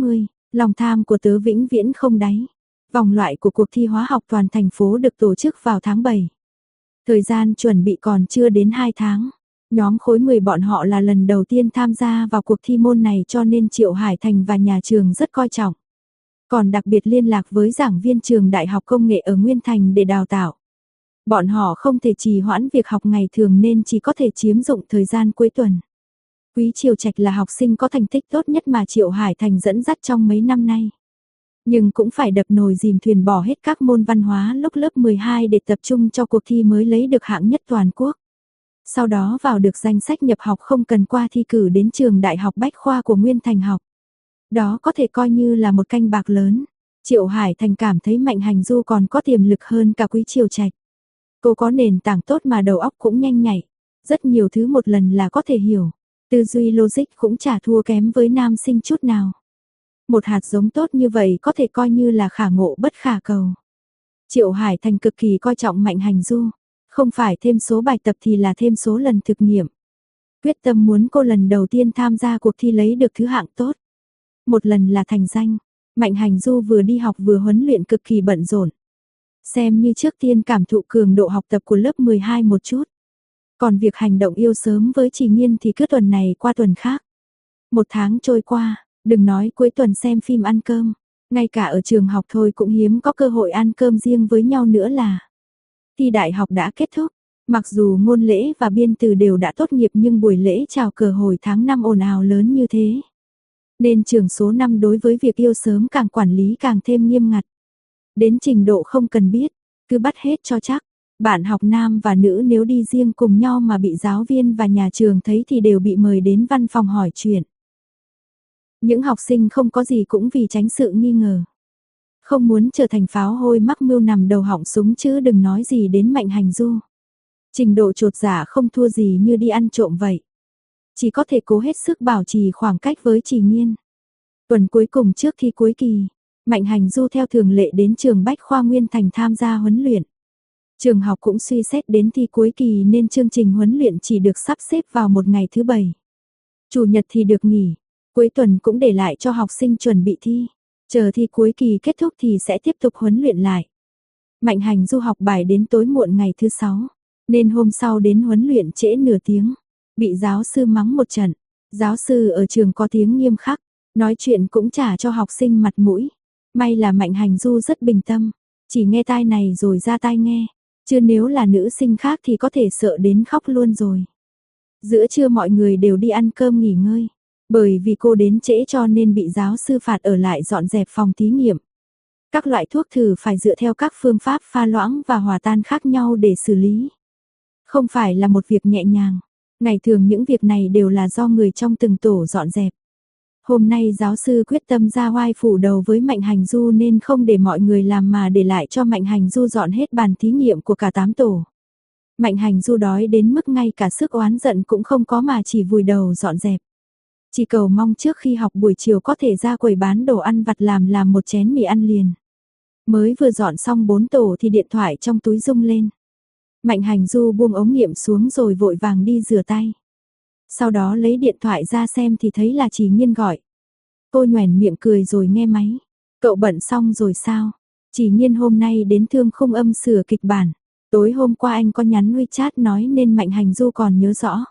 Lòng tham của tớ vĩnh viễn không đáy. Vòng loại của cuộc thi hóa học toàn thành phố được tổ chức vào tháng 7. Thời gian chuẩn bị còn chưa đến 2 tháng. Nhóm khối 10 bọn họ là lần đầu tiên tham gia vào cuộc thi môn này cho nên Triệu Hải Thành và nhà trường rất coi trọng. Còn đặc biệt liên lạc với giảng viên trường Đại học Công nghệ ở Nguyên Thành để đào tạo. Bọn họ không thể trì hoãn việc học ngày thường nên chỉ có thể chiếm dụng thời gian cuối tuần. Quý Triều Trạch là học sinh có thành tích tốt nhất mà Triệu Hải Thành dẫn dắt trong mấy năm nay. Nhưng cũng phải đập nồi dìm thuyền bỏ hết các môn văn hóa lúc lớp 12 để tập trung cho cuộc thi mới lấy được hạng nhất toàn quốc. Sau đó vào được danh sách nhập học không cần qua thi cử đến trường Đại học Bách khoa của Nguyên Thành học. Đó có thể coi như là một canh bạc lớn. Triệu Hải Thành cảm thấy Mạnh Hành Du còn có tiềm lực hơn cả Quý Triều Trạch. Cô có nền tảng tốt mà đầu óc cũng nhanh nhạy. Rất nhiều thứ một lần là có thể hiểu. Tư duy logic cũng chả thua kém với nam sinh chút nào. Một hạt giống tốt như vậy có thể coi như là khả ngộ bất khả cầu. Triệu Hải Thành cực kỳ coi trọng Mạnh Hành Du. Không phải thêm số bài tập thì là thêm số lần thực nghiệm. Quyết tâm muốn cô lần đầu tiên tham gia cuộc thi lấy được thứ hạng tốt. Một lần là thành danh. Mạnh Hành Du vừa đi học vừa huấn luyện cực kỳ bận rộn. Xem như trước tiên cảm thụ cường độ học tập của lớp 12 một chút. Còn việc hành động yêu sớm với Trì Nghiên thì cứ tuần này qua tuần khác. Một tháng trôi qua, đừng nói cuối tuần xem phim ăn cơm. Ngay cả ở trường học thôi cũng hiếm có cơ hội ăn cơm riêng với nhau nữa là. Thi đại học đã kết thúc. Mặc dù ngôn lễ và biên từ đều đã tốt nghiệp nhưng buổi lễ chào cờ hồi tháng 5 ồn ào lớn như thế. Nên trường số 5 đối với việc yêu sớm càng quản lý càng thêm nghiêm ngặt. Đến trình độ không cần biết, cứ bắt hết cho chắc. Bạn học nam và nữ nếu đi riêng cùng nhau mà bị giáo viên và nhà trường thấy thì đều bị mời đến văn phòng hỏi chuyện. Những học sinh không có gì cũng vì tránh sự nghi ngờ. Không muốn trở thành pháo hôi mắc mưu nằm đầu họng súng chứ đừng nói gì đến Mạnh Hành Du. Trình độ chột dạ không thua gì như đi ăn trộm vậy. Chỉ có thể cố hết sức bảo trì khoảng cách với Trì Nghiên. Tuần cuối cùng trước thi cuối kỳ, Mạnh Hành Du theo thường lệ đến trường Bách khoa Nguyên Thành tham gia huấn luyện. Trường học cũng suy xét đến thi cuối kỳ nên chương trình huấn luyện chỉ được sắp xếp vào một ngày thứ 7. Chủ nhật thì được nghỉ, cuối tuần cũng để lại cho học sinh chuẩn bị thi. Chờ thi cuối kỳ kết thúc thì sẽ tiếp tục huấn luyện lại. Mạnh Hành Du học bài đến tối muộn ngày thứ 6, nên hôm sau đến huấn luyện trễ nửa tiếng. Bị giáo sư mắng một trận. Giáo sư ở trường có tiếng nghiêm khắc, nói chuyện cũng trả cho học sinh mặt mũi. May là Mạnh Hành Du rất bình tâm, chỉ nghe tai này rồi ra tai nghe. Chứ nếu là nữ sinh khác thì có thể sợ đến khóc luôn rồi. Giữa trưa mọi người đều đi ăn cơm nghỉ ngơi. Bởi vì cô đến trễ cho nên bị giáo sư phạt ở lại dọn dẹp phòng thí nghiệm. Các loại thuốc thử phải dựa theo các phương pháp pha loãng và hòa tan khác nhau để xử lý. Không phải là một việc nhẹ nhàng. Ngày thường những việc này đều là do người trong từng tổ dọn dẹp. Hôm nay giáo sư quyết tâm ra oai phủ đầu với Mạnh Hành Du nên không để mọi người làm mà để lại cho Mạnh Hành Du dọn hết bàn thí nghiệm của cả 8 tổ. Mạnh Hành Du đói đến mức ngay cả sức oán giận cũng không có mà chỉ vùi đầu dọn dẹp. Chỉ cầu mong trước khi học buổi chiều có thể ra quầy bán đồ ăn vặt làm một chén mì ăn liền. Mới vừa dọn xong 4 tổ thì điện thoại trong túi rung lên. Mạnh Hành Du buông ống nghiệm xuống rồi vội vàng đi rửa tay. Sau đó lấy điện thoại ra xem thì thấy là Trì Nghiên gọi. Cô nhoẻn miệng cười rồi nghe máy. Cậu bận xong rồi sao? Trì Nghiên hôm nay đến Thương Khung Âm sửa kịch bản. Tối hôm qua anh có nhắn WeChat nói nên Mạnh Hành Du còn nhớ rõ.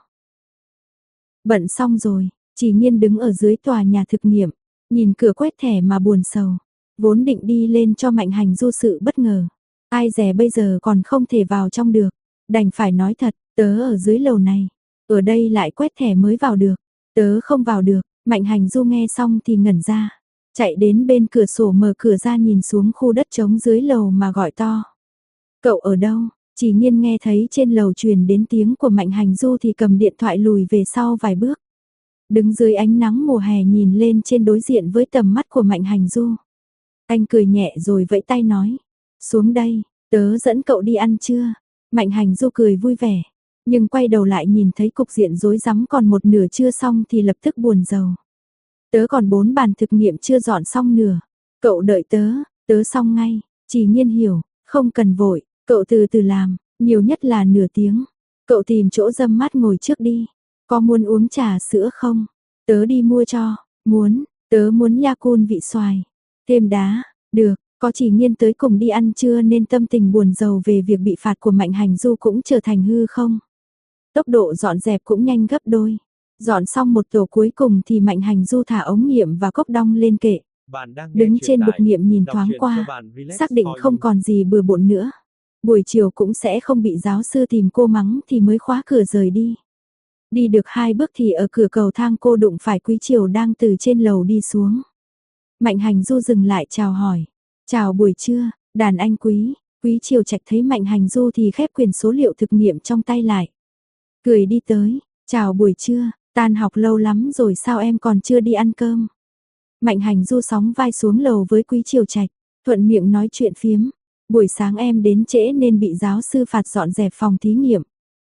Bận xong rồi, Trì Nghiên đứng ở dưới tòa nhà thực nghiệm, nhìn cửa quét thẻ mà buồn sầu. Vốn định đi lên cho Mạnh Hành Du sự bất ngờ. Ai dè bây giờ còn không thể vào trong được. Đành phải nói thật, tớ ở dưới lầu này. Ở đây lại quét thẻ mới vào được. Tớ không vào được. Mạnh Hành Du nghe xong thì ngẩn ra. Chạy đến bên cửa sổ mở cửa ra nhìn xuống khu đất trống dưới lầu mà gọi to. Cậu ở đâu? Trì Nghiên nghe thấy trên lầu truyền đến tiếng của Mạnh Hành Du thì cầm điện thoại lùi về sau vài bước. Đứng dưới ánh nắng mùa hè nhìn lên trên đối diện với tầm mắt của Mạnh Hành Du. Anh cười nhẹ rồi vẫy tay nói. Xuống đây, tớ dẫn cậu đi ăn trưa. Mạnh Hành Du cười vui vẻ. Nhưng quay đầu lại nhìn thấy cục diện rối rắm còn một nửa chưa xong thì lập tức buồn rầu. Tớ còn 4 bàn thực nghiệm chưa dọn xong nửa. Cậu đợi tớ, tớ xong ngay. Trì Nghiên hiểu, không cần vội, cậu từ từ làm, nhiều nhất là nửa tiếng. Cậu tìm chỗ râm mát ngồi trước đi. Có muốn uống trà sữa không? Tớ đi mua cho. Muốn. Tớ muốn Yakult vị xoài. Thêm đá, được, có Chỉ Nghiên tới cùng đi ăn trưa nên tâm tình buồn rầu về việc bị phạt của Mạnh Hành Du cũng trở thành hư không. Tốc độ dọn dẹp cũng nhanh gấp đôi. Dọn xong một tổ cuối cùng thì Mạnh Hành Du thả ống nghiệm và cốc đong lên kệ. Đứng trên bục nghiệm nhìn thoáng qua, xác định không còn gì bừa bộn nữa. Buổi chiều cũng sẽ không bị giáo sư tìm cô mắng thì mới khóa cửa rời đi. Đi được 2 bước thì ở cửa cầu thang cô đụng phải Quý Triều đang từ trên lầu đi xuống. Mạnh Hành Du dừng lại chào hỏi. Chào buổi trưa, đàn anh Quý. Quý Triều Trạch thấy Mạnh Hành Du thì khép quyển số liệu thực nghiệm trong tay lại. Cười đi tới, chào buổi trưa, tan học lâu lắm rồi sao em còn chưa đi ăn cơm. Mạnh Hành Du sóng vai xuống lầu với Quý Triều Trạch, thuận miệng nói chuyện phiếm. Buổi sáng em đến trễ nên bị giáo sư phạt dọn dẹp phòng thí nghiệm.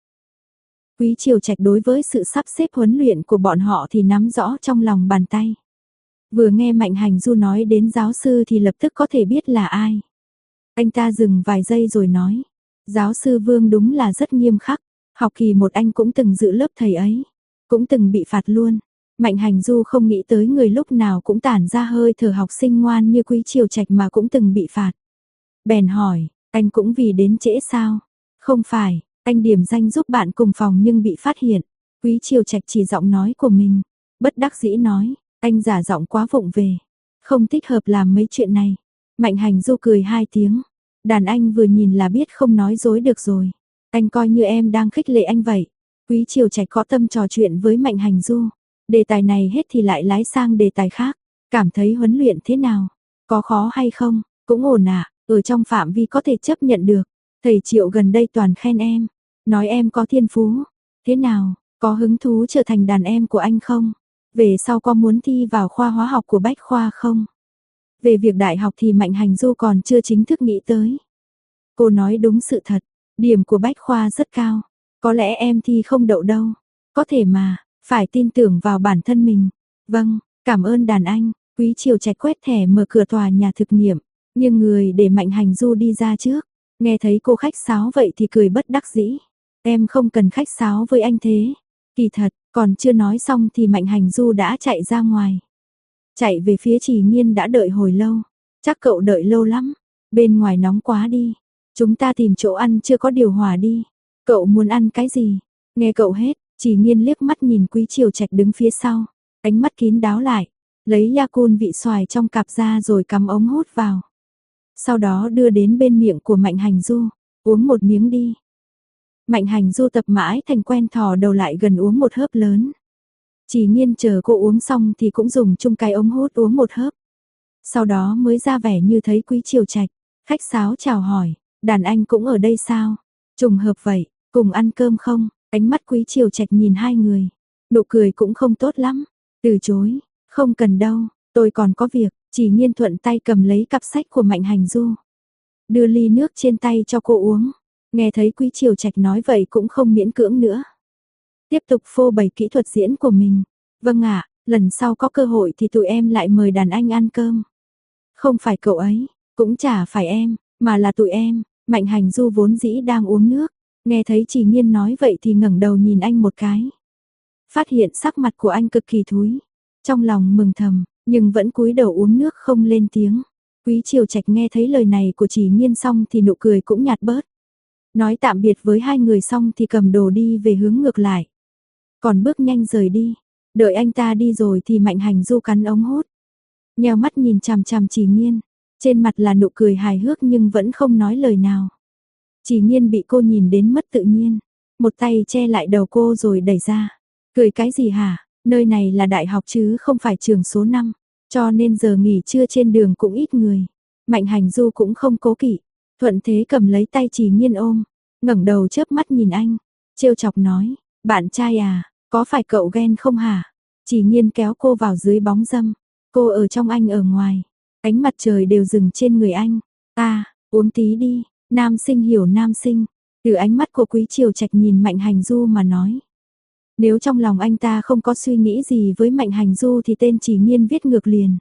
Quý Triều Trạch đối với sự sắp xếp huấn luyện của bọn họ thì nắm rõ trong lòng bàn tay. Vừa nghe Mạnh Hành Du nói đến giáo sư thì lập tức có thể biết là ai. Anh ta dừng vài giây rồi nói, giáo sư Vương đúng là rất nghiêm khắc, học kỳ 1 anh cũng từng giữ lớp thầy ấy, cũng từng bị phạt luôn. Mạnh Hành Du không nghĩ tới người lúc nào cũng tản ra hơi thở học sinh ngoan như Quý Triều Trạch mà cũng từng bị phạt. Bèn hỏi, anh cũng vì đến trễ sao? Không phải, anh điểm danh giúp bạn cùng phòng nhưng bị phát hiện. Quý Triều Trạch chỉ giọng nói của mình, bất đắc dĩ nói, anh giả giọng quá vụng về, không thích hợp làm mấy chuyện này. Mạnh Hành Du cười 2 tiếng, đàn anh vừa nhìn là biết không nói dối được rồi. Anh coi như em đang khích lệ anh vậy. Quý Triều Trạch có tâm trò chuyện với Mạnh Hành Du. Đề tài này hết thì lại lái sang đề tài khác. Cảm thấy huấn luyện thế nào? Có khó hay không? Cũng ổn ạ, ở trong phạm vi có thể chấp nhận được. Thầy Triệu gần đây toàn khen em, nói em có thiên phú. Thế nào, có hứng thú trở thành đàn em của anh không? Về sau có muốn thi vào khoa hóa học của Bách Khoa không? Về việc đại học thì Mạnh Hành Du còn chưa chính thức nghĩ tới. Cô nói đúng sự thật, điểm của Bách Khoa rất cao. Có lẽ em thi không đậu đâu. Có thể mà, phải tin tưởng vào bản thân mình. Vâng, cảm ơn đàn anh. Quý Triều Trạch quét thẻ mở cửa tòa nhà thực nghiệm. Nhưng người để Mạnh Hành Du đi ra trước. Nghe thấy cô khách sáo vậy thì cười bất đắc dĩ. Em không cần khách sáo với anh thế. Kỳ thật, còn chưa nói xong thì Mạnh Hành Du đã chạy ra ngoài. Chạy về phía Chỉ Nghiên đã đợi hồi lâu. Chắc cậu đợi lâu lắm. Bên ngoài nóng quá đi. Chúng ta tìm chỗ ăn chưa có điều hòa đi. Cậu muốn ăn cái gì? Nghe cậu hết, Chỉ Nghiên liếc mắt nhìn Quý Triều Trạch đứng phía sau. Ánh mắt kín đáo lại. Lấy Yakult vị xoài trong cặp ra rồi cắm ống hút vào. Sau đó đưa đến bên miệng của Mạnh Hành Du. Uống một miếng đi. Mạnh Hành Du tập mãi thành quen thò đầu lại gần uống một hớp lớn. Chỉ Nghiên chờ cô uống xong thì cũng dùng chung cái ống hút uống một hớp. Sau đó mới ra vẻ như thấy Quý Triều Trạch. Khách sáo chào hỏi, đàn anh cũng ở đây sao? Trùng hợp vậy, cùng ăn cơm không? Ánh mắt Quý Triều Trạch nhìn hai người. Nụ cười cũng không tốt lắm. Từ chối, không cần đâu, tôi còn có việc. Chỉ Nghiên thuận tay cầm lấy cặp sách của Mạnh Hành Du. Đưa ly nước trên tay cho cô uống. Nghe thấy Quý Triều Trạch nói vậy cũng không miễn cưỡng nữa. Tiếp tục phô bày kỹ thuật diễn của mình. Vâng ạ, lần sau có cơ hội thì tụi em lại mời đàn anh ăn cơm. Không phải cậu ấy, cũng chả phải em, mà là tụi em. Mạnh Hành Du vốn dĩ đang uống nước. Nghe thấy Chỉ Nghiên nói vậy thì ngẩng đầu nhìn anh một cái. Phát hiện sắc mặt của anh cực kỳ thúi. Trong lòng mừng thầm, nhưng vẫn cúi đầu uống nước không lên tiếng. Quý Triều Trạch nghe thấy lời này của Chỉ Nghiên xong thì nụ cười cũng nhạt bớt. Nói tạm biệt với hai người xong thì cầm đồ đi về hướng ngược lại. Còn bước nhanh rời đi. Đợi anh ta đi rồi thì Mạnh Hành Du cắn ống hút. Nheo mắt nhìn chằm chằm Chỉ Nghiên. Trên mặt là nụ cười hài hước nhưng vẫn không nói lời nào. Chỉ Nghiên bị cô nhìn đến mất tự nhiên. Một tay che lại đầu cô rồi đẩy ra. Cười cái gì hả? Nơi này là đại học chứ không phải trường số 5. Cho nên giờ nghỉ trưa trên đường cũng ít người. Mạnh Hành Du cũng không cố kỵ. Thuận thế cầm lấy tay Chỉ Nghiên ôm. Ngẩng đầu chớp mắt nhìn anh. Trêu chọc nói. Bạn trai à, có phải cậu ghen không hả? Chỉ Nghiên kéo cô vào dưới bóng râm. Cô ở trong anh ở ngoài. Ánh mặt trời đều dừng trên người anh. Uống tí đi. Nam sinh hiểu nam sinh. Từ ánh mắt của Quý Triều Trạch nhìn Mạnh Hành Du mà nói. Nếu trong lòng anh ta không có suy nghĩ gì với Mạnh Hành Du thì tên Chỉ Nghiên viết ngược liền.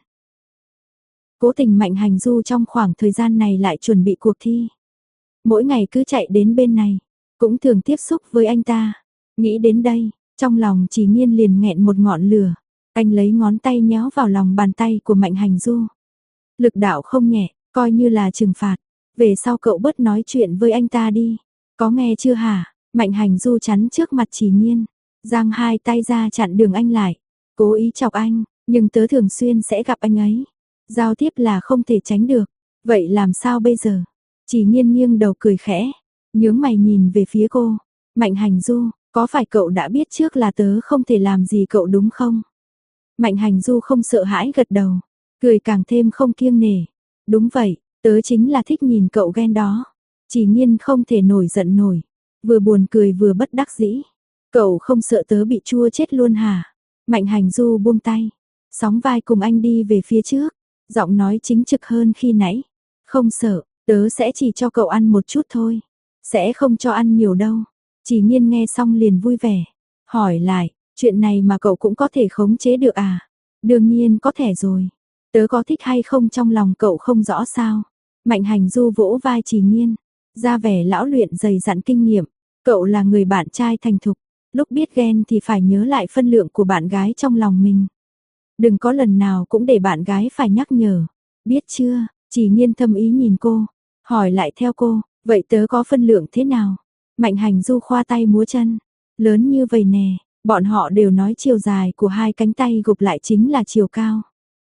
Cố tình Mạnh Hành Du trong khoảng thời gian này lại chuẩn bị cuộc thi. Mỗi ngày cứ chạy đến bên này. Cũng thường tiếp xúc với anh ta. Nghĩ đến đây, trong lòng Chỉ Nghiên liền nghẹn một ngọn lửa. Anh lấy ngón tay nhéo vào lòng bàn tay của Mạnh Hành Du. Lực đạo không nhẹ, coi như là trừng phạt. Về sau cậu bớt nói chuyện với anh ta đi. Có nghe chưa hả? Mạnh Hành Du chắn trước mặt Chỉ Nhiên. Giang hai tay ra chặn đường anh lại. Cố ý chọc anh, nhưng tớ thường xuyên sẽ gặp anh ấy. Giao tiếp là không thể tránh được. Vậy làm sao bây giờ? Chỉ Nhiên nghiêng đầu cười khẽ. Nhướng mày nhìn về phía cô. Mạnh Hành Du, có phải cậu đã biết trước là tớ không thể làm gì cậu đúng không? Mạnh Hành Du không sợ hãi gật đầu. Cười càng thêm không kiêng nể. Đúng vậy, tớ chính là thích nhìn cậu ghen đó. Chỉ Nhiên không thể nổi giận nổi. Vừa buồn cười vừa bất đắc dĩ. Cậu không sợ tớ bị chua chết luôn hả? Mạnh Hành Du buông tay. Sóng vai cùng anh đi về phía trước. Giọng nói chính trực hơn khi nãy. Không sợ, tớ sẽ chỉ cho cậu ăn một chút thôi. Sẽ không cho ăn nhiều đâu. Chỉ Nhiên nghe xong liền vui vẻ. Hỏi lại, chuyện này mà cậu cũng có thể khống chế được à? Đương nhiên có thể rồi. Tớ có thích hay không trong lòng cậu không rõ sao? Mạnh Hành Du vỗ vai Chỉ Nhiên. Ra vẻ lão luyện dày dặn kinh nghiệm. Cậu là người bạn trai thành thục. Lúc biết ghen thì phải nhớ lại phân lượng của bạn gái trong lòng mình. Đừng có lần nào cũng để bạn gái phải nhắc nhở. Biết chưa? Chỉ Nhiên thâm ý nhìn cô. Hỏi lại theo cô. Vậy tớ có phân lượng thế nào? Mạnh Hành Du khoa tay múa chân. Lớn như vậy nè. Bọn họ đều nói chiều dài của hai cánh tay gộp lại chính là chiều cao.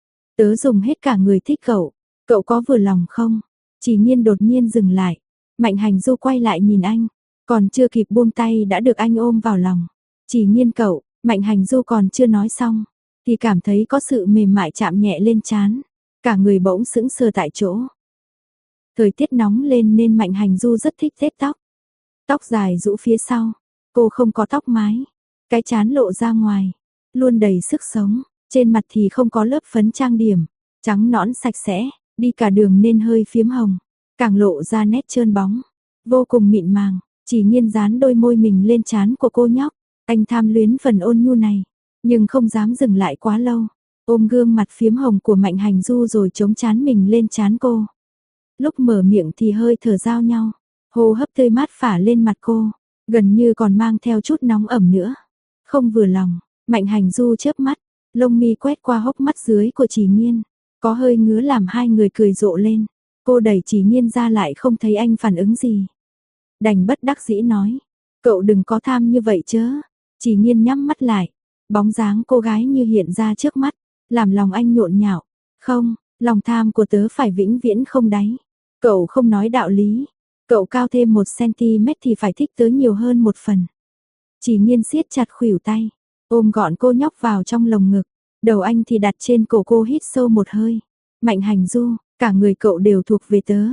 Tớ dùng hết cả người thích cậu. Cậu có vừa lòng không? Chỉ Nhiên đột nhiên dừng lại. Mạnh Hành Du quay lại nhìn anh. Còn chưa kịp buông tay đã được anh ôm vào lòng. Chỉ Nhiên cậu, Mạnh Hành Du còn chưa nói xong. Thì cảm thấy có sự mềm mại chạm nhẹ lên trán. Cả người bỗng sững sờ tại chỗ. Thời tiết nóng lên nên Mạnh Hành Du rất thích tết tóc. Tóc dài rũ phía sau. Cô không có tóc mái. Cái trán lộ ra ngoài. Luôn đầy sức sống. Trên mặt thì không có lớp phấn trang điểm. Trắng nõn sạch sẽ. Đi cả đường nên hơi phiếm hồng. Càng lộ ra nét trơn bóng. Vô cùng mịn màng. Chỉ Nhiên dán đôi môi mình lên trán của cô nhóc. Anh tham luyến phần ôn nhu này. Nhưng không dám dừng lại quá lâu. Ôm gương mặt phiếm hồng của Mạnh Hành Du rồi chống trán mình lên trán cô. Lúc mở miệng thì hơi thở giao nhau. Hô hấp tươi mát phả lên mặt cô. Gần như còn mang theo chút nóng ẩm nữa. Không vừa lòng, Mạnh Hành Du chớp mắt. Lông mi quét qua hốc mắt dưới của Chỉ Nhiên. Có hơi ngứa làm hai người cười rộ lên. Cô đẩy Chỉ Nhiên ra lại không thấy anh phản ứng gì. Đành bất đắc dĩ nói. Cậu đừng có tham như vậy chớ. Chỉ Nhiên nhắm mắt lại. Bóng dáng cô gái như hiện ra trước mắt. Làm lòng anh nhộn nhạo. Không, lòng tham của tớ phải vĩnh viễn không đáy. Cậu không nói đạo lý. Cậu cao thêm 1cm thì phải thích tớ nhiều hơn một phần. Chỉ Nhiên siết chặt khuỷu tay. Ôm gọn cô nhóc vào trong lồng ngực. Đầu anh thì đặt trên cổ cô, hít sâu một hơi. Mạnh Hành Du, cả người cậu đều thuộc về tớ.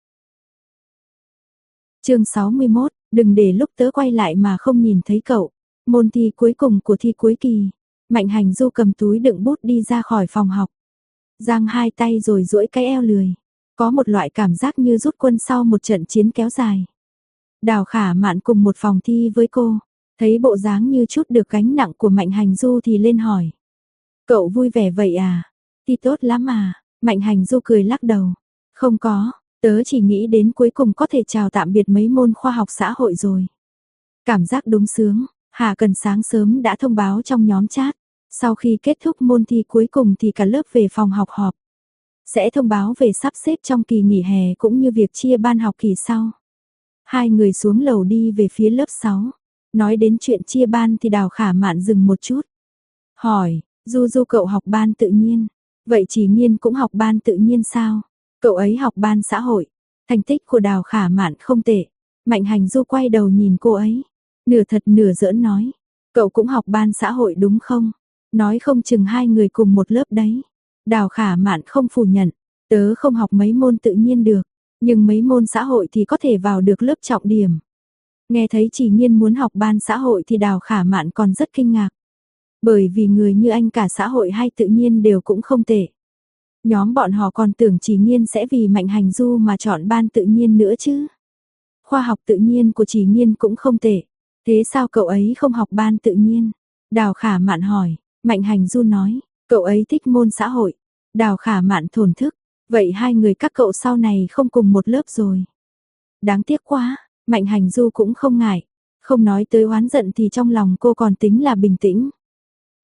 Chương 61, đừng để lúc tớ quay lại mà không nhìn thấy cậu. Môn thi cuối cùng của thi cuối kỳ. Mạnh Hành Du cầm túi đựng bút đi ra khỏi phòng học. Giang hai tay rồi duỗi cái eo lười. Có một loại cảm giác như rút quân sau một trận chiến kéo dài. Đào Khả Mạn cùng một phòng thi với cô. Thấy bộ dáng như chút được gánh nặng của Mạnh Hành Du thì lên hỏi. Cậu vui vẻ vậy à? Thi tốt lắm à? Mạnh Hành Du cười lắc đầu. Không có, tớ chỉ nghĩ đến cuối cùng có thể chào tạm biệt mấy môn khoa học xã hội rồi. Cảm giác đúng sướng. Hà Cần sáng sớm đã thông báo trong nhóm chat. Sau khi kết thúc môn thi cuối cùng thì cả lớp về phòng học họp. Sẽ thông báo về sắp xếp trong kỳ nghỉ hè cũng như việc chia ban học kỳ sau. Hai người xuống lầu đi về phía lớp 6. Nói đến chuyện chia ban thì Đào Khả Mạn dừng một chút. Hỏi, Du Du cậu học ban tự nhiên. Vậy Chỉ Nhiên cũng học ban tự nhiên sao? Cậu ấy học ban xã hội. Thành tích của Đào Khả Mạn không tệ. Mạnh Hành Du quay đầu nhìn cô ấy. Nửa thật nửa giỡn nói. Cậu cũng học ban xã hội đúng không? Nói không chừng hai người cùng một lớp đấy. Đào Khả Mạn không phủ nhận. Tớ không học mấy môn tự nhiên được. Nhưng mấy môn xã hội thì có thể vào được lớp trọng điểm. Nghe thấy Chỉ Nhiên muốn học ban xã hội thì Đào Khả Mạn còn rất kinh ngạc. Bởi vì người như anh cả xã hội hay tự nhiên đều cũng không tệ. Nhóm bọn họ còn tưởng Chỉ Nhiên sẽ vì Mạnh Hành Du mà chọn ban tự nhiên nữa chứ. Khoa học tự nhiên của Chỉ Nhiên cũng không tệ. Thế sao cậu ấy không học ban tự nhiên? Đào Khả Mạn hỏi. Mạnh Hành Du nói, cậu ấy thích môn xã hội. Đào Khả Mạn thổn thức. Vậy hai người các cậu sau này không cùng một lớp rồi. Đáng tiếc quá. Mạnh Hành Du cũng không ngại. Không nói tới oán giận thì trong lòng cô còn tính là bình tĩnh.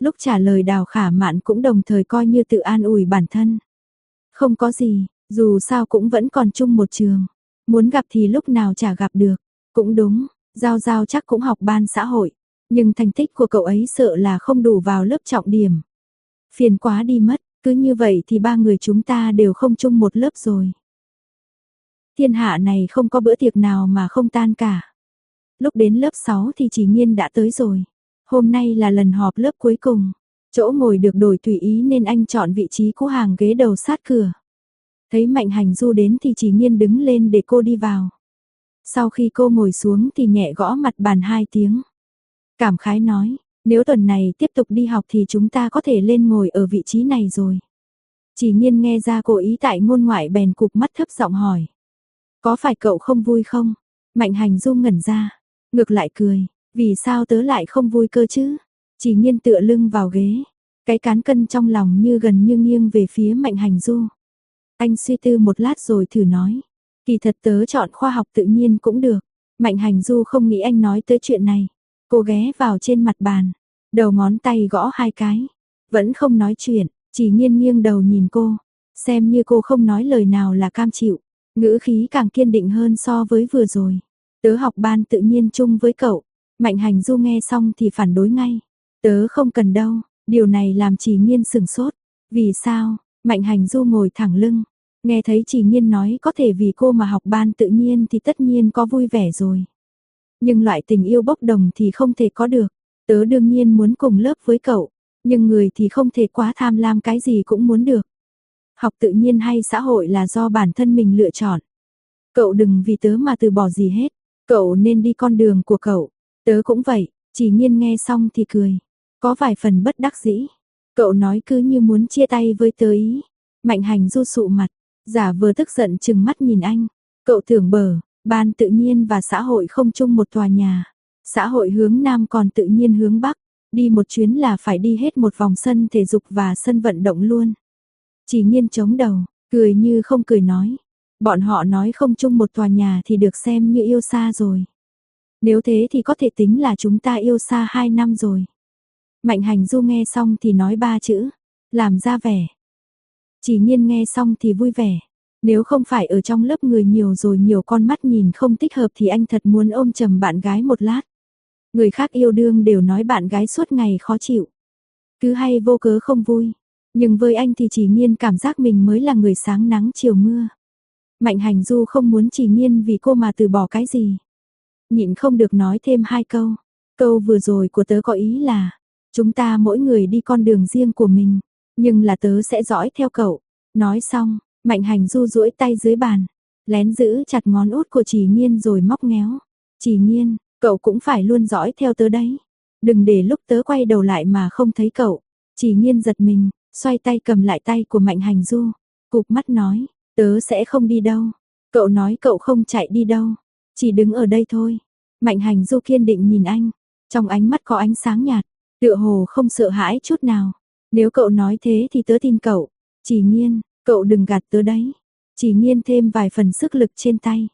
Lúc trả lời Đào Khả Mạn cũng đồng thời coi như tự an ủi bản thân. Không có gì, dù sao cũng vẫn còn chung một trường. Muốn gặp thì lúc nào chả gặp được. Cũng đúng, Giao Giao chắc cũng học ban xã hội. Nhưng thành tích của cậu ấy sợ là không đủ vào lớp trọng điểm. Phiền quá đi mất, cứ như vậy thì ba người chúng ta đều không chung một lớp rồi. Thiên hạ này không có bữa tiệc nào mà không tan cả. Lúc đến lớp 6 thì Chỉ Nhiên đã tới rồi. Hôm nay là lần họp lớp cuối cùng. Chỗ ngồi được đổi tùy ý nên anh chọn vị trí cũ hàng ghế đầu sát cửa. Thấy Mạnh Hành Du đến thì Chỉ Nhiên đứng lên để cô đi vào. Sau khi cô ngồi xuống thì nhẹ gõ mặt bàn 2 tiếng. Cảm khái nói, nếu tuần này tiếp tục đi học thì chúng ta có thể lên ngồi ở vị trí này rồi. Chỉ Nhiên nghe ra cô ý tại ngôn ngoại bèn cụp mắt thấp giọng hỏi. Có phải cậu không vui không? Mạnh Hành Du ngẩn ra, ngược lại cười, vì sao tớ lại không vui cơ chứ? Chỉ Nhiên tựa lưng vào ghế, cái cán cân trong lòng như gần như nghiêng về phía Mạnh Hành Du. Anh suy tư một lát rồi thử nói, kỳ thật tớ chọn khoa học tự nhiên cũng được. Mạnh Hành Du không nghĩ anh nói tới chuyện này. Cô ghé vào trên mặt bàn, đầu ngón tay gõ 2 cái, vẫn không nói chuyện, Chỉ Nhiên nghiêng đầu nhìn cô, xem như cô không nói lời nào là cam chịu, ngữ khí càng kiên định hơn so với vừa rồi. Tớ học ban tự nhiên chung với cậu. Mạnh Hành Du nghe xong thì phản đối ngay. Tớ không cần đâu, điều này làm Chỉ Nhiên sửng sốt. Vì sao? Mạnh Hành Du ngồi thẳng lưng, nghe thấy Chỉ Nhiên nói có thể vì cô mà học ban tự nhiên thì tất nhiên có vui vẻ rồi. Nhưng loại tình yêu bốc đồng thì không thể có được. Tớ đương nhiên muốn cùng lớp với cậu, nhưng người thì không thể quá tham lam cái gì cũng muốn được. Học tự nhiên hay xã hội là do bản thân mình lựa chọn. Cậu đừng vì tớ mà từ bỏ gì hết. Cậu nên đi con đường của cậu. Tớ cũng vậy. Chỉ Nhiên nghe xong thì cười, có vài phần bất đắc dĩ. Cậu nói cứ như muốn chia tay với tớ ý. Mạnh Hành Du sụ mặt, giả vờ tức giận chừng mắt nhìn anh. Cậu tưởng bở, ban tự nhiên và xã hội không chung một tòa nhà. Xã hội hướng Nam còn tự nhiên hướng Bắc. Đi một chuyến là phải đi hết một vòng sân thể dục và sân vận động luôn. Chỉ Nhiên chống đầu, cười như không cười nói. Bọn họ nói không chung một tòa nhà thì được xem như yêu xa rồi. Nếu thế thì có thể tính là chúng ta yêu xa 2 năm rồi. Mạnh Hành Du nghe xong thì nói 3 chữ, làm ra vẻ. Chỉ Nhiên nghe xong thì vui vẻ. Nếu không phải ở trong lớp người nhiều rồi nhiều con mắt nhìn không thích hợp thì anh thật muốn ôm chầm bạn gái một lát. Người khác yêu đương đều nói bạn gái suốt ngày khó chịu. Cứ hay vô cớ không vui. Nhưng với anh thì Chỉ Nhiên cảm giác mình mới là người sáng nắng chiều mưa. Mạnh Hành Du không muốn Chỉ Nhiên vì cô mà từ bỏ cái gì. Nhịn không được nói thêm 2 câu. Câu vừa rồi của tớ có ý là, chúng ta mỗi người đi con đường riêng của mình, nhưng là tớ sẽ dõi theo cậu. Nói xong, Mạnh Hành Du duỗi tay dưới bàn, lén giữ chặt ngón út của Chỉ Nhiên rồi móc ngéo. Chỉ Nhiên, cậu cũng phải luôn dõi theo tớ đấy. Đừng để lúc tớ quay đầu lại mà không thấy cậu. Chỉ Nhiên giật mình, xoay tay cầm lại tay của Mạnh Hành Du, cụp mắt nói, tớ sẽ không đi đâu. Cậu nói cậu không chạy đi đâu, chỉ đứng ở đây thôi. Mạnh Hành Du kiên định nhìn anh, trong ánh mắt có ánh sáng nhạt, tựa hồ không sợ hãi chút nào. Nếu cậu nói thế thì tớ tin cậu. Chỉ Nhiên, cậu đừng gạt tớ đấy. Chỉ Nhiên thêm vài phần sức lực trên tay.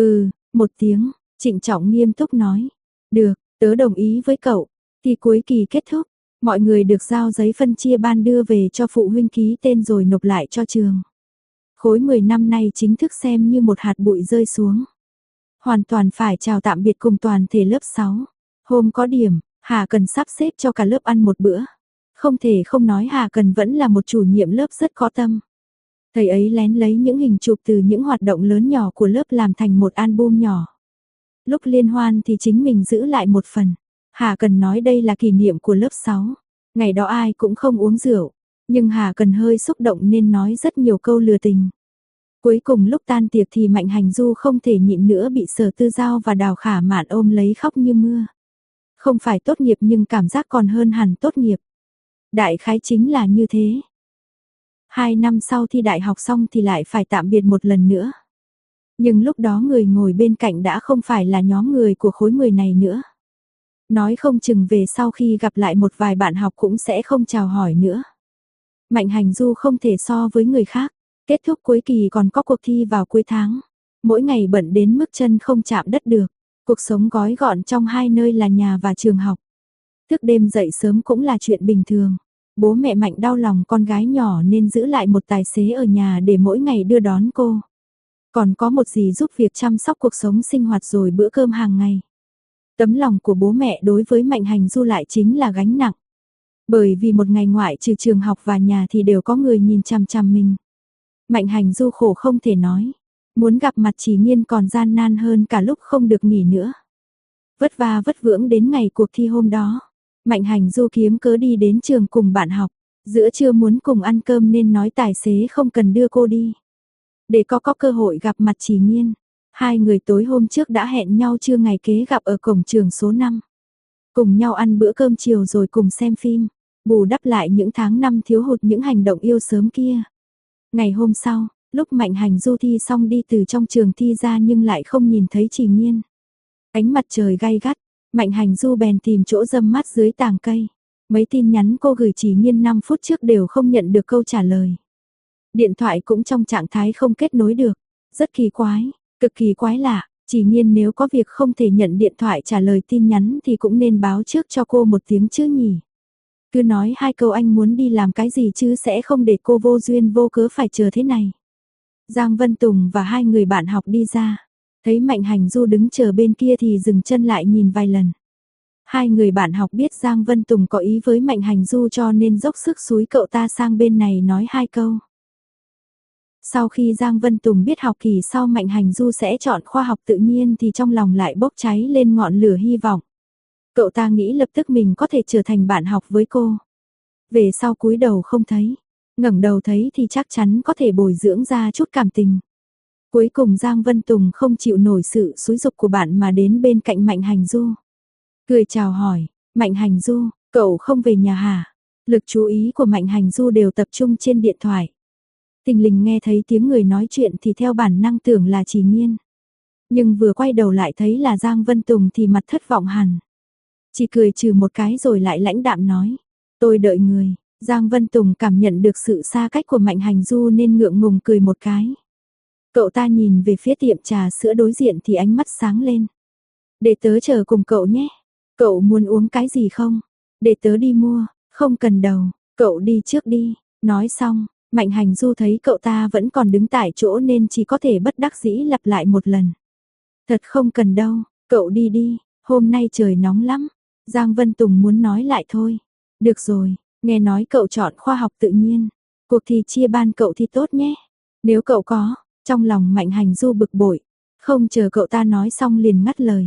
Một tiếng, trịnh trọng nghiêm túc nói. Được, tớ đồng ý với cậu. Thì cuối kỳ kết thúc, mọi người được giao giấy phân chia ban đưa về cho phụ huynh ký tên rồi nộp lại cho trường. Khối 10 năm nay chính thức xem như một hạt bụi rơi xuống. Hoàn toàn phải chào tạm biệt cùng toàn thể lớp 6. Hôm có điểm, Hà Cần sắp xếp cho cả lớp ăn một bữa. Không thể không nói Hà Cần vẫn là một chủ nhiệm lớp rất có tâm. Thầy ấy lén lấy những hình chụp từ những hoạt động lớn nhỏ của lớp làm thành một album nhỏ. Lúc liên hoan thì chính mình giữ lại một phần. Hà Cần nói đây là kỷ niệm của lớp 6. Ngày đó ai cũng không uống rượu, nhưng Hà Cần hơi xúc động nên nói rất nhiều câu lừa tình. Cuối cùng lúc tan tiệc thì Mạnh Hành Du không thể nhịn nữa bị Sở Tư Giao và Đào Khả Mạn ôm lấy khóc như mưa. Không phải tốt nghiệp nhưng cảm giác còn hơn hẳn tốt nghiệp. Đại khái chính là như thế. 2 năm sau thi đại học xong thì lại phải tạm biệt một lần nữa. Nhưng lúc đó người ngồi bên cạnh đã không phải là nhóm người của khối 10 này nữa. Nói không chừng về sau khi gặp lại một vài bạn học cũng sẽ không chào hỏi nữa. Mạnh Hành Du không thể so với người khác. Kết thúc cuối kỳ còn có cuộc thi vào cuối tháng. Mỗi ngày bận đến mức chân không chạm đất được. Cuộc sống gói gọn trong 2 nơi là nhà và trường học. Thức đêm dậy sớm cũng là chuyện bình thường. Bố mẹ Mạnh đau lòng con gái nhỏ nên giữ lại một tài xế ở nhà để mỗi ngày đưa đón cô. Còn có một dì giúp việc chăm sóc cuộc sống sinh hoạt rồi bữa cơm hàng ngày. Tấm lòng của bố mẹ đối với Mạnh Hành Du lại chính là gánh nặng. Bởi vì một ngày ngoại trừ trường học và nhà thì đều có người nhìn chằm chằm mình. Mạnh Hành Du khổ không thể nói. Muốn gặp mặt Chỉ Nghiên còn gian nan hơn cả lúc không được nghỉ nữa. Vất vả vất vưởng đến ngày cuộc thi hôm đó. Mạnh Hành Du kiếm cớ đi đến trường cùng bạn học. Giữa trưa muốn cùng ăn cơm nên nói tài xế không cần đưa cô đi. Để có cơ hội gặp mặt Chỉ Nghiên. Hai người tối hôm trước đã hẹn nhau trưa ngày kế gặp ở cổng trường số 5. Cùng nhau ăn bữa cơm chiều rồi cùng xem phim. Bù đắp lại những tháng năm thiếu hụt những hành động yêu sớm kia. Ngày hôm sau, lúc Mạnh Hành Du thi xong đi từ trong trường thi ra nhưng lại không nhìn thấy Chỉ Nghiên. Ánh mặt trời gay gắt, Mạnh Hành Du bèn tìm chỗ râm mát dưới tàng cây. Mấy tin nhắn cô gửi Chỉ Nghiên 5 phút trước đều không nhận được câu trả lời. Điện thoại cũng trong trạng thái không kết nối được. Rất kỳ quái, cực kỳ quái lạ. Chỉ Nghiên nếu có việc không thể nhận điện thoại trả lời tin nhắn thì cũng nên báo trước cho cô một tiếng chứ nhỉ. Cứ nói 2 câu anh muốn đi làm cái gì chứ sẽ không để cô vô duyên vô cớ phải chờ thế này. Giang Vân Tùng và 2 người bạn học đi ra. Thấy Mạnh Hành Du đứng chờ bên kia thì dừng chân lại nhìn vài lần. 2 người bạn học biết Giang Vân Tùng có ý với Mạnh Hành Du cho nên dốc sức xúi cậu ta sang bên này nói 2 câu. Sau khi Giang Vân Tùng biết học kỳ sau Mạnh Hành Du sẽ chọn khoa học tự nhiên thì trong lòng lại bốc cháy lên ngọn lửa hy vọng. Cậu ta nghĩ lập tức mình có thể trở thành bạn học với cô. Về sau cúi đầu không thấy, ngẩng đầu thấy thì chắc chắn có thể bồi dưỡng ra chút cảm tình. Cuối cùng Giang Vân Tùng không chịu nổi sự xúi giục của bạn mà đến bên cạnh Mạnh Hành Du. Cười chào hỏi, Mạnh Hành Du, cậu không về nhà hả? Lực chú ý của Mạnh Hành Du đều tập trung trên điện thoại. Thình lình nghe thấy tiếng người nói chuyện thì theo bản năng tưởng là Chỉ Nghiên. Nhưng vừa quay đầu lại thấy là Giang Vân Tùng thì mặt thất vọng hẳn. Chỉ cười trừ một cái rồi lại lãnh đạm nói. Tôi đợi người. Giang Vân Tùng cảm nhận được sự xa cách của Mạnh Hành Du nên ngượng ngùng cười một cái. Cậu ta nhìn về phía tiệm trà sữa đối diện thì ánh mắt sáng lên. Để tớ chờ cùng cậu nhé. Cậu muốn uống cái gì không? Để tớ đi mua. Không cần đâu. Cậu đi trước đi. Nói xong, Mạnh Hành Du thấy cậu ta vẫn còn đứng tại chỗ nên chỉ có thể bất đắc dĩ lặp lại một lần. Thật không cần đâu. Cậu đi đi. Hôm nay trời nóng lắm. Giang Vân Tùng muốn nói lại thôi. Được rồi, nghe nói cậu chọn khoa học tự nhiên. Cuộc thi chia ban cậu thi tốt nhé. Nếu cậu có, trong lòng Mạnh Hành Du bực bội. Không chờ cậu ta nói xong liền ngắt lời.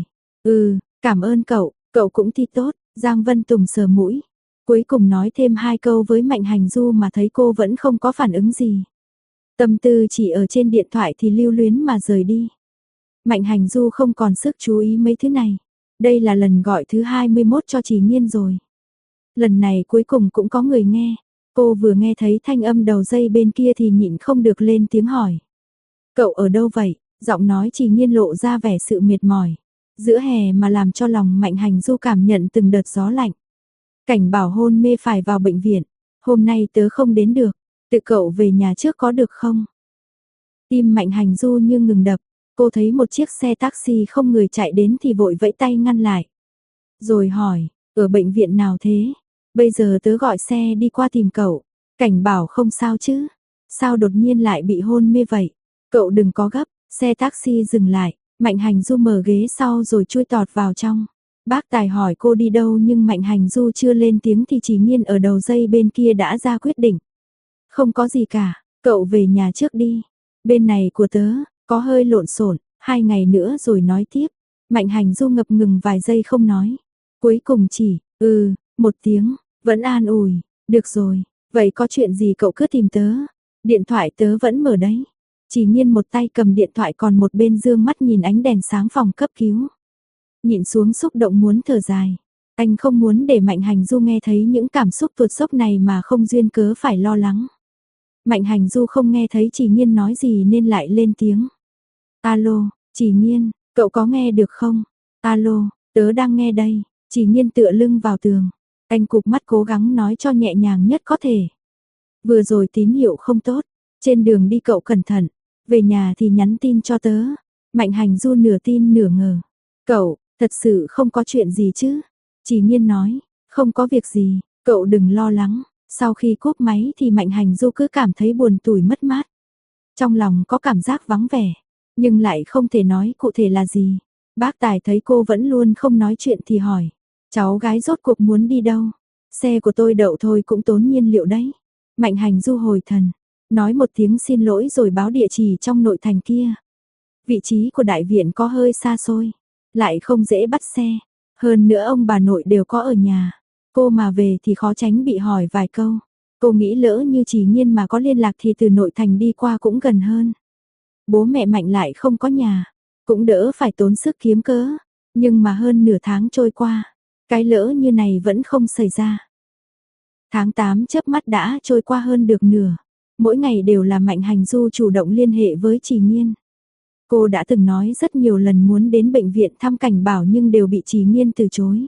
Cảm ơn cậu cũng thi tốt. Giang Vân Tùng sờ mũi. Cuối cùng nói thêm 2 câu với Mạnh Hành Du mà thấy cô vẫn không có phản ứng gì. Tâm tư chỉ ở trên điện thoại thì lưu luyến mà rời đi. Mạnh Hành Du không còn sức chú ý mấy thứ này. Đây là lần gọi thứ 21 cho Chỉ Nghiên rồi. Lần này cuối cùng cũng có người nghe. Cô vừa nghe thấy thanh âm đầu dây bên kia thì nhịn không được lên tiếng hỏi. Cậu ở đâu vậy? Giọng nói Chỉ Nghiên lộ ra vẻ sự mệt mỏi. Giữa hè mà làm cho lòng Mạnh Hành Du cảm nhận từng đợt gió lạnh. Cảnh bảo hôn mê phải vào bệnh viện. Hôm nay tớ không đến được. Tự cậu về nhà trước có được không? Tim Mạnh Hành Du như ngừng đập. Cô thấy một chiếc xe taxi không người chạy đến thì vội vẫy tay ngăn lại. Rồi hỏi, ở bệnh viện nào thế? Bây giờ tớ gọi xe đi qua tìm cậu. Cảnh bảo không sao chứ? Sao đột nhiên lại bị hôn mê vậy? Cậu đừng có gấp. Xe taxi dừng lại. Mạnh Hành Du mở ghế sau rồi chui tọt vào trong. Bác tài hỏi cô đi đâu nhưng Mạnh Hành Du chưa lên tiếng thì Chỉ Nghiên ở đầu dây bên kia đã ra quyết định. Không có gì cả, cậu về nhà trước đi. Bên này của tớ, có hơi lộn xộn, 2 ngày nữa rồi nói tiếp. Mạnh Hành Du ngập ngừng vài giây không nói. Cuối cùng chỉ, một tiếng, vẫn an ủi, được rồi, vậy có chuyện gì cậu cứ tìm tớ. Điện thoại tớ vẫn mở đấy. Chỉ Nghiên một tay cầm điện thoại còn một bên dương mắt nhìn ánh đèn sáng phòng cấp cứu. Nhịn xuống xúc động muốn thở dài. Anh không muốn để Mạnh Hành Du nghe thấy những cảm xúc tuột dốc này mà không duyên cớ phải lo lắng. Mạnh Hành Du không nghe thấy Chỉ Nghiên nói gì nên lại lên tiếng. Alo, Chỉ Nghiên, cậu có nghe được không? Alo, tớ đang nghe đây. Chỉ Nghiên tựa lưng vào tường. Anh cụp mắt cố gắng nói cho nhẹ nhàng nhất có thể. Vừa rồi tín hiệu không tốt. Trên đường đi cậu cẩn thận. Về nhà thì nhắn tin cho tớ. Mạnh Hành Du nửa tin nửa ngờ. Cậu, thật sự không có chuyện gì chứ? Chỉ Nghiên nói. Không có việc gì, cậu đừng lo lắng. Sau khi cúp máy thì Mạnh Hành Du cứ cảm thấy buồn tủi mất mát. Trong lòng có cảm giác vắng vẻ, nhưng lại không thể nói cụ thể là gì. Bác Tài thấy cô vẫn luôn không nói chuyện thì hỏi, cháu gái rốt cuộc muốn đi đâu? Xe của tôi đậu thôi cũng tốn nhiên liệu đấy. Mạnh Hành Du hồi thần, nói một tiếng xin lỗi rồi báo địa chỉ trong nội thành kia. Vị trí của đại viện có hơi xa xôi, lại không dễ bắt xe. Hơn nữa ông bà nội đều có ở nhà. Cô mà về thì khó tránh bị hỏi vài câu. Cô nghĩ lỡ như Chỉ Nhiên mà có liên lạc thì từ nội thành đi qua cũng gần hơn. Bố mẹ Mạnh lại không có nhà, cũng đỡ phải tốn sức kiếm cớ. Nhưng mà hơn nửa tháng trôi qua, cái lỡ như này vẫn không xảy ra. Tháng 8 chớp mắt đã trôi qua hơn được nửa. Mỗi ngày đều là Mạnh Hành Du chủ động liên hệ với Chỉ Nhiên. Cô đã từng nói rất nhiều lần muốn đến bệnh viện thăm Cảnh Bảo nhưng đều bị Chỉ Nhiên từ chối.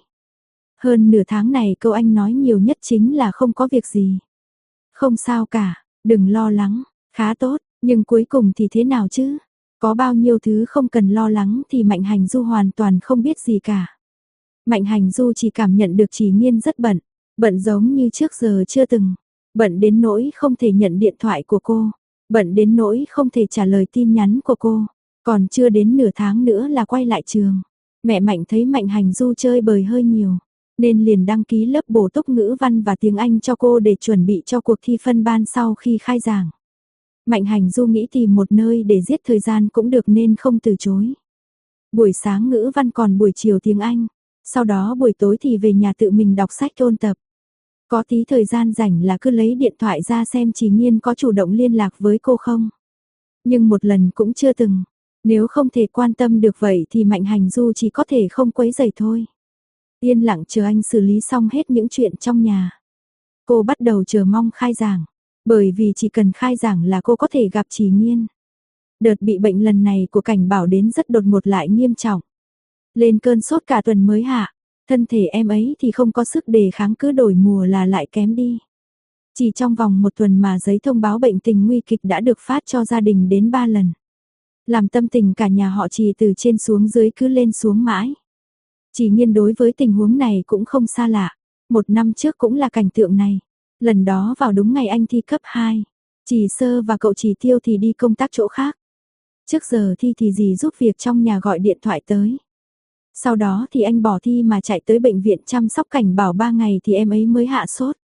Hơn nửa tháng này câu anh nói nhiều nhất chính là không có việc gì. Không sao cả, đừng lo lắng, khá tốt, nhưng cuối cùng thì thế nào chứ? Có bao nhiêu thứ không cần lo lắng thì Mạnh Hành Du hoàn toàn không biết gì cả. Mạnh Hành Du chỉ cảm nhận được Chỉ Nhiên rất bận, bận giống như trước giờ chưa từng, bận đến nỗi không thể nhận điện thoại của cô, bận đến nỗi không thể trả lời tin nhắn của cô, còn chưa đến nửa tháng nữa là quay lại trường. Mẹ Mạnh thấy Mạnh Hành Du chơi bời hơi nhiều, nên liền đăng ký lớp bổ túc ngữ văn và tiếng Anh cho cô để chuẩn bị cho cuộc thi phân ban sau khi khai giảng. Mạnh Hành Du nghĩ tìm một nơi để giết thời gian cũng được nên không từ chối. Buổi sáng ngữ văn còn buổi chiều tiếng Anh, sau đó buổi tối thì về nhà tự mình đọc sách ôn tập. Có tí thời gian rảnh là cứ lấy điện thoại ra xem Chỉ Nhiên có chủ động liên lạc với cô không. Nhưng một lần cũng chưa từng, nếu không thể quan tâm được vậy thì Mạnh Hành Du chỉ có thể không quấy rầy thôi. Yên lặng chờ anh xử lý xong hết những chuyện trong nhà. Cô bắt đầu chờ mong khai giảng, bởi vì chỉ cần khai giảng là cô có thể gặp Chỉ Nhiên. Đợt bị bệnh lần này của Cảnh Bảo đến rất đột ngột lại nghiêm trọng. Lên cơn sốt cả tuần mới hạ, thân thể em ấy thì không có sức đề kháng cứ đổi mùa là lại kém đi. Chỉ trong vòng một tuần mà giấy thông báo bệnh tình nguy kịch đã được phát cho gia đình đến 3 lần. Làm tâm tình cả nhà họ Chỉ từ trên xuống dưới cứ lên xuống mãi. Chỉ Nhiên đối với tình huống này cũng không xa lạ. Một năm trước cũng là cảnh tượng này. Lần đó vào đúng ngày anh thi cấp 2. Chỉ Sơ và cậu Chỉ Tiêu thì đi công tác chỗ khác. Trước giờ thi thì dì giúp việc trong nhà gọi điện thoại tới. Sau đó thì anh bỏ thi mà chạy tới bệnh viện chăm sóc Cảnh Bảo 3 ngày thì em ấy mới hạ sốt.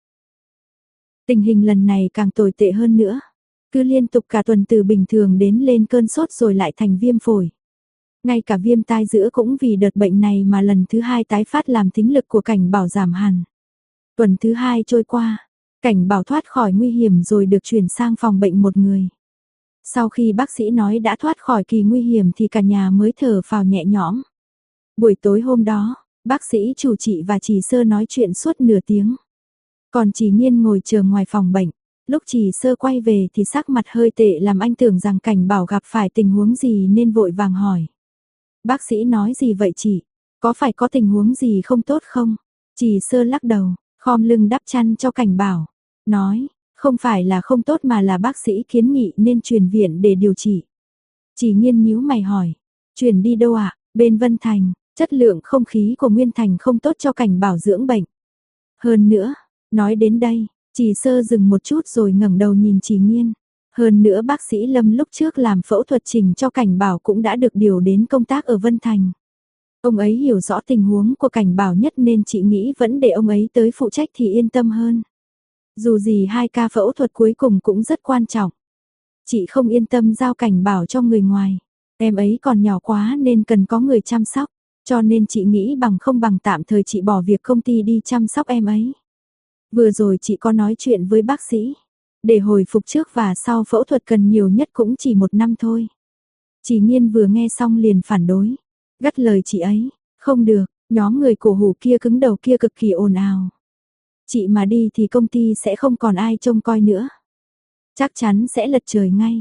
Tình hình lần này càng tồi tệ hơn nữa. Cứ liên tục cả tuần từ bình thường đến lên cơn sốt rồi lại thành viêm phổi. Ngay cả viêm tai giữa cũng vì đợt bệnh này mà lần thứ 2 tái phát làm thính lực của Cảnh Bảo giảm hẳn. Tuần thứ 2 trôi qua, Cảnh Bảo thoát khỏi nguy hiểm rồi được chuyển sang phòng bệnh một người. Sau khi bác sĩ nói đã thoát khỏi kỳ nguy hiểm thì cả nhà mới thở phào nhẹ nhõm. Buổi tối hôm đó, bác sĩ chủ trị và Chỉ Sơ nói chuyện suốt nửa tiếng. Còn Chỉ Nhiên ngồi chờ ngoài phòng bệnh. Lúc Chỉ Sơ quay về thì sắc mặt hơi tệ làm anh tưởng rằng Cảnh Bảo gặp phải tình huống gì nên vội vàng hỏi. Bác sĩ nói gì vậy chị? Có phải có tình huống gì không tốt không? Chỉ Sơ lắc đầu, khom lưng đắp chăn cho Cảnh Bảo. Nói, không phải là không tốt mà là bác sĩ kiến nghị nên chuyển viện để điều trị. Chỉ Nhiên nhíu mày hỏi, chuyển đi đâu ạ? Bên Vân Thành, chất lượng không khí của Nguyên Thành không tốt cho Cảnh Bảo dưỡng bệnh. Hơn nữa, nói đến đây, Chỉ Sơ dừng một chút rồi ngẩng đầu nhìn Chỉ Nhiên. Hơn nữa bác sĩ Lâm lúc trước làm phẫu thuật chỉnh cho Cảnh Bảo cũng đã được điều đến công tác ở Vân Thành. Ông ấy hiểu rõ tình huống của Cảnh Bảo nhất nên chị nghĩ vẫn để ông ấy tới phụ trách thì yên tâm hơn. Dù gì 2 ca phẫu thuật cuối cùng cũng rất quan trọng. Chị không yên tâm giao Cảnh Bảo cho người ngoài. Em ấy còn nhỏ quá nên cần có người chăm sóc. Cho nên chị nghĩ bằng không bằng tạm thời chị bỏ việc công ty đi chăm sóc em ấy. Vừa rồi chị có nói chuyện với bác sĩ. Để hồi phục trước và sau phẫu thuật cần nhiều nhất cũng chỉ 1 năm thôi. Chỉ Nhiên vừa nghe xong liền phản đối. Gắt lời chị ấy, không được, nhóm người cổ hủ kia cứng đầu kia cực kỳ ồn ào. Chị mà đi thì công ty sẽ không còn ai trông coi nữa. Chắc chắn sẽ lật trời ngay.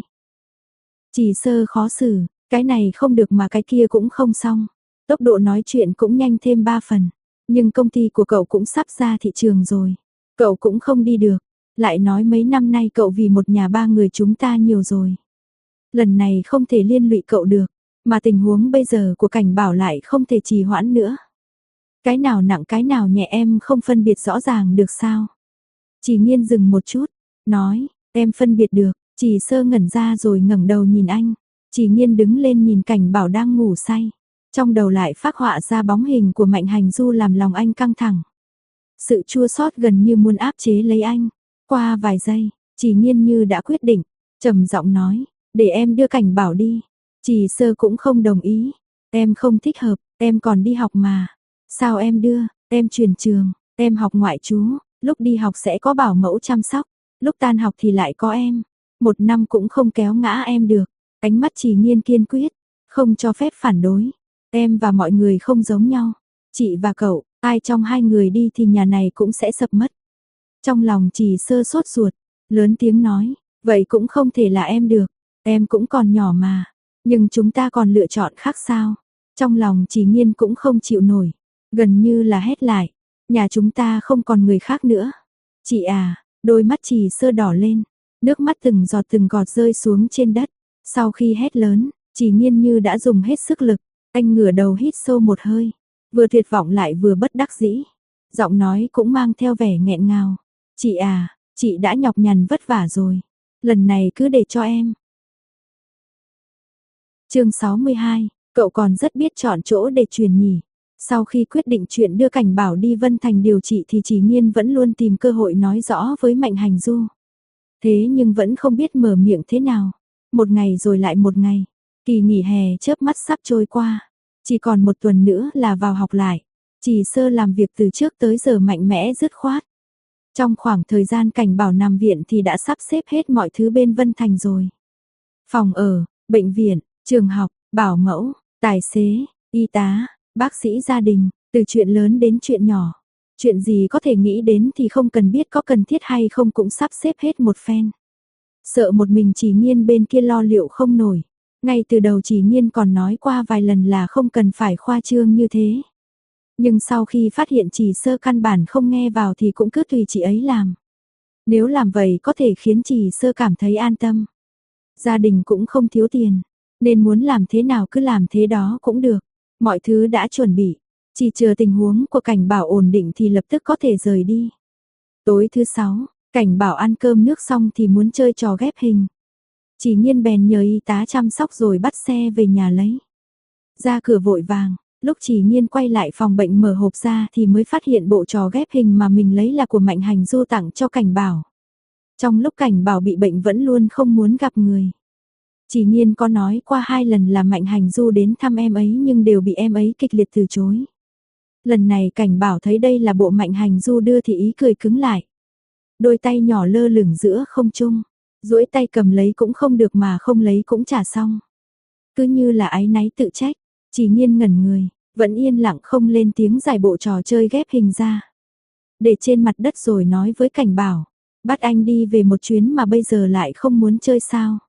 Chỉ Sơ khó xử, cái này không được mà cái kia cũng không xong. Tốc độ nói chuyện cũng nhanh thêm 3 phần. Nhưng công ty của cậu cũng sắp ra thị trường rồi. Cậu cũng không đi được. Lại nói mấy năm nay cậu vì một nhà 3 người chúng ta nhiều rồi. Lần này không thể liên lụy cậu được. Mà tình huống bây giờ của Cảnh Bảo lại không thể trì hoãn nữa. Cái nào nặng cái nào nhẹ em không phân biệt rõ ràng được sao? Chỉ Nghiên dừng một chút, nói, em phân biệt được. Chỉ Sơ ngẩn ra rồi ngẩng đầu nhìn anh. Chỉ Nghiên đứng lên nhìn Cảnh Bảo đang ngủ say. Trong đầu lại phác họa ra bóng hình của Mạnh Hành Du làm lòng anh căng thẳng. Sự chua xót gần như muốn áp chế lấy anh. Qua vài giây, Chỉ Nghiên như đã quyết định, trầm giọng nói, để em đưa Cảnh Bảo đi. Chỉ Sơ cũng không đồng ý. Em không thích hợp, em còn đi học mà. Sao em đưa, em chuyển trường, em học ngoại trú, lúc đi học sẽ có bảo mẫu chăm sóc, lúc tan học thì lại có em. 1 năm cũng không kéo ngã em được. Ánh mắt Chỉ Nghiên kiên quyết, không cho phép phản đối. Em và mọi người không giống nhau. Chị và cậu, ai trong hai người đi thì nhà này cũng sẽ sập mất. Trong lòng Chỉ Sơ sốt ruột, lớn tiếng nói, vậy cũng không thể là em được. Em cũng còn nhỏ mà, nhưng chúng ta còn lựa chọn khác sao? Trong lòng Chỉ Nghiên cũng không chịu nổi, gần như là hét lại, nhà chúng ta không còn người khác nữa. Chị à, đôi mắt Chỉ Sơ đỏ lên, nước mắt từng giọt rơi xuống trên đất. Sau khi hét lớn, Chỉ Nghiên như đã dùng hết sức lực, anh ngửa đầu hít sâu một hơi, vừa tuyệt vọng lại vừa bất đắc dĩ. Giọng nói cũng mang theo vẻ nghẹn ngào. Chị à, chị đã nhọc nhằn vất vả rồi, lần này cứ để cho em. Chương 62, cậu còn rất biết chọn chỗ để truyền nhỉ. Sau khi quyết định chuyện đưa Cảnh Bảo đi Vân Thành điều trị thì Chỉ Nghiên vẫn luôn tìm cơ hội nói rõ với Mạnh Hành Du. Thế nhưng vẫn không biết mở miệng thế nào. Một ngày rồi lại một ngày, kỳ nghỉ hè chớp mắt sắp trôi qua. Chỉ còn 1 tuần nữa là vào học lại. Chỉ Sơ làm việc từ trước tới giờ mạnh mẽ dứt khoát. Trong khoảng thời gian Cảnh Bảo nằm viện thì đã sắp xếp hết mọi thứ bên Vân Thành rồi. Phòng ở, bệnh viện, trường học, bảo mẫu, tài xế, y tá, bác sĩ gia đình, từ chuyện lớn đến chuyện nhỏ. Chuyện gì có thể nghĩ đến thì không cần biết có cần thiết hay không cũng sắp xếp hết một phen. Sợ một mình Chỉ Nghiên bên kia lo liệu không nổi. Ngay từ đầu Chỉ Nghiên còn nói qua vài lần là không cần phải khoa trương như thế. Nhưng sau khi phát hiện Chỉ Sơ căn bản không nghe vào thì cũng cứ tùy chị ấy làm. Nếu làm vậy có thể khiến Chỉ Sơ cảm thấy an tâm. Gia đình cũng không thiếu tiền, nên muốn làm thế nào cứ làm thế đó cũng được. Mọi thứ đã chuẩn bị, chỉ chờ tình huống của Cảnh Bảo ổn định thì lập tức có thể rời đi. Tối thứ 6, Cảnh Bảo ăn cơm nước xong thì muốn chơi trò ghép hình. Chỉ Nghiên bèn nhờ y tá chăm sóc rồi bắt xe về nhà lấy. Ra cửa vội vàng, lúc Chỉ Nghiên quay lại phòng bệnh mở hộp ra thì mới phát hiện bộ trò ghép hình mà mình lấy là của Mạnh Hành Du tặng cho Cảnh Bảo. Trong lúc Cảnh Bảo bị bệnh vẫn luôn không muốn gặp người. Chỉ Nghiên có nói qua 2 lần là Mạnh Hành Du đến thăm em ấy nhưng đều bị em ấy kịch liệt từ chối. Lần này Cảnh Bảo thấy đây là bộ Mạnh Hành Du đưa thì ý cười cứng lại. Đôi tay nhỏ lơ lửng giữa không trung, duỗi tay cầm lấy cũng không được mà không lấy cũng chả xong. Cứ như là áy náy tự trách, Chỉ Nghiên ngẩn người, vẫn yên lặng không lên tiếng giải bộ trò chơi ghép hình ra. Để trên mặt đất rồi nói với Cảnh Bảo, bắt anh đi về một chuyến mà bây giờ lại không muốn chơi sao.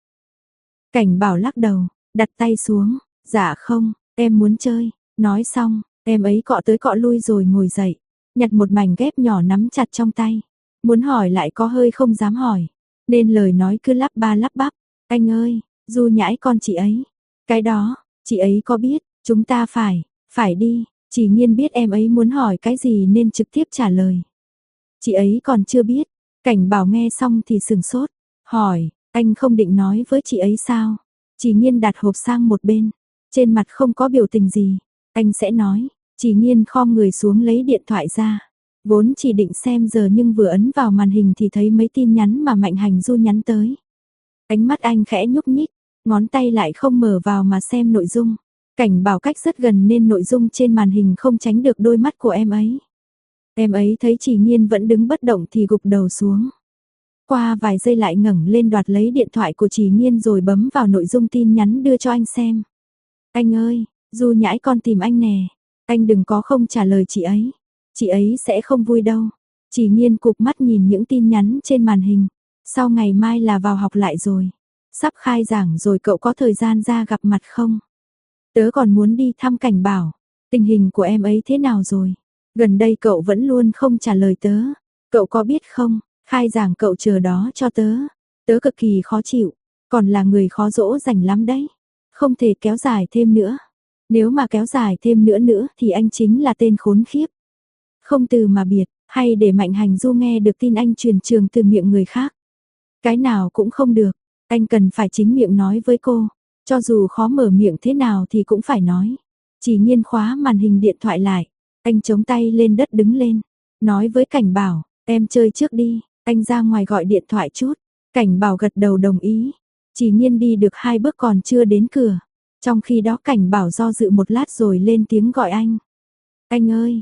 Cảnh Bảo lắc đầu, đặt tay xuống, dạ không, em muốn chơi. Nói xong, em ấy cọ tới cọ lui rồi ngồi dậy, nhặt một mảnh ghép nhỏ nắm chặt trong tay. Muốn hỏi lại có hơi không dám hỏi, nên lời nói cứ lắp ba lắp bắp. Anh ơi, Du nhãi con chị ấy. Cái đó, chị ấy có biết, chúng ta phải đi. Chỉ Nghiên biết em ấy muốn hỏi cái gì nên trực tiếp trả lời. Chị ấy còn chưa biết. Cảnh Bảo nghe xong thì sừng sốt, hỏi, anh không định nói với chị ấy sao? Chỉ Nghiên đặt hộp sang một bên, trên mặt không có biểu tình gì. Anh sẽ nói. Chỉ Nghiên khom người xuống lấy điện thoại ra. Vốn chỉ định xem giờ nhưng vừa ấn vào màn hình thì thấy mấy tin nhắn mà Mạnh Hành Du nhắn tới. Ánh mắt anh khẽ nhúc nhích, ngón tay lại không mở vào mà xem nội dung. Cảnh Bảo cách rất gần nên nội dung trên màn hình không tránh được đôi mắt của em ấy. Em ấy thấy Chỉ Nghiên vẫn đứng bất động thì gục đầu xuống. Qua vài giây lại ngẩng lên đoạt lấy điện thoại của Chỉ Nghiên rồi bấm vào nội dung tin nhắn đưa cho anh xem. Anh ơi, Du nhãi con tìm anh nè. Anh đừng có không trả lời chị ấy. Chị ấy sẽ không vui đâu. Chỉ Nghiên cụp mắt nhìn những tin nhắn trên màn hình. Sau ngày mai là vào học lại rồi. Sắp khai giảng rồi cậu có thời gian ra gặp mặt không? Tớ còn muốn đi thăm Cảnh Bảo. Tình hình của em ấy thế nào rồi? Gần đây cậu vẫn luôn không trả lời tớ. Cậu có biết không? Khai giảng cậu chờ đó cho tớ. Tớ cực kỳ khó chịu. Còn là người khó dỗ dành lắm đấy. Không thể kéo dài thêm nữa. Nếu mà kéo dài thêm nữa thì anh chính là tên khốn khiếp. Không từ mà biệt, hay để Mạnh Hành Du nghe được tin anh truyền trường từ miệng người khác. Cái nào cũng không được, anh cần phải chính miệng nói với cô, cho dù khó mở miệng thế nào thì cũng phải nói. Chỉ Nhiên khóa màn hình điện thoại lại, anh chống tay lên đất đứng lên, nói với Cảnh Bảo, em chơi trước đi, anh ra ngoài gọi điện thoại chút. Cảnh Bảo gật đầu đồng ý. Chỉ Nhiên đi được 2 bước còn chưa đến cửa. Trong khi đó Cảnh Bảo do dự một lát rồi lên tiếng gọi anh. Anh ơi!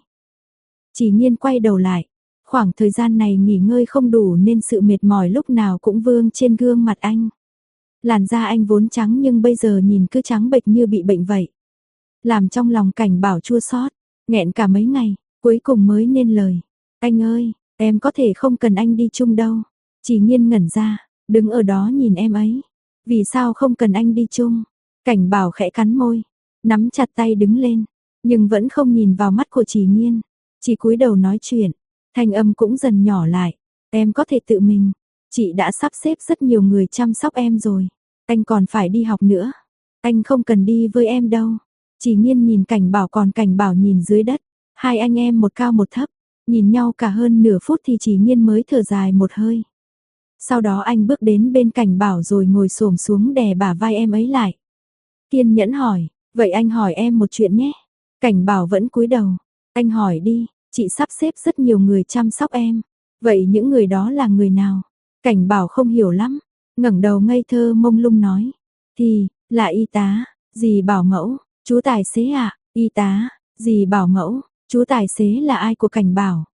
Chỉ Nhiên quay đầu lại. Khoảng thời gian này nghỉ ngơi không đủ nên sự mệt mỏi lúc nào cũng vương trên gương mặt anh. Làn da anh vốn trắng nhưng bây giờ nhìn cứ trắng bệch như bị bệnh vậy. Làm trong lòng Cảnh Bảo chua xót, nghẹn cả mấy ngày, cuối cùng mới nên lời. Anh ơi, em có thể không cần anh đi chung đâu. Chỉ Nhiên ngẩn ra, đứng ở đó nhìn em ấy. Vì sao không cần anh đi chung? Cảnh Bảo khẽ cắn môi, nắm chặt tay đứng lên, nhưng vẫn không nhìn vào mắt của Chỉ Nhiên, chỉ cúi đầu nói chuyện, thanh âm cũng dần nhỏ lại. Em có thể tự mình, chị đã sắp xếp rất nhiều người chăm sóc em rồi, anh còn phải đi học nữa, anh không cần đi với em đâu. Chỉ Nhiên nhìn Cảnh Bảo còn Cảnh Bảo nhìn dưới đất, hai anh em một cao một thấp, nhìn nhau cả hơn nửa phút thì Chỉ Nhiên mới thở dài một hơi. Sau đó anh bước đến bên Cảnh Bảo rồi ngồi xổm xuống đè bả vai em ấy lại. Kiên nhẫn hỏi, vậy anh hỏi em một chuyện nhé. Cảnh Bảo vẫn cúi đầu, anh hỏi đi, chị sắp xếp rất nhiều người chăm sóc em. Vậy những người đó là người nào? Cảnh Bảo không hiểu lắm, ngẩng đầu ngây thơ mông lung nói. Thì, là y tá, dì bảo mẫu, chú tài xế ạ, y tá, dì bảo mẫu, chú tài xế là ai của Cảnh Bảo?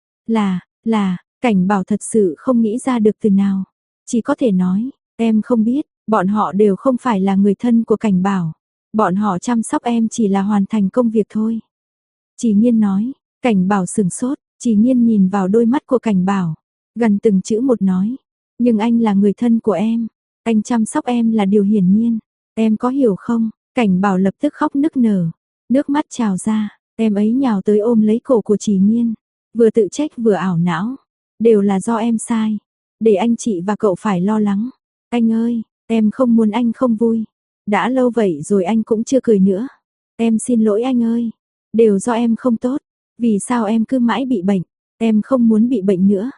Là, Cảnh Bảo thật sự không nghĩ ra được từ nào. Chỉ có thể nói, em không biết, bọn họ đều không phải là người thân của Cảnh Bảo. Bọn họ chăm sóc em chỉ là hoàn thành công việc thôi. Chỉ Nhiên nói, Cảnh Bảo sừng sốt, Chỉ Nhiên nhìn vào đôi mắt của Cảnh Bảo, gần từng chữ một nói. Nhưng anh là người thân của em, anh chăm sóc em là điều hiển nhiên. Em có hiểu không? Cảnh Bảo lập tức khóc nức nở, nước mắt trào ra, em ấy nhào tới ôm lấy cổ của Chỉ Nhiên, vừa tự trách vừa ảo não. Đều là do em sai, để anh chị và cậu phải lo lắng. Anh ơi, em không muốn anh không vui. Đã lâu vậy rồi anh cũng chưa cười nữa. Em xin lỗi anh ơi, đều do em không tốt. Vì sao em cứ mãi bị bệnh, em không muốn bị bệnh nữa.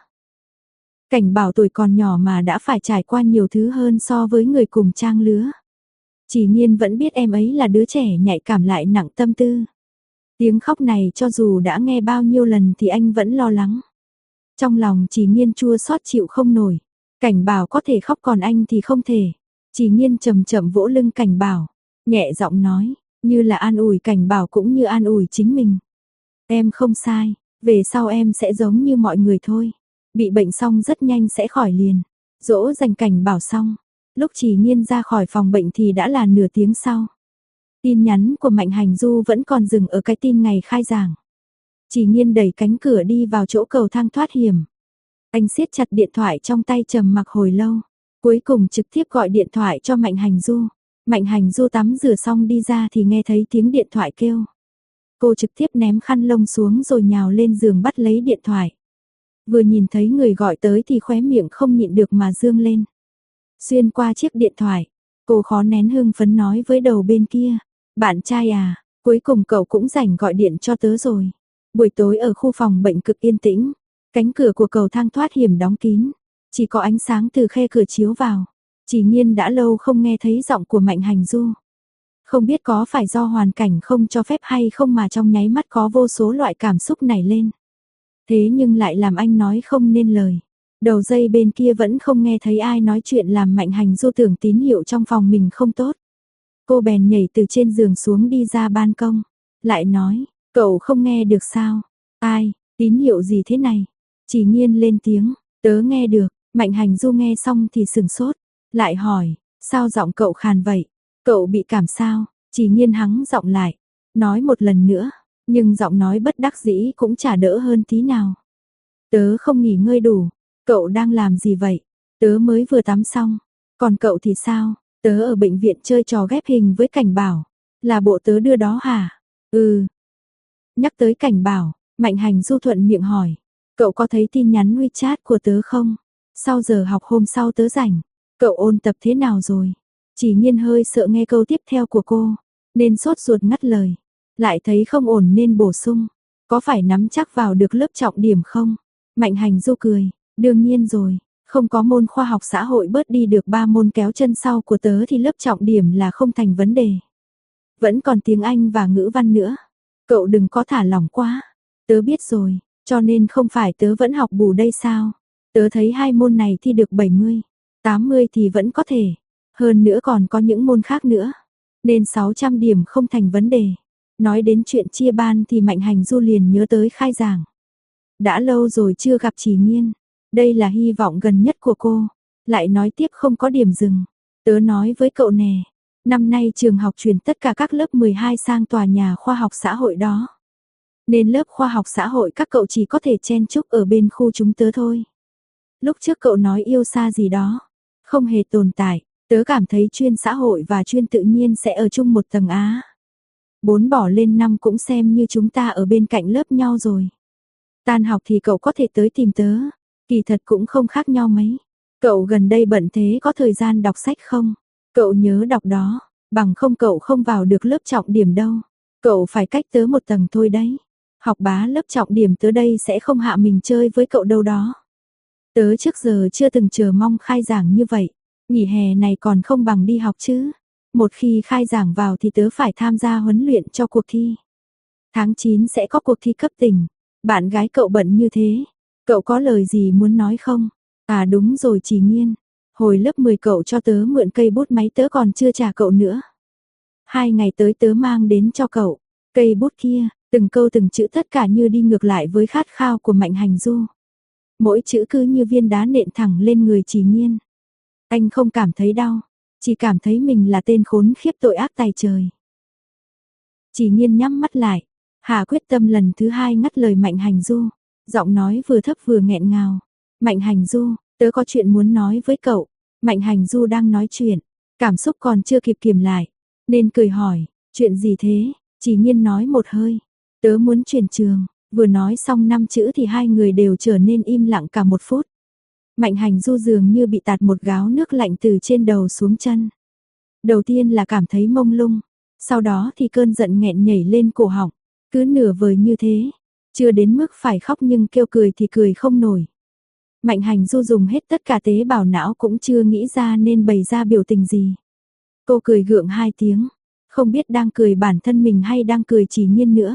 Cảnh Bảo tuổi còn nhỏ mà đã phải trải qua nhiều thứ hơn so với người cùng trang lứa. Chỉ Nhiên vẫn biết em ấy là đứa trẻ nhạy cảm lại nặng tâm tư. Tiếng khóc này cho dù đã nghe bao nhiêu lần thì anh vẫn lo lắng. Trong lòng Chỉ Nhiên chua xót chịu không nổi. Cảnh Bảo có thể khóc còn anh thì không thể. Chỉ Nhiên chậm chậm vỗ lưng Cảnh Bảo, nhẹ giọng nói, như là an ủi Cảnh Bảo cũng như an ủi chính mình. Em không sai, về sau em sẽ giống như mọi người thôi. Bị bệnh xong rất nhanh sẽ khỏi liền. Dỗ dành Cảnh Bảo xong, lúc Chỉ Nhiên ra khỏi phòng bệnh thì đã là nửa tiếng sau. Tin nhắn của Mạnh Hành Du vẫn còn dừng ở cái tin ngày khai giảng. Chỉ Nhiên đẩy cánh cửa đi vào chỗ cầu thang thoát hiểm. Anh siết chặt điện thoại trong tay trầm mặc hồi lâu. Cuối cùng trực tiếp gọi điện thoại cho Mạnh Hành Du. Mạnh Hành Du tắm rửa xong đi ra thì nghe thấy tiếng điện thoại kêu. Cô trực tiếp ném khăn lông xuống rồi nhào lên giường bắt lấy điện thoại. Vừa nhìn thấy người gọi tới thì khóe miệng không nhịn được mà dương lên. Xuyên qua chiếc điện thoại, cô khó nén hưng phấn nói với đầu bên kia. Bạn trai à, cuối cùng cậu cũng rảnh gọi điện cho tớ rồi. Buổi tối ở khu phòng bệnh cực yên tĩnh. Cánh cửa của cầu thang thoát hiểm đóng kín. Chỉ có ánh sáng từ khe cửa chiếu vào. Chỉ Nhiên đã lâu không nghe thấy giọng của Mạnh Hành Du. Không biết có phải do hoàn cảnh không cho phép hay không mà trong nháy mắt có vô số loại cảm xúc nảy lên. Thế nhưng lại làm anh nói không nên lời. Đầu dây bên kia vẫn không nghe thấy ai nói chuyện làm Mạnh Hành Du tưởng tín hiệu trong phòng mình không tốt. Cô bèn nhảy từ trên giường xuống đi ra ban công. Lại nói, cậu không nghe được sao? Ai, tín hiệu gì thế này? Chỉ Nhiên lên tiếng, tớ nghe được. Mạnh Hành Du nghe xong thì sừng sốt. Lại hỏi, sao giọng cậu khàn vậy? Cậu bị cảm sao? Chỉ Nhiên hắng giọng lại. Nói một lần nữa, nhưng giọng nói bất đắc dĩ cũng chả đỡ hơn tí nào. Tớ không nghỉ ngơi đủ. Cậu đang làm gì vậy? Tớ mới vừa tắm xong. Còn cậu thì sao? Tớ ở bệnh viện chơi trò ghép hình với Cảnh Bảo. Là bộ tớ đưa đó hả? Ừ. Nhắc tới Cảnh Bảo, Mạnh Hành Du thuận miệng hỏi. Cậu có thấy tin nhắn WeChat của tớ không? Sau giờ học hôm sau tớ rảnh. Cậu ôn tập thế nào rồi? Chỉ Nhiên hơi sợ nghe câu tiếp theo của cô, nên sốt ruột ngắt lời. lại thấy không ổn nên bổ sung, có phải nắm chắc vào được lớp trọng điểm không? Mạnh Hành Du cười, đương nhiên rồi, không có môn khoa học xã hội bớt đi được 3 môn kéo chân sau của tớ thì lớp trọng điểm là không thành vấn đề. Vẫn còn tiếng Anh và ngữ văn nữa, cậu đừng có thả lỏng quá. Tớ biết rồi, cho nên không phải tớ vẫn học bù đây sao? Tớ thấy 2 môn này thi được 70, 80 thì vẫn có thể. Hơn nữa còn có những môn khác nữa. Nên 600 điểm không thành vấn đề. Nói đến chuyện chia ban thì Mạnh Hành Du liền nhớ tới khai giảng. Đã lâu rồi chưa gặp Chỉ Nghiên. Đây là hy vọng gần nhất của cô. Lại nói tiếp không có điểm dừng. Tớ nói với cậu nè. Năm nay trường học chuyển tất cả các lớp 12 sang tòa nhà khoa học xã hội đó. Nên lớp khoa học xã hội các cậu chỉ có thể chen chúc ở bên khu chúng tớ thôi. Lúc trước cậu nói yêu xa gì đó. Không hề tồn tại. Tớ cảm thấy chuyên xã hội và chuyên tự nhiên sẽ ở chung một tầng á. 4 bỏ lên 5 cũng xem như chúng ta ở bên cạnh lớp nhau rồi. Tan học thì cậu có thể tới tìm tớ. Kỳ thật cũng không khác nhau mấy. Cậu gần đây bận thế có thời gian đọc sách không? Cậu nhớ đọc đó. Bằng không cậu không vào được lớp trọng điểm đâu. Cậu phải cách tớ một tầng thôi đấy. Học bá lớp trọng điểm tớ đây sẽ không hạ mình chơi với cậu đâu đó. Tớ trước giờ chưa từng chờ mong khai giảng như vậy. Nghỉ hè này còn không bằng đi học chứ. Một khi khai giảng vào thì tớ phải tham gia huấn luyện cho cuộc thi. Tháng 9 sẽ có cuộc thi cấp tỉnh. Bạn gái cậu bận như thế. Cậu có lời gì muốn nói không? À đúng rồi Chỉ Nghiên. Hồi lớp 10 cậu cho tớ mượn cây bút máy tớ còn chưa trả cậu nữa. 2 ngày tới tớ mang đến cho cậu. Cây bút kia, từng câu từng chữ tất cả như đi ngược lại với khát khao của Mạnh Hành Du. Mỗi chữ cứ như viên đá nện thẳng lên người Chỉ Nghiên. Anh không cảm thấy đau, chỉ cảm thấy mình là tên khốn khiếp tội ác tày trời. Chỉ Nghiên nhắm mắt lại, hạ quyết tâm lần thứ 2 ngắt lời Mạnh Hành Du, giọng nói vừa thấp vừa nghẹn ngào. Mạnh Hành Du, tớ có chuyện muốn nói với cậu. Mạnh Hành Du đang nói chuyện, cảm xúc còn chưa kịp kiềm lại, nên cười hỏi, chuyện gì thế? Chỉ Nghiên nói một hơi, tớ muốn chuyển trường. Vừa nói xong 5 chữ thì hai người đều trở nên im lặng cả 1 phút. Mạnh Hành Du dường như bị tạt một gáo nước lạnh từ trên đầu xuống chân. Đầu tiên là cảm thấy mông lung, sau đó thì cơn giận nghẹn nhảy lên cổ họng, cứ nửa vời như thế, chưa đến mức phải khóc nhưng kêu cười thì cười không nổi. Mạnh Hành Du dùng hết tất cả tế bào não cũng chưa nghĩ ra nên bày ra biểu tình gì. Cô cười gượng 2 tiếng, không biết đang cười bản thân mình hay đang cười Chỉ Nghiên nữa.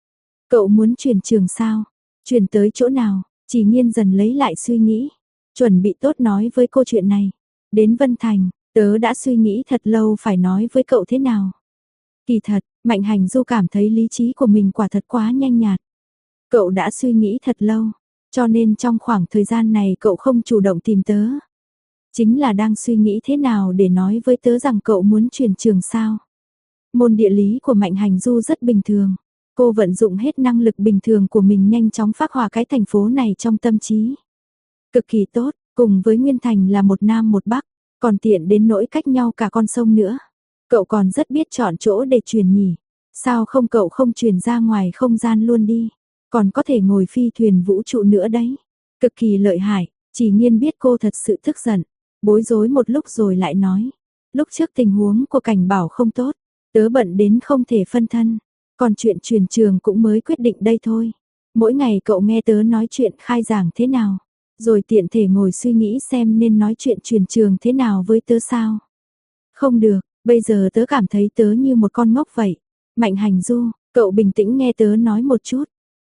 Cậu muốn chuyển trường sao? Chuyển tới chỗ nào? Chỉ Nghiên dần lấy lại suy nghĩ. Chuẩn bị tốt nói với cô chuyện này. Đến Vân Thành, tớ đã suy nghĩ thật lâu phải nói với cậu thế nào. Kỳ thật, Mạnh Hành Du cảm thấy lý trí của mình quả thật quá nhanh nhạt. Cậu đã suy nghĩ thật lâu, cho nên trong khoảng thời gian này cậu không chủ động tìm tớ. Chính là đang suy nghĩ thế nào để nói với tớ rằng cậu muốn chuyển trường sao. Môn địa lý của Mạnh Hành Du rất bình thường. Cô vận dụng hết năng lực bình thường của mình nhanh chóng phác họa cái thành phố này trong tâm trí. Cực kỳ tốt, cùng với Nguyên Thành là một Nam một Bắc, còn tiện đến nỗi cách nhau cả con sông nữa. Cậu còn rất biết chọn chỗ để chuyển nhỉ. Sao không cậu không chuyển ra ngoài không gian luôn đi. Còn có thể ngồi phi thuyền vũ trụ nữa đấy. Cực kỳ lợi hại, Chỉ Nghiên biết cô thật sự tức giận. Bối rối một lúc rồi lại nói. Lúc trước tình huống của Cảnh Bảo không tốt. Tớ bận đến không thể phân thân. Còn chuyện chuyển trường cũng mới quyết định đây thôi. Mỗi ngày cậu nghe tớ nói chuyện khai giảng thế nào. Rồi tiện thể ngồi suy nghĩ xem nên nói chuyện chuyển trường thế nào với tớ sao. Không được, bây giờ tớ cảm thấy tớ như một con ngốc vậy. Mạnh Hành Du, cậu bình tĩnh nghe tớ nói một chút.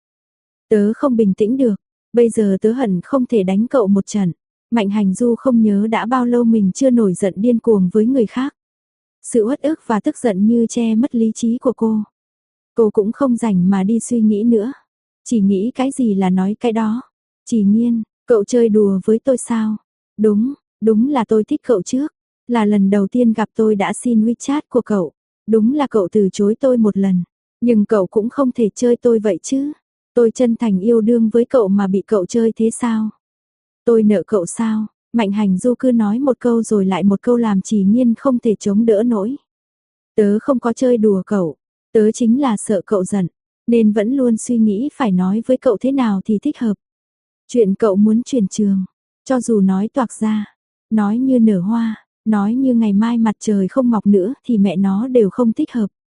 Tớ không bình tĩnh được, bây giờ tớ hận không thể đánh cậu một trận. Mạnh Hành Du không nhớ đã bao lâu mình chưa nổi giận điên cuồng với người khác. Sự uất ức và tức giận như che mất lý trí của cô. Cô cũng không rảnh mà đi suy nghĩ nữa. Chỉ nghĩ cái gì là nói cái đó. Chỉ Nghiên, cậu chơi đùa với tôi sao? Đúng, đúng là tôi thích cậu trước. Là lần đầu tiên gặp tôi đã xin WeChat của cậu. Đúng là cậu từ chối tôi một lần. Nhưng cậu cũng không thể chơi tôi vậy chứ. Tôi chân thành yêu đương với cậu mà bị cậu chơi thế sao? Tôi nợ cậu sao? Mạnh Hành Du cứ nói một câu rồi lại một câu làm Chỉ Nghiên không thể chống đỡ nổi. Tớ không có chơi đùa cậu. Tớ chính là sợ cậu giận. Nên vẫn luôn suy nghĩ phải nói với cậu thế nào thì thích hợp. Chuyện cậu muốn chuyển trường. Cho dù nói toạc ra. Nói như nở hoa. Nói như ngày mai mặt trời không mọc nữa thì mẹ nó đều không thích hợp.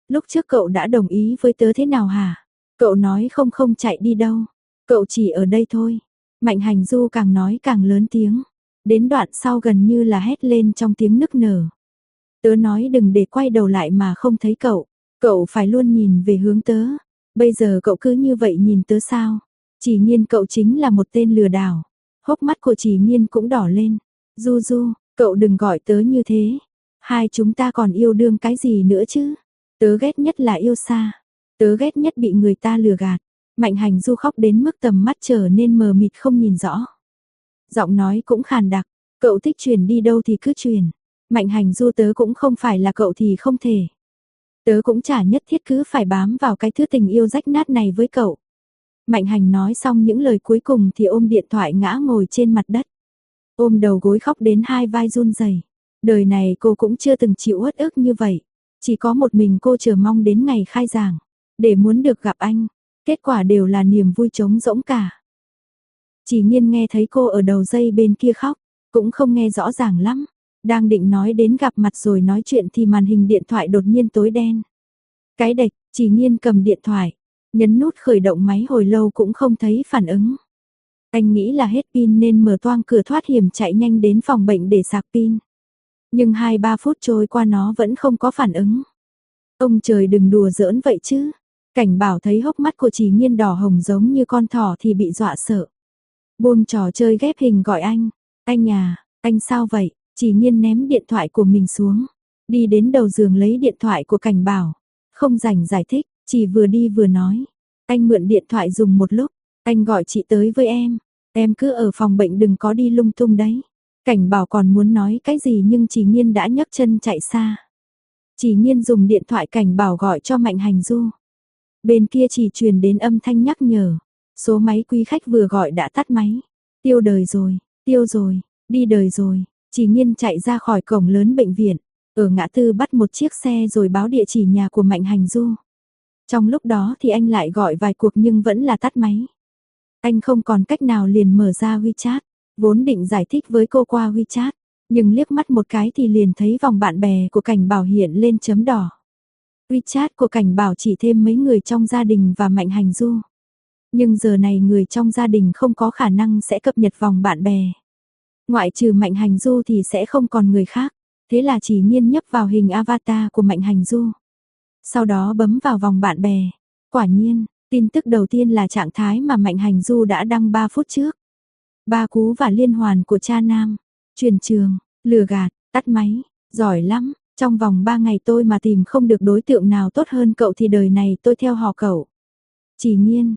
Lúc trước cậu đã đồng ý với tớ thế nào hả? Cậu nói không không chạy đi đâu. Cậu chỉ ở đây thôi. Mạnh Hành Du càng nói càng lớn tiếng. Đến đoạn sau gần như là hét lên trong tiếng nức nở. Tớ nói đừng để quay đầu lại mà không thấy cậu. Cậu phải luôn nhìn về hướng tớ. Bây giờ cậu cứ như vậy nhìn tớ sao? Chỉ Nghiên cậu chính là một tên lừa đảo. Hốc mắt của Chỉ Nghiên cũng đỏ lên. Du Du, cậu đừng gọi tớ như thế. Hai chúng ta còn yêu đương cái gì nữa chứ? Tớ ghét nhất là yêu xa. Tớ ghét nhất bị người ta lừa gạt. Mạnh Hành Du khóc đến mức tầm mắt trở nên mờ mịt không nhìn rõ. Giọng nói cũng khàn đặc. Cậu thích chuyển đi đâu thì cứ chuyển. Mạnh Hành Du tớ cũng không phải là cậu thì không thể. Tớ cũng chả nhất thiết cứ phải bám vào cái thứ tình yêu rách nát này với cậu. Mạnh Hành nói xong những lời cuối cùng thì ôm điện thoại ngã ngồi trên mặt đất. Ôm đầu gối khóc đến hai vai run rẩy. Đời này cô cũng chưa từng chịu uất ức như vậy. Chỉ có một mình cô chờ mong đến ngày khai giảng. Để muốn được gặp anh. Kết quả đều là niềm vui trống rỗng cả. Chỉ Nghiên nghe thấy cô ở đầu dây bên kia khóc. Cũng không nghe rõ ràng lắm. Đang định nói đến gặp mặt rồi nói chuyện thì màn hình điện thoại đột nhiên tối đen. Cái đệch, Chỉ Nghiên cầm điện thoại. Nhấn nút khởi động máy hồi lâu cũng không thấy phản ứng. Anh nghĩ là hết pin nên mở toang cửa thoát hiểm chạy nhanh đến phòng bệnh để sạc pin. Nhưng 2-3 phút trôi qua nó vẫn không có phản ứng. Ông trời đừng đùa giỡn vậy chứ. Cảnh Bảo thấy hốc mắt của Chỉ Nghiên đỏ hồng giống như con thỏ thì bị dọa sợ. Buông trò chơi ghép hình gọi anh. Anh à, anh sao vậy? Chỉ Nghiên ném điện thoại của mình xuống. Đi đến đầu giường lấy điện thoại của Cảnh Bảo. Không rảnh giải thích, chỉ vừa đi vừa nói. Anh mượn điện thoại dùng một lúc. Anh gọi chị tới với em. Em cứ ở phòng bệnh đừng có đi lung tung đấy. Cảnh Bảo còn muốn nói cái gì nhưng Chỉ Nghiên đã nhấc chân chạy xa. Chỉ Nghiên dùng điện thoại Cảnh Bảo gọi cho Mạnh Hành Du. Bên kia chỉ truyền đến âm thanh nhắc nhở. Số máy quý khách vừa gọi đã tắt máy. Tiêu đời rồi, tiêu rồi, đi đời rồi. Chỉ Nghiên chạy ra khỏi cổng lớn bệnh viện. Ở ngã tư bắt một chiếc xe rồi báo địa chỉ nhà của Mạnh Hành Du. Trong lúc đó thì anh lại gọi vài cuộc nhưng vẫn là tắt máy. Anh không còn cách nào liền mở ra WeChat. Vốn định giải thích với cô qua WeChat. Nhưng liếc mắt một cái thì liền thấy vòng bạn bè của Cảnh Bảo hiện lên chấm đỏ. WeChat của Cảnh Bảo chỉ thêm mấy người trong gia đình và Mạnh Hành Du. Nhưng giờ này người trong gia đình không có khả năng sẽ cập nhật vòng bạn bè. Ngoại trừ Mạnh Hành Du thì sẽ không còn người khác. Thế là Chỉ Nghiên nhấp vào hình avatar của Mạnh Hành Du. Sau đó bấm vào vòng bạn bè. Quả nhiên, tin tức đầu tiên là trạng thái mà Mạnh Hành Du đã đăng 3 phút trước. 3 cú và liên hoàn của cha nam. Chuyển trường, lừa gạt, tắt máy, giỏi lắm. Trong vòng 3 ngày tôi mà tìm không được đối tượng nào tốt hơn cậu thì đời này tôi theo họ cậu. Chỉ Nghiên.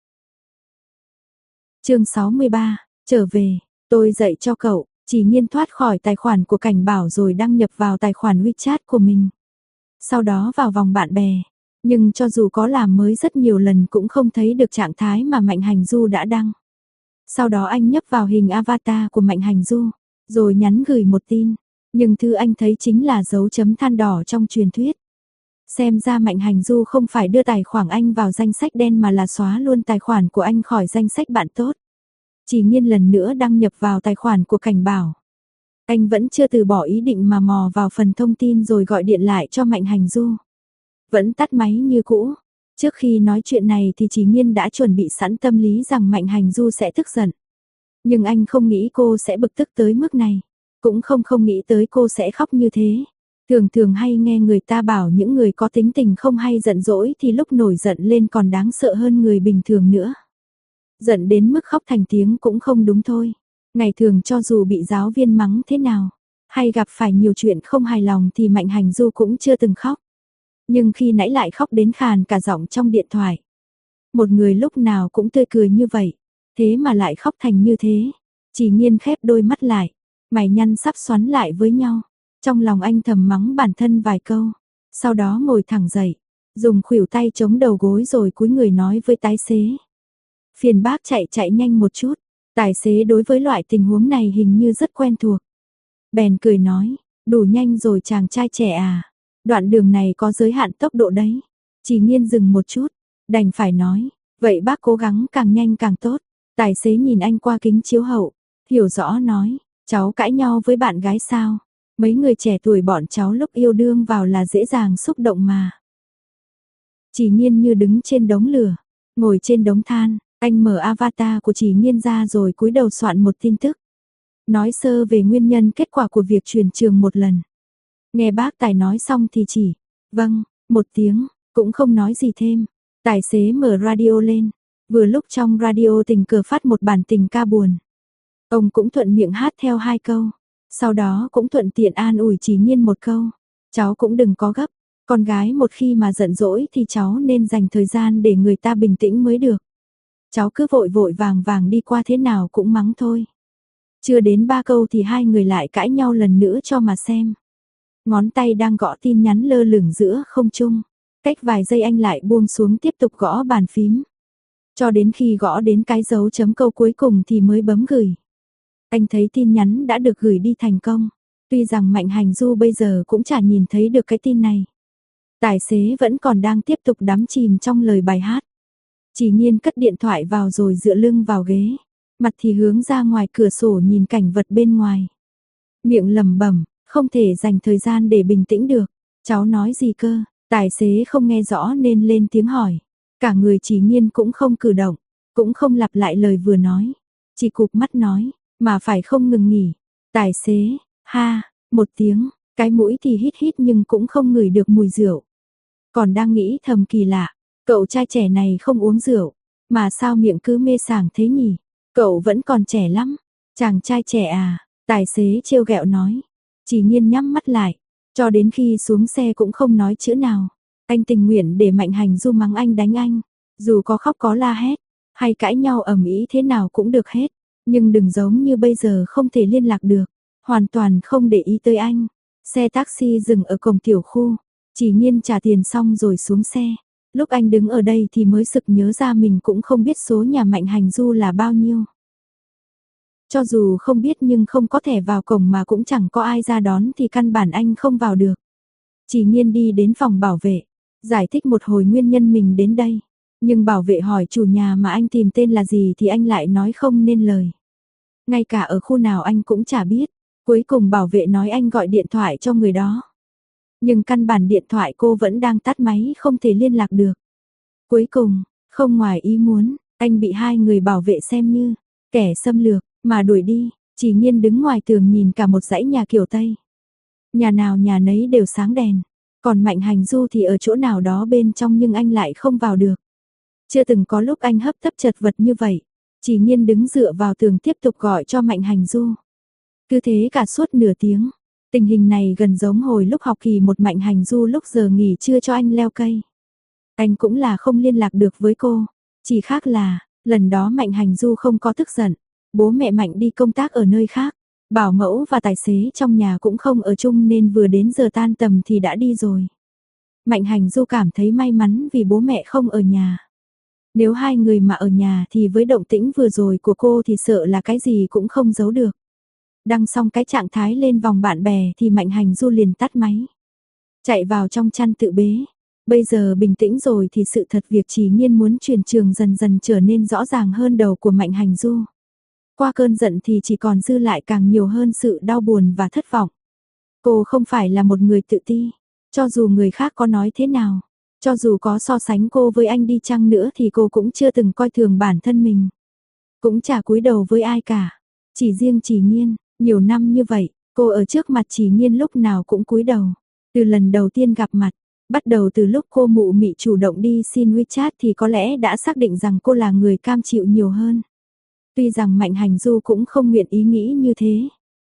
Chương 63, trở về, tôi dạy cho cậu. Chỉ Nghiên thoát khỏi tài khoản của Cảnh Bảo rồi đăng nhập vào tài khoản WeChat của mình. Sau đó vào vòng bạn bè. Nhưng cho dù có làm mới rất nhiều lần cũng không thấy được trạng thái mà Mạnh Hành Du đã đăng. Sau đó anh nhấp vào hình avatar của Mạnh Hành Du, rồi nhắn gửi một tin. Nhưng thứ anh thấy chính là dấu chấm than đỏ trong truyền thuyết. Xem ra Mạnh Hành Du không phải đưa tài khoản anh vào danh sách đen mà là xóa luôn tài khoản của anh khỏi danh sách bạn tốt. Chỉ Nghiên lần nữa đăng nhập vào tài khoản của Cảnh Bảo. Anh vẫn chưa từ bỏ ý định mà mò vào phần thông tin rồi gọi điện lại cho Mạnh Hành Du. Vẫn tắt máy như cũ. Trước khi nói chuyện này thì Chỉ Nghiên đã chuẩn bị sẵn tâm lý rằng Mạnh Hành Du sẽ tức giận. Nhưng anh không nghĩ cô sẽ bực tức tới mức này. Cũng không nghĩ tới cô sẽ khóc như thế. Thường hay nghe người ta bảo những người có tính tình không hay giận dỗi thì lúc nổi giận lên còn đáng sợ hơn người bình thường nữa. Giận đến mức khóc thành tiếng cũng không đúng thôi. Ngày thường cho dù bị giáo viên mắng thế nào, hay gặp phải nhiều chuyện không hài lòng thì Mạnh Hành Du cũng chưa từng khóc. Nhưng khi nãy lại khóc đến khàn cả giọng trong điện thoại. Một người lúc nào cũng tươi cười như vậy, thế mà lại khóc thành như thế. Chỉ Nghiên khép đôi mắt lại, mày nhăn sắp xoắn lại với nhau. Trong lòng anh thầm mắng bản thân vài câu, sau đó ngồi thẳng dậy, dùng khuỷu tay chống đầu gối rồi cúi người nói với tài xế. Phiền bác chạy nhanh một chút. Tài xế đối với loại tình huống này hình như rất quen thuộc. Bèn cười nói, đủ nhanh rồi chàng trai trẻ à. Đoạn đường này có giới hạn tốc độ đấy. Chỉ Nghiên dừng một chút, đành phải nói, vậy bác cố gắng càng nhanh càng tốt. Tài xế nhìn anh qua kính chiếu hậu, hiểu rõ nói, cháu cãi nhau với bạn gái sao? Mấy người trẻ tuổi bọn cháu lúc yêu đương vào là dễ dàng xúc động mà. Chỉ Nhiên như đứng trên đống lửa, ngồi trên đống than, anh mở avatar của Chỉ Nhiên ra rồi cúi đầu soạn một tin tức. Nói sơ về nguyên nhân kết quả của việc chuyển trường một lần. Nghe bác Tài nói xong thì chỉ, vâng, một tiếng, cũng không nói gì thêm. Tài xế mở radio lên, vừa lúc trong radio tình cờ phát một bản tình ca buồn. Ông cũng thuận miệng hát theo 2 câu, sau đó cũng thuận tiện an ủi Chỉ Nhiên một câu. Cháu cũng đừng có gấp, con gái một khi mà giận dỗi thì cháu nên dành thời gian để người ta bình tĩnh mới được. Cháu cứ vội vội vàng vàng đi qua thế nào cũng mắng thôi. Chưa đến 3 câu thì hai người lại cãi nhau lần nữa cho mà xem. Ngón tay đang gõ tin nhắn lơ lửng giữa không trung. Cách vài giây anh lại buông xuống tiếp tục gõ bàn phím. Cho đến khi gõ đến cái dấu chấm câu cuối cùng thì mới bấm gửi. Anh thấy tin nhắn đã được gửi đi thành công. Tuy rằng Mạnh Hành Du bây giờ cũng chả nhìn thấy được cái tin này. Tài xế vẫn còn đang tiếp tục đắm chìm trong lời bài hát. Chỉ Nhiên cất điện thoại vào rồi dựa lưng vào ghế. Mặt thì hướng ra ngoài cửa sổ nhìn cảnh vật bên ngoài. Miệng lẩm bẩm, không thể dành thời gian để bình tĩnh được. Cháu nói gì cơ? Tài xế không nghe rõ nên lên tiếng hỏi. Cả người Chỉ Nhiên cũng không cử động, cũng không lặp lại lời vừa nói. Chỉ cụp mắt nói, mà phải không ngừng nghỉ. Tài xế, ha, một tiếng, cái mũi thì hít hít nhưng cũng không ngửi được mùi rượu. Còn đang nghĩ thầm kỳ lạ, cậu trai trẻ này không uống rượu, mà sao miệng cứ mê sảng thế nhỉ? Cậu vẫn còn trẻ lắm, chàng trai trẻ à, tài xế trêu ghẹo nói. Chỉ Nhiên nhắm mắt lại, cho đến khi xuống xe cũng không nói chữ nào. Anh tình nguyện để Mạnh Hành Du mắng anh đánh anh, dù có khóc có la hét, hay cãi nhau ầm ĩ thế nào cũng được hết, nhưng đừng giống như bây giờ không thể liên lạc được, hoàn toàn không để ý tới anh. Xe taxi dừng ở cổng tiểu khu, Chỉ Nhiên trả tiền xong rồi xuống xe. Lúc anh đứng ở đây thì mới sực nhớ ra mình cũng không biết số nhà Mạnh Hành Du là bao nhiêu. Cho dù không biết nhưng không có thẻ vào cổng mà cũng chẳng có ai ra đón thì căn bản anh không vào được. Chỉ Nhiên đi đến phòng bảo vệ, giải thích một hồi nguyên nhân mình đến đây. Nhưng bảo vệ hỏi chủ nhà mà anh tìm tên là gì thì anh lại nói không nên lời. Ngay cả ở khu nào anh cũng chả biết. Cuối cùng bảo vệ nói anh gọi điện thoại cho người đó. Nhưng căn bản điện thoại cô vẫn đang tắt máy không thể liên lạc được. Cuối cùng, không ngoài ý muốn, anh bị hai người bảo vệ xem như kẻ xâm lược mà đuổi đi. Chỉ Nhiên đứng ngoài tường nhìn cả một dãy nhà kiểu Tây. Nhà nào nhà nấy đều sáng đèn. Còn Mạnh Hành Du thì ở chỗ nào đó bên trong nhưng anh lại không vào được. Chưa từng có lúc anh hấp tấp chật vật như vậy. Chỉ Nhiên đứng dựa vào tường tiếp tục gọi cho Mạnh Hành Du. Cứ thế cả suốt nửa tiếng. Tình hình này gần giống hồi lúc học kỳ một Mạnh Hành Du lúc giờ nghỉ trưa cho anh leo cây. Anh cũng là không liên lạc được với cô. Chỉ khác là, lần đó Mạnh Hành Du không có tức giận. Bố mẹ Mạnh đi công tác ở nơi khác. Bảo mẫu và tài xế trong nhà cũng không ở chung nên vừa đến giờ tan tầm thì đã đi rồi. Mạnh Hành Du cảm thấy may mắn vì bố mẹ không ở nhà. Nếu hai người mà ở nhà thì với động tĩnh vừa rồi của cô thì sợ là cái gì cũng không giấu được. Đăng xong cái trạng thái lên vòng bạn bè thì Mạnh Hành Du liền tắt máy. Chạy vào trong chăn tự bế. Bây giờ bình tĩnh rồi thì sự thật việc Chỉ Nhiên muốn chuyển trường dần dần trở nên rõ ràng hơn đầu của Mạnh Hành Du. Qua cơn giận thì chỉ còn dư lại càng nhiều hơn sự đau buồn và thất vọng. Cô không phải là một người tự ti. Cho dù người khác có nói thế nào, cho dù có so sánh cô với anh đi chăng nữa thì cô cũng chưa từng coi thường bản thân mình. Cũng chả cúi đầu với ai cả. Chỉ riêng Chỉ Nhiên, nhiều năm như vậy, cô ở trước mặt Chỉ Nhiên lúc nào cũng cúi đầu. Từ lần đầu tiên gặp mặt, bắt đầu từ lúc cô mụ mị chủ động đi xin WeChat thì có lẽ đã xác định rằng cô là người cam chịu nhiều hơn. Tuy rằng Mạnh Hành Du cũng không nguyện ý nghĩ như thế.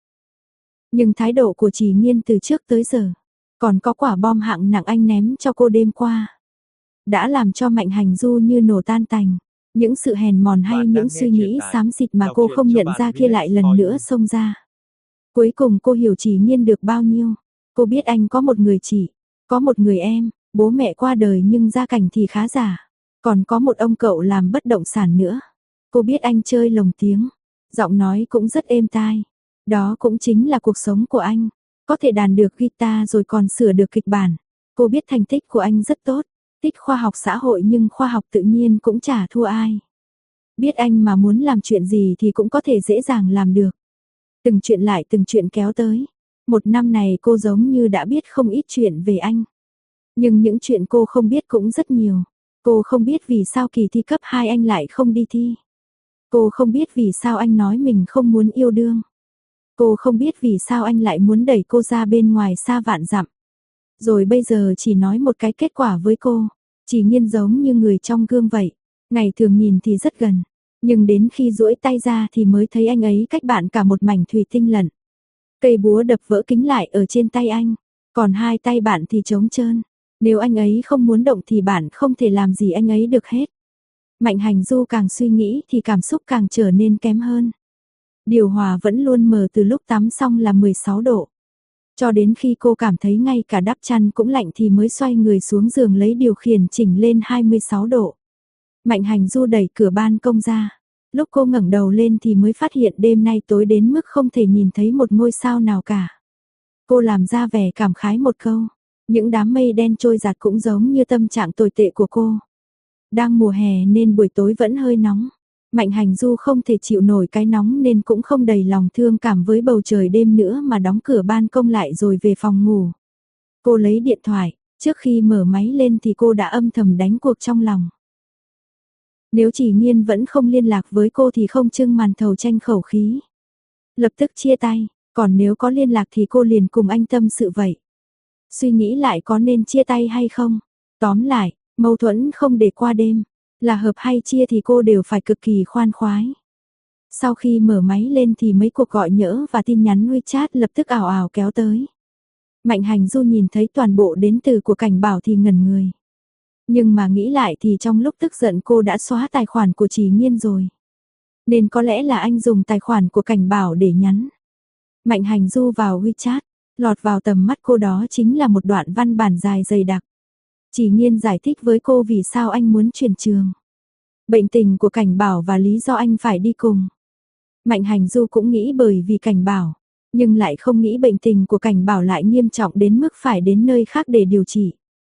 Nhưng thái độ của Chỉ Nhiên từ trước tới giờ, còn có quả bom hạng nặng anh ném cho cô đêm qua, đã làm cho Mạnh Hành Du như nổ tan tành. Những sự hèn mòn hay những suy nghĩ xám xịt mà cô không nhận ra kia lại lần nữa xông ra. Cuối cùng cô hiểu Chỉ Nhiên được bao nhiêu. Cô biết anh có một người chị, có một người em, bố mẹ qua đời nhưng gia cảnh thì khá giả. Còn có một ông cậu làm bất động sản nữa. Cô biết anh chơi lồng tiếng, giọng nói cũng rất êm tai. Đó cũng chính là cuộc sống của anh. Có thể đàn được guitar rồi còn sửa được kịch bản. Cô biết thành tích của anh rất tốt. Thích khoa học xã hội nhưng khoa học tự nhiên cũng chả thua ai. Biết anh mà muốn làm chuyện gì thì cũng có thể dễ dàng làm được. Từng chuyện lại từng chuyện kéo tới. Một năm này cô giống như đã biết không ít chuyện về anh. Nhưng những chuyện cô không biết cũng rất nhiều. Cô không biết vì sao kỳ thi cấp 2 anh lại không đi thi. Cô không biết vì sao anh nói mình không muốn yêu đương. Cô không biết vì sao anh lại muốn đẩy cô ra bên ngoài xa vạn dặm. Rồi bây giờ chỉ nói một cái kết quả với cô. Chỉ Nhiên giống như người trong gương vậy. Ngày thường nhìn thì rất gần. Nhưng đến khi duỗi tay ra thì mới thấy anh ấy cách bạn cả một mảnh thủy tinh lận. Cây búa đập vỡ kính lại ở trên tay anh. Còn hai tay bạn thì trống trơn. Nếu anh ấy không muốn động thì bạn không thể làm gì anh ấy được hết. Mạnh Hành Du càng suy nghĩ thì cảm xúc càng trở nên kém hơn. Điều hòa vẫn luôn mở từ lúc tắm xong là 16 độ. Cho đến khi cô cảm thấy ngay cả đắp chăn cũng lạnh thì mới xoay người xuống giường lấy điều khiển chỉnh lên 26 độ. Mạnh Hành Du đẩy cửa ban công ra. Lúc cô ngẩng đầu lên thì mới phát hiện đêm nay tối đến mức không thể nhìn thấy một ngôi sao nào cả. Cô làm ra vẻ cảm khái một câu. Những đám mây đen trôi giạt cũng giống như tâm trạng tồi tệ của cô. Đang mùa hè nên buổi tối vẫn hơi nóng. Mạnh Hành Du không thể chịu nổi cái nóng nên cũng không đầy lòng thương cảm với bầu trời đêm nữa mà đóng cửa ban công lại rồi về phòng ngủ. Cô lấy điện thoại, trước khi mở máy lên thì cô đã âm thầm đánh cuộc trong lòng. Nếu Chỉ Nhiên vẫn không liên lạc với cô thì không trưng màn thầu tranh khẩu khí. Lập tức chia tay, còn nếu có liên lạc thì cô liền cùng anh tâm sự vậy. Suy nghĩ lại có nên chia tay hay không? Tóm lại, mâu thuẫn không để qua đêm, là hợp hay chia thì cô đều phải cực kỳ khoan khoái. Sau khi mở máy lên thì mấy cuộc gọi nhỡ và tin nhắn WeChat lập tức ào ào kéo tới. Mạnh Hành Du nhìn thấy toàn bộ đến từ của Cảnh Bảo thì ngẩn người. Nhưng mà nghĩ lại thì trong lúc tức giận cô đã xóa tài khoản của Chỉ Nhiên rồi. Nên có lẽ là anh dùng tài khoản của Cảnh Bảo để nhắn. Mạnh Hành Du vào WeChat, lọt vào tầm mắt cô đó chính là một đoạn văn bản dài dày đặc. Chỉ Nhiên giải thích với cô vì sao anh muốn chuyển trường. Bệnh tình của Cảnh Bảo và lý do anh phải đi cùng. Mạnh Hành Du cũng nghĩ bởi vì Cảnh Bảo, nhưng lại không nghĩ bệnh tình của Cảnh Bảo lại nghiêm trọng đến mức phải đến nơi khác để điều trị.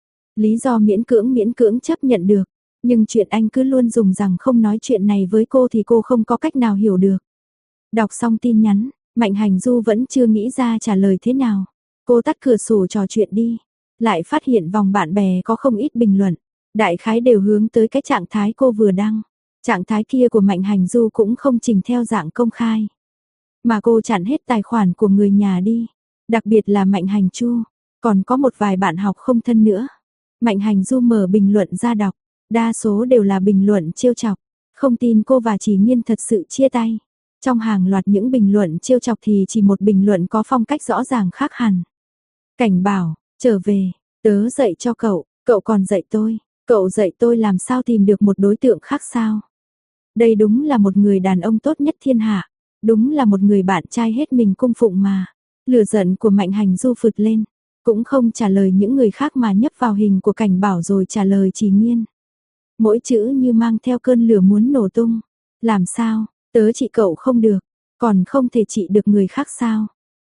Lý do miễn cưỡng chấp nhận được, nhưng chuyện anh cứ luôn dùng rằng không nói chuyện này với cô thì cô không có cách nào hiểu được. Đọc xong tin nhắn, Mạnh Hành Du vẫn chưa nghĩ ra trả lời thế nào. Cô tắt cửa sổ trò chuyện đi, lại phát hiện vòng bạn bè có không ít bình luận, đại khái đều hướng tới cái trạng thái cô vừa đăng. Trạng thái kia của Mạnh Hành Du cũng không chỉnh theo dạng công khai, mà cô chặn hết tài khoản của người nhà đi, đặc biệt là Mạnh Hành Chu, còn có một vài bạn học không thân nữa. Mạnh Hành Du mở bình luận ra đọc, đa số đều là bình luận trêu chọc, không tin cô và Chỉ Nhiên thật sự chia tay. Trong hàng loạt những bình luận trêu chọc thì chỉ một bình luận có phong cách rõ ràng khác hẳn. Cảnh Bảo, trở về, tớ dạy cho cậu, cậu còn dạy tôi, cậu dạy tôi làm sao tìm được một đối tượng khác sao? Đây đúng là một người đàn ông tốt nhất thiên hạ, đúng là một người bạn trai hết mình cung phụng mà. Lửa giận của Mạnh Hành Du phụt lên, cũng không trả lời những người khác mà nhấp vào hình của Cảnh Bảo rồi trả lời Chỉ Nhiên. Mỗi chữ như mang theo cơn lửa muốn nổ tung. Làm sao, tớ trị cậu không được, còn không thể trị được người khác sao?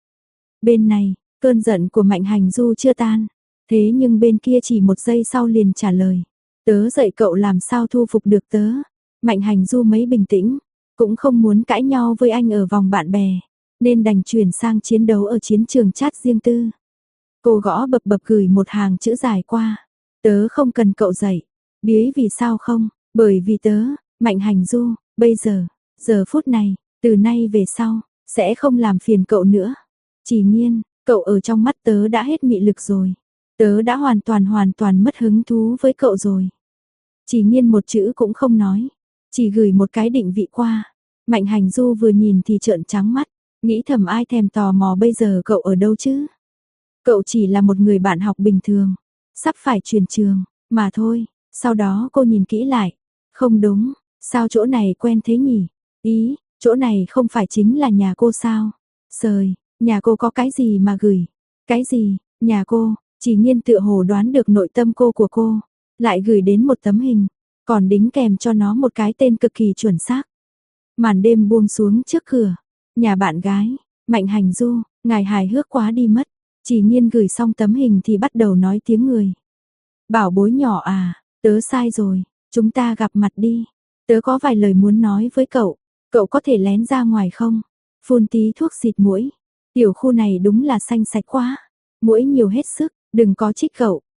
Bên này, cơn giận của Mạnh Hành Du chưa tan, thế nhưng bên kia chỉ một giây sau liền trả lời. Tớ dạy cậu làm sao thu phục được tớ. Mạnh Hành Du mấy bình tĩnh, cũng không muốn cãi nhau với anh ở vòng bạn bè, nên đành chuyển sang chiến đấu ở chiến trường chat riêng tư. Cô gõ bập bập gửi một hàng chữ dài qua. Tớ không cần cậu dạy. Biết vì sao không? Bởi vì tớ, Mạnh Hành Du, bây giờ, giờ phút này, từ nay về sau, sẽ không làm phiền cậu nữa. Chỉ Nhiên, cậu ở trong mắt tớ đã hết mị lực rồi. Tớ đã hoàn toàn mất hứng thú với cậu rồi. Chỉ Nhiên một chữ cũng không nói, chỉ gửi một cái định vị qua. Mạnh Hành Du vừa nhìn thì trợn trắng mắt, nghĩ thầm ai thèm tò mò bây giờ cậu ở đâu chứ? Cậu chỉ là một người bạn học bình thường, sắp phải chuyển trường, mà thôi. Sau đó cô nhìn kỹ lại, không đúng, sao chỗ này quen thế nhỉ? Ý, chỗ này không phải chính là nhà cô sao? Sời, nhà cô có cái gì mà gửi? Cái gì, nhà cô? Chỉ Nhiên tựa hồ đoán được nội tâm của cô, lại gửi đến một tấm hình, còn đính kèm cho nó một cái tên cực kỳ chuẩn xác. Màn đêm buông xuống trước cửa, nhà bạn gái, Mạnh Hành Du, ngài hài hước quá đi mất. Chỉ Nhiên gửi xong tấm hình thì bắt đầu nói tiếng người. Bảo bối nhỏ à, tớ sai rồi, chúng ta gặp mặt đi. Tớ có vài lời muốn nói với cậu, cậu có thể lén ra ngoài không? Phun tí thuốc xịt muỗi. Tiểu khu này đúng là xanh sạch quá, muỗi nhiều hết sức, đừng có trích cậu,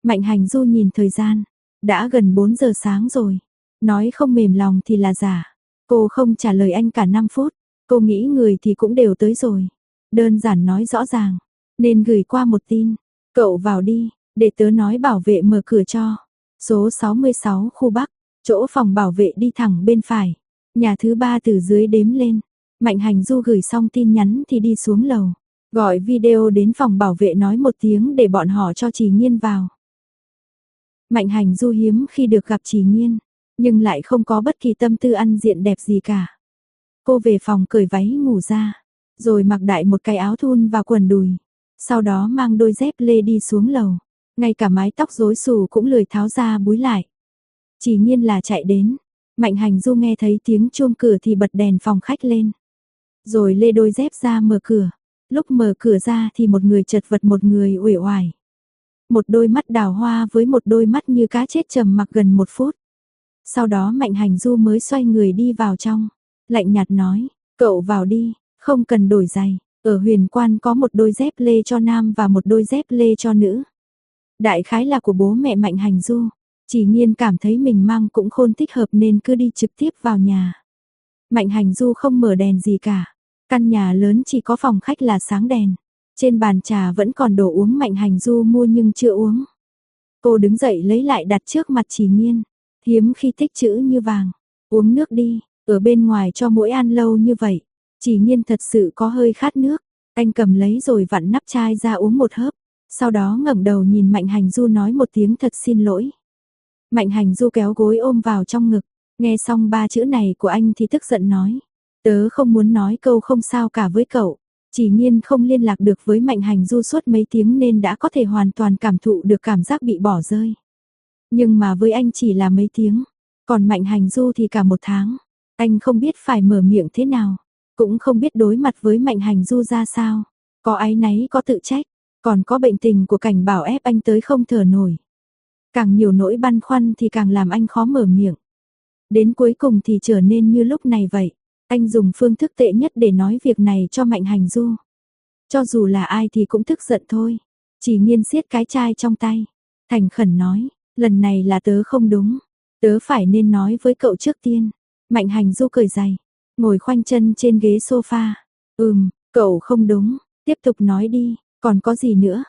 Mạnh Hành Du nhìn thời gian, đã gần 4 giờ sáng rồi. Nói không mềm lòng thì là giả. Cô không trả lời anh cả 5 phút. Cô nghĩ người thì cũng đều tới rồi. Đơn giản nói rõ ràng. Nên gửi qua một tin. Cậu vào đi, để tớ nói bảo vệ mở cửa cho. Số 66 khu Bắc, chỗ phòng bảo vệ đi thẳng bên phải. Nhà thứ 3 từ dưới đếm lên. Mạnh Hành Du gửi xong tin nhắn thì đi xuống lầu. Gọi video đến phòng bảo vệ nói một tiếng để bọn họ cho Trì Nghiên vào. Mạnh Hành Du hiếm khi được gặp Trì Nghiên, nhưng lại không có bất kỳ tâm tư ăn diện đẹp gì cả. Cô về phòng cởi váy ngủ ra, rồi mặc đại một cái áo thun và quần đùi. Sau đó mang đôi dép lê đi xuống lầu. Ngay cả mái tóc rối xù cũng lười tháo ra búi lại. Trì Nghiên là chạy đến. Mạnh Hành Du nghe thấy tiếng chuông cửa thì bật đèn phòng khách lên. Rồi lê đôi dép ra mở cửa. Lúc mở cửa ra thì một người chật vật một người uể oải. Một đôi mắt đào hoa với một đôi mắt như cá chết trầm mặc gần 1 phút. Sau đó Mạnh Hành Du mới xoay người đi vào trong. Lạnh nhạt nói, cậu vào đi, không cần đổi giày. Ở Huyền Quan có một đôi dép lê cho nam và một đôi dép lê cho nữ. Đại khái là của bố mẹ Mạnh Hành Du. Trì Nghiên cảm thấy mình mang cũng khôn thích hợp nên cứ đi trực tiếp vào nhà. Mạnh Hành Du không mở đèn gì cả. Căn nhà lớn chỉ có phòng khách là sáng đèn. Trên bàn trà vẫn còn đồ uống Mạnh Hành Du mua nhưng chưa uống. Cô đứng dậy lấy lại đặt trước mặt Trì Nghiên. Hiếm khi tích trữ như vàng. Uống nước đi, ở bên ngoài cho mỗi ăn lâu như vậy. Trì Nghiên thật sự có hơi khát nước. Anh cầm lấy rồi vặn nắp chai ra uống một hớp. Sau đó ngẩng đầu nhìn Mạnh Hành Du nói một tiếng thật xin lỗi. Mạnh Hành Du kéo gối ôm vào trong ngực. Nghe xong 3 chữ này của anh thì tức giận nói. Tớ không muốn nói câu không sao cả với cậu. Trì Nghiên không liên lạc được với Mạnh Hành Du suốt mấy tiếng nên đã có thể hoàn toàn cảm thụ được cảm giác bị bỏ rơi. Nhưng mà với anh chỉ là mấy tiếng. Còn Mạnh Hành Du thì cả 1 tháng. Anh không biết phải mở miệng thế nào. Cũng không biết đối mặt với Mạnh Hành Du ra sao. Có áy náy có tự trách. Còn có bệnh tình của Cảnh Bảo ép anh tới không thở nổi. Càng nhiều nỗi băn khoăn thì càng làm anh khó mở miệng. Đến cuối cùng thì trở nên như lúc này vậy. Anh dùng phương thức tệ nhất để nói việc này cho Mạnh Hành Du. Cho dù là ai thì cũng tức giận thôi. Trì Nghiên siết cái chai trong tay. Thành khẩn nói, lần này là tớ không đúng. Tớ phải nên nói với cậu trước tiên. Mạnh Hành Du cởi giày, ngồi khoanh chân trên ghế sofa. Cậu không đúng, tiếp tục nói đi, còn có gì nữa?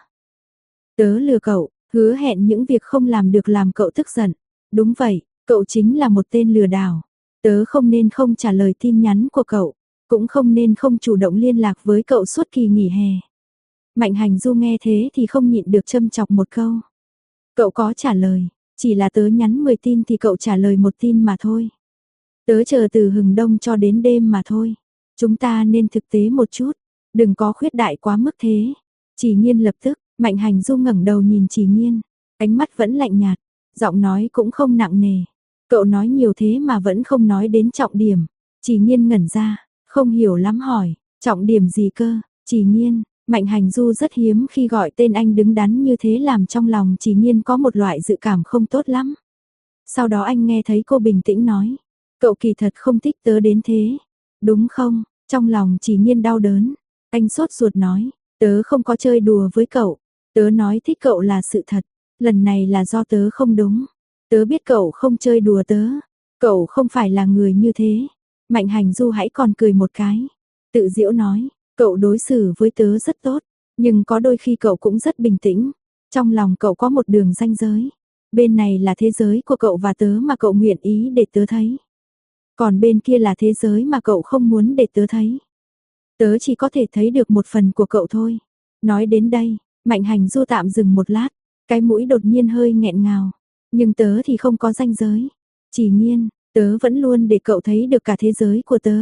Tớ lừa cậu, hứa hẹn những việc không làm được làm cậu tức giận. Đúng vậy, cậu chính là một tên lừa đảo. Tớ không nên không trả lời tin nhắn của cậu, cũng không nên không chủ động liên lạc với cậu suốt kỳ nghỉ hè. Mạnh Hành Du nghe thế thì không nhịn được châm chọc một câu. Cậu có trả lời, chỉ là tớ nhắn 10 tin thì cậu trả lời 1 tin mà thôi. Tớ chờ từ hừng đông cho đến đêm mà thôi. Chúng ta nên thực tế một chút, đừng có khuyết đại quá mức thế. Trì Nghiên lập tức, Mạnh Hành Du ngẩng đầu nhìn Trì Nghiên, ánh mắt vẫn lạnh nhạt, giọng nói cũng không nặng nề. Cậu nói nhiều thế mà vẫn không nói đến trọng điểm. Trì Nghiên ngẩn ra, không hiểu lắm hỏi, trọng điểm gì cơ? Trì Nghiên, Mạnh Hành Du rất hiếm khi gọi tên anh đứng đắn như thế làm trong lòng Trì Nghiên có một loại dự cảm không tốt lắm. Sau đó anh nghe thấy cô bình tĩnh nói, cậu kỳ thật không thích tớ đến thế, đúng không? Trong lòng Trì Nghiên đau đớn, anh sốt ruột nói, tớ không có chơi đùa với cậu, tớ nói thích cậu là sự thật, lần này là do tớ không đúng. Tớ biết cậu không chơi đùa tớ, cậu không phải là người như thế. Mạnh Hành Du hãy còn cười một cái, tự giễu nói, cậu đối xử với tớ rất tốt, nhưng có đôi khi cậu cũng rất bình tĩnh. Trong lòng cậu có một đường ranh giới, bên này là thế giới của cậu và tớ mà cậu nguyện ý để tớ thấy. Còn bên kia là thế giới mà cậu không muốn để tớ thấy. Tớ chỉ có thể thấy được một phần của cậu thôi. Nói đến đây, Mạnh Hành Du tạm dừng một lát, cái mũi đột nhiên hơi nghẹn ngào. Nhưng tớ thì không có ranh giới. Trì Nghiên, tớ vẫn luôn để cậu thấy được cả thế giới của tớ.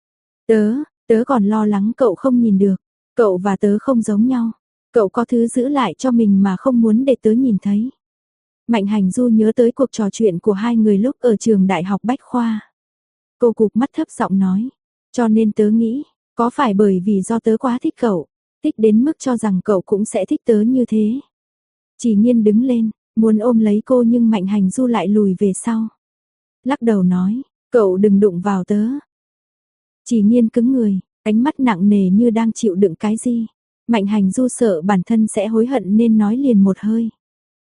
Tớ còn lo lắng cậu không nhìn được. Cậu và tớ không giống nhau. Cậu có thứ giữ lại cho mình mà không muốn để tớ nhìn thấy. Mạnh Hành Du nhớ tới cuộc trò chuyện của hai người lúc ở trường đại học Bách Khoa. Cô cụp mắt thấp giọng nói. Cho nên tớ nghĩ, có phải bởi vì do tớ quá thích cậu, thích đến mức cho rằng cậu cũng sẽ thích tớ như thế. Trì Nghiên đứng lên, muốn ôm lấy cô nhưng Mạnh Hành Du lại lùi về sau. Lắc đầu nói, cậu đừng đụng vào tớ. Trì Nghiên cứng người, ánh mắt nặng nề như đang chịu đựng cái gì. Mạnh Hành Du sợ bản thân sẽ hối hận nên nói liền một hơi.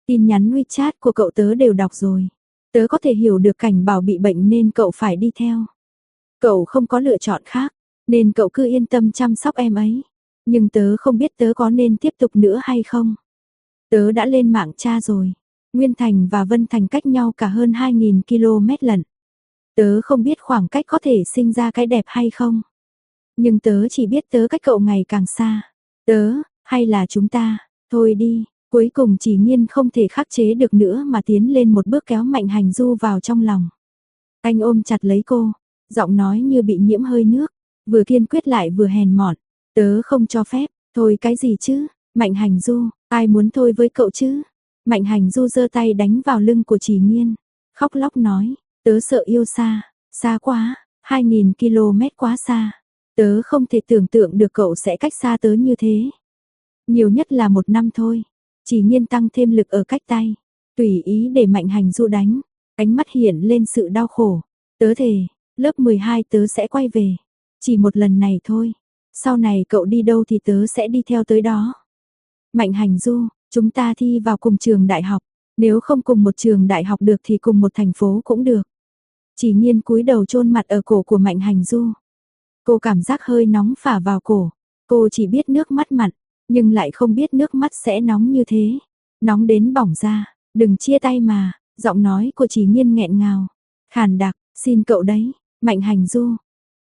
Tin nhắn WeChat của cậu tớ đều đọc rồi. Tớ có thể hiểu được cảnh bảo bị bệnh nên cậu phải đi theo. Cậu không có lựa chọn khác, nên cậu cứ yên tâm chăm sóc em ấy. Nhưng tớ không biết tớ có nên tiếp tục nữa hay không. Tớ đã lên mạng tra rồi. Nguyên Thành và Vân Thành cách nhau cả hơn 2.000 km lận. Tớ không biết khoảng cách có thể sinh ra cái đẹp hay không. Nhưng tớ chỉ biết tớ cách cậu ngày càng xa. Tớ, hay là chúng ta, thôi đi. Cuối cùng Chỉ Nhiên không thể khắc chế được nữa mà tiến lên một bước kéo Mạnh Hành Du vào trong lòng. Anh ôm chặt lấy cô, giọng nói như bị nhiễm hơi nước, vừa kiên quyết lại vừa hèn mọn. Tớ không cho phép, thôi cái gì chứ, Mạnh Hành Du, ai muốn thôi với cậu chứ? Mạnh Hành Du giơ tay đánh vào lưng của Chỉ Nhiên, khóc lóc nói, tớ sợ yêu xa, xa quá, 2.000 km quá xa. Tớ không thể tưởng tượng được cậu sẽ cách xa tớ như thế. Nhiều nhất là 1 năm thôi. Chỉ Nhiên tăng thêm lực ở cách tay, tùy ý để Mạnh Hành Du đánh, ánh mắt hiện lên sự đau khổ. Tớ thề, lớp 12 tớ sẽ quay về, chỉ một lần này thôi. Sau này cậu đi đâu thì tớ sẽ đi theo tới đó. Mạnh Hành Du, chúng ta thi vào cùng trường đại học, nếu không cùng một trường đại học được thì cùng một thành phố cũng được. Chỉ Nhiên cúi đầu chôn mặt ở cổ của Mạnh Hành Du. Cô cảm giác hơi nóng phả vào cổ, cô chỉ biết nước mắt mặn, nhưng lại không biết nước mắt sẽ nóng như thế. Nóng đến bỏng ra, đừng chia tay mà, giọng nói của Chỉ Nhiên nghẹn ngào. Khàn đặc, xin cậu đấy, Mạnh Hành Du.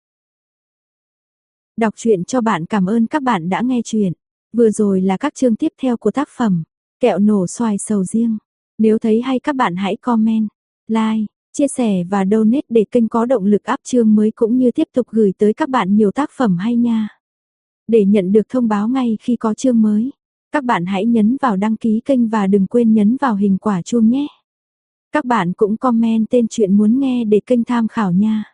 Đọc truyện cho bạn, cảm ơn các bạn đã nghe truyện. Vừa rồi là các chương tiếp theo của tác phẩm Kẹo nổ xoài sầu riêng. Nếu thấy hay các bạn hãy comment, like, chia sẻ và donate để kênh có động lực up chương mới cũng như tiếp tục gửi tới các bạn nhiều tác phẩm hay nha. Để nhận được thông báo ngay khi có chương mới, các bạn hãy nhấn vào đăng ký kênh và đừng quên nhấn vào hình quả chuông nhé. Các bạn cũng comment tên truyện muốn nghe để kênh tham khảo nha.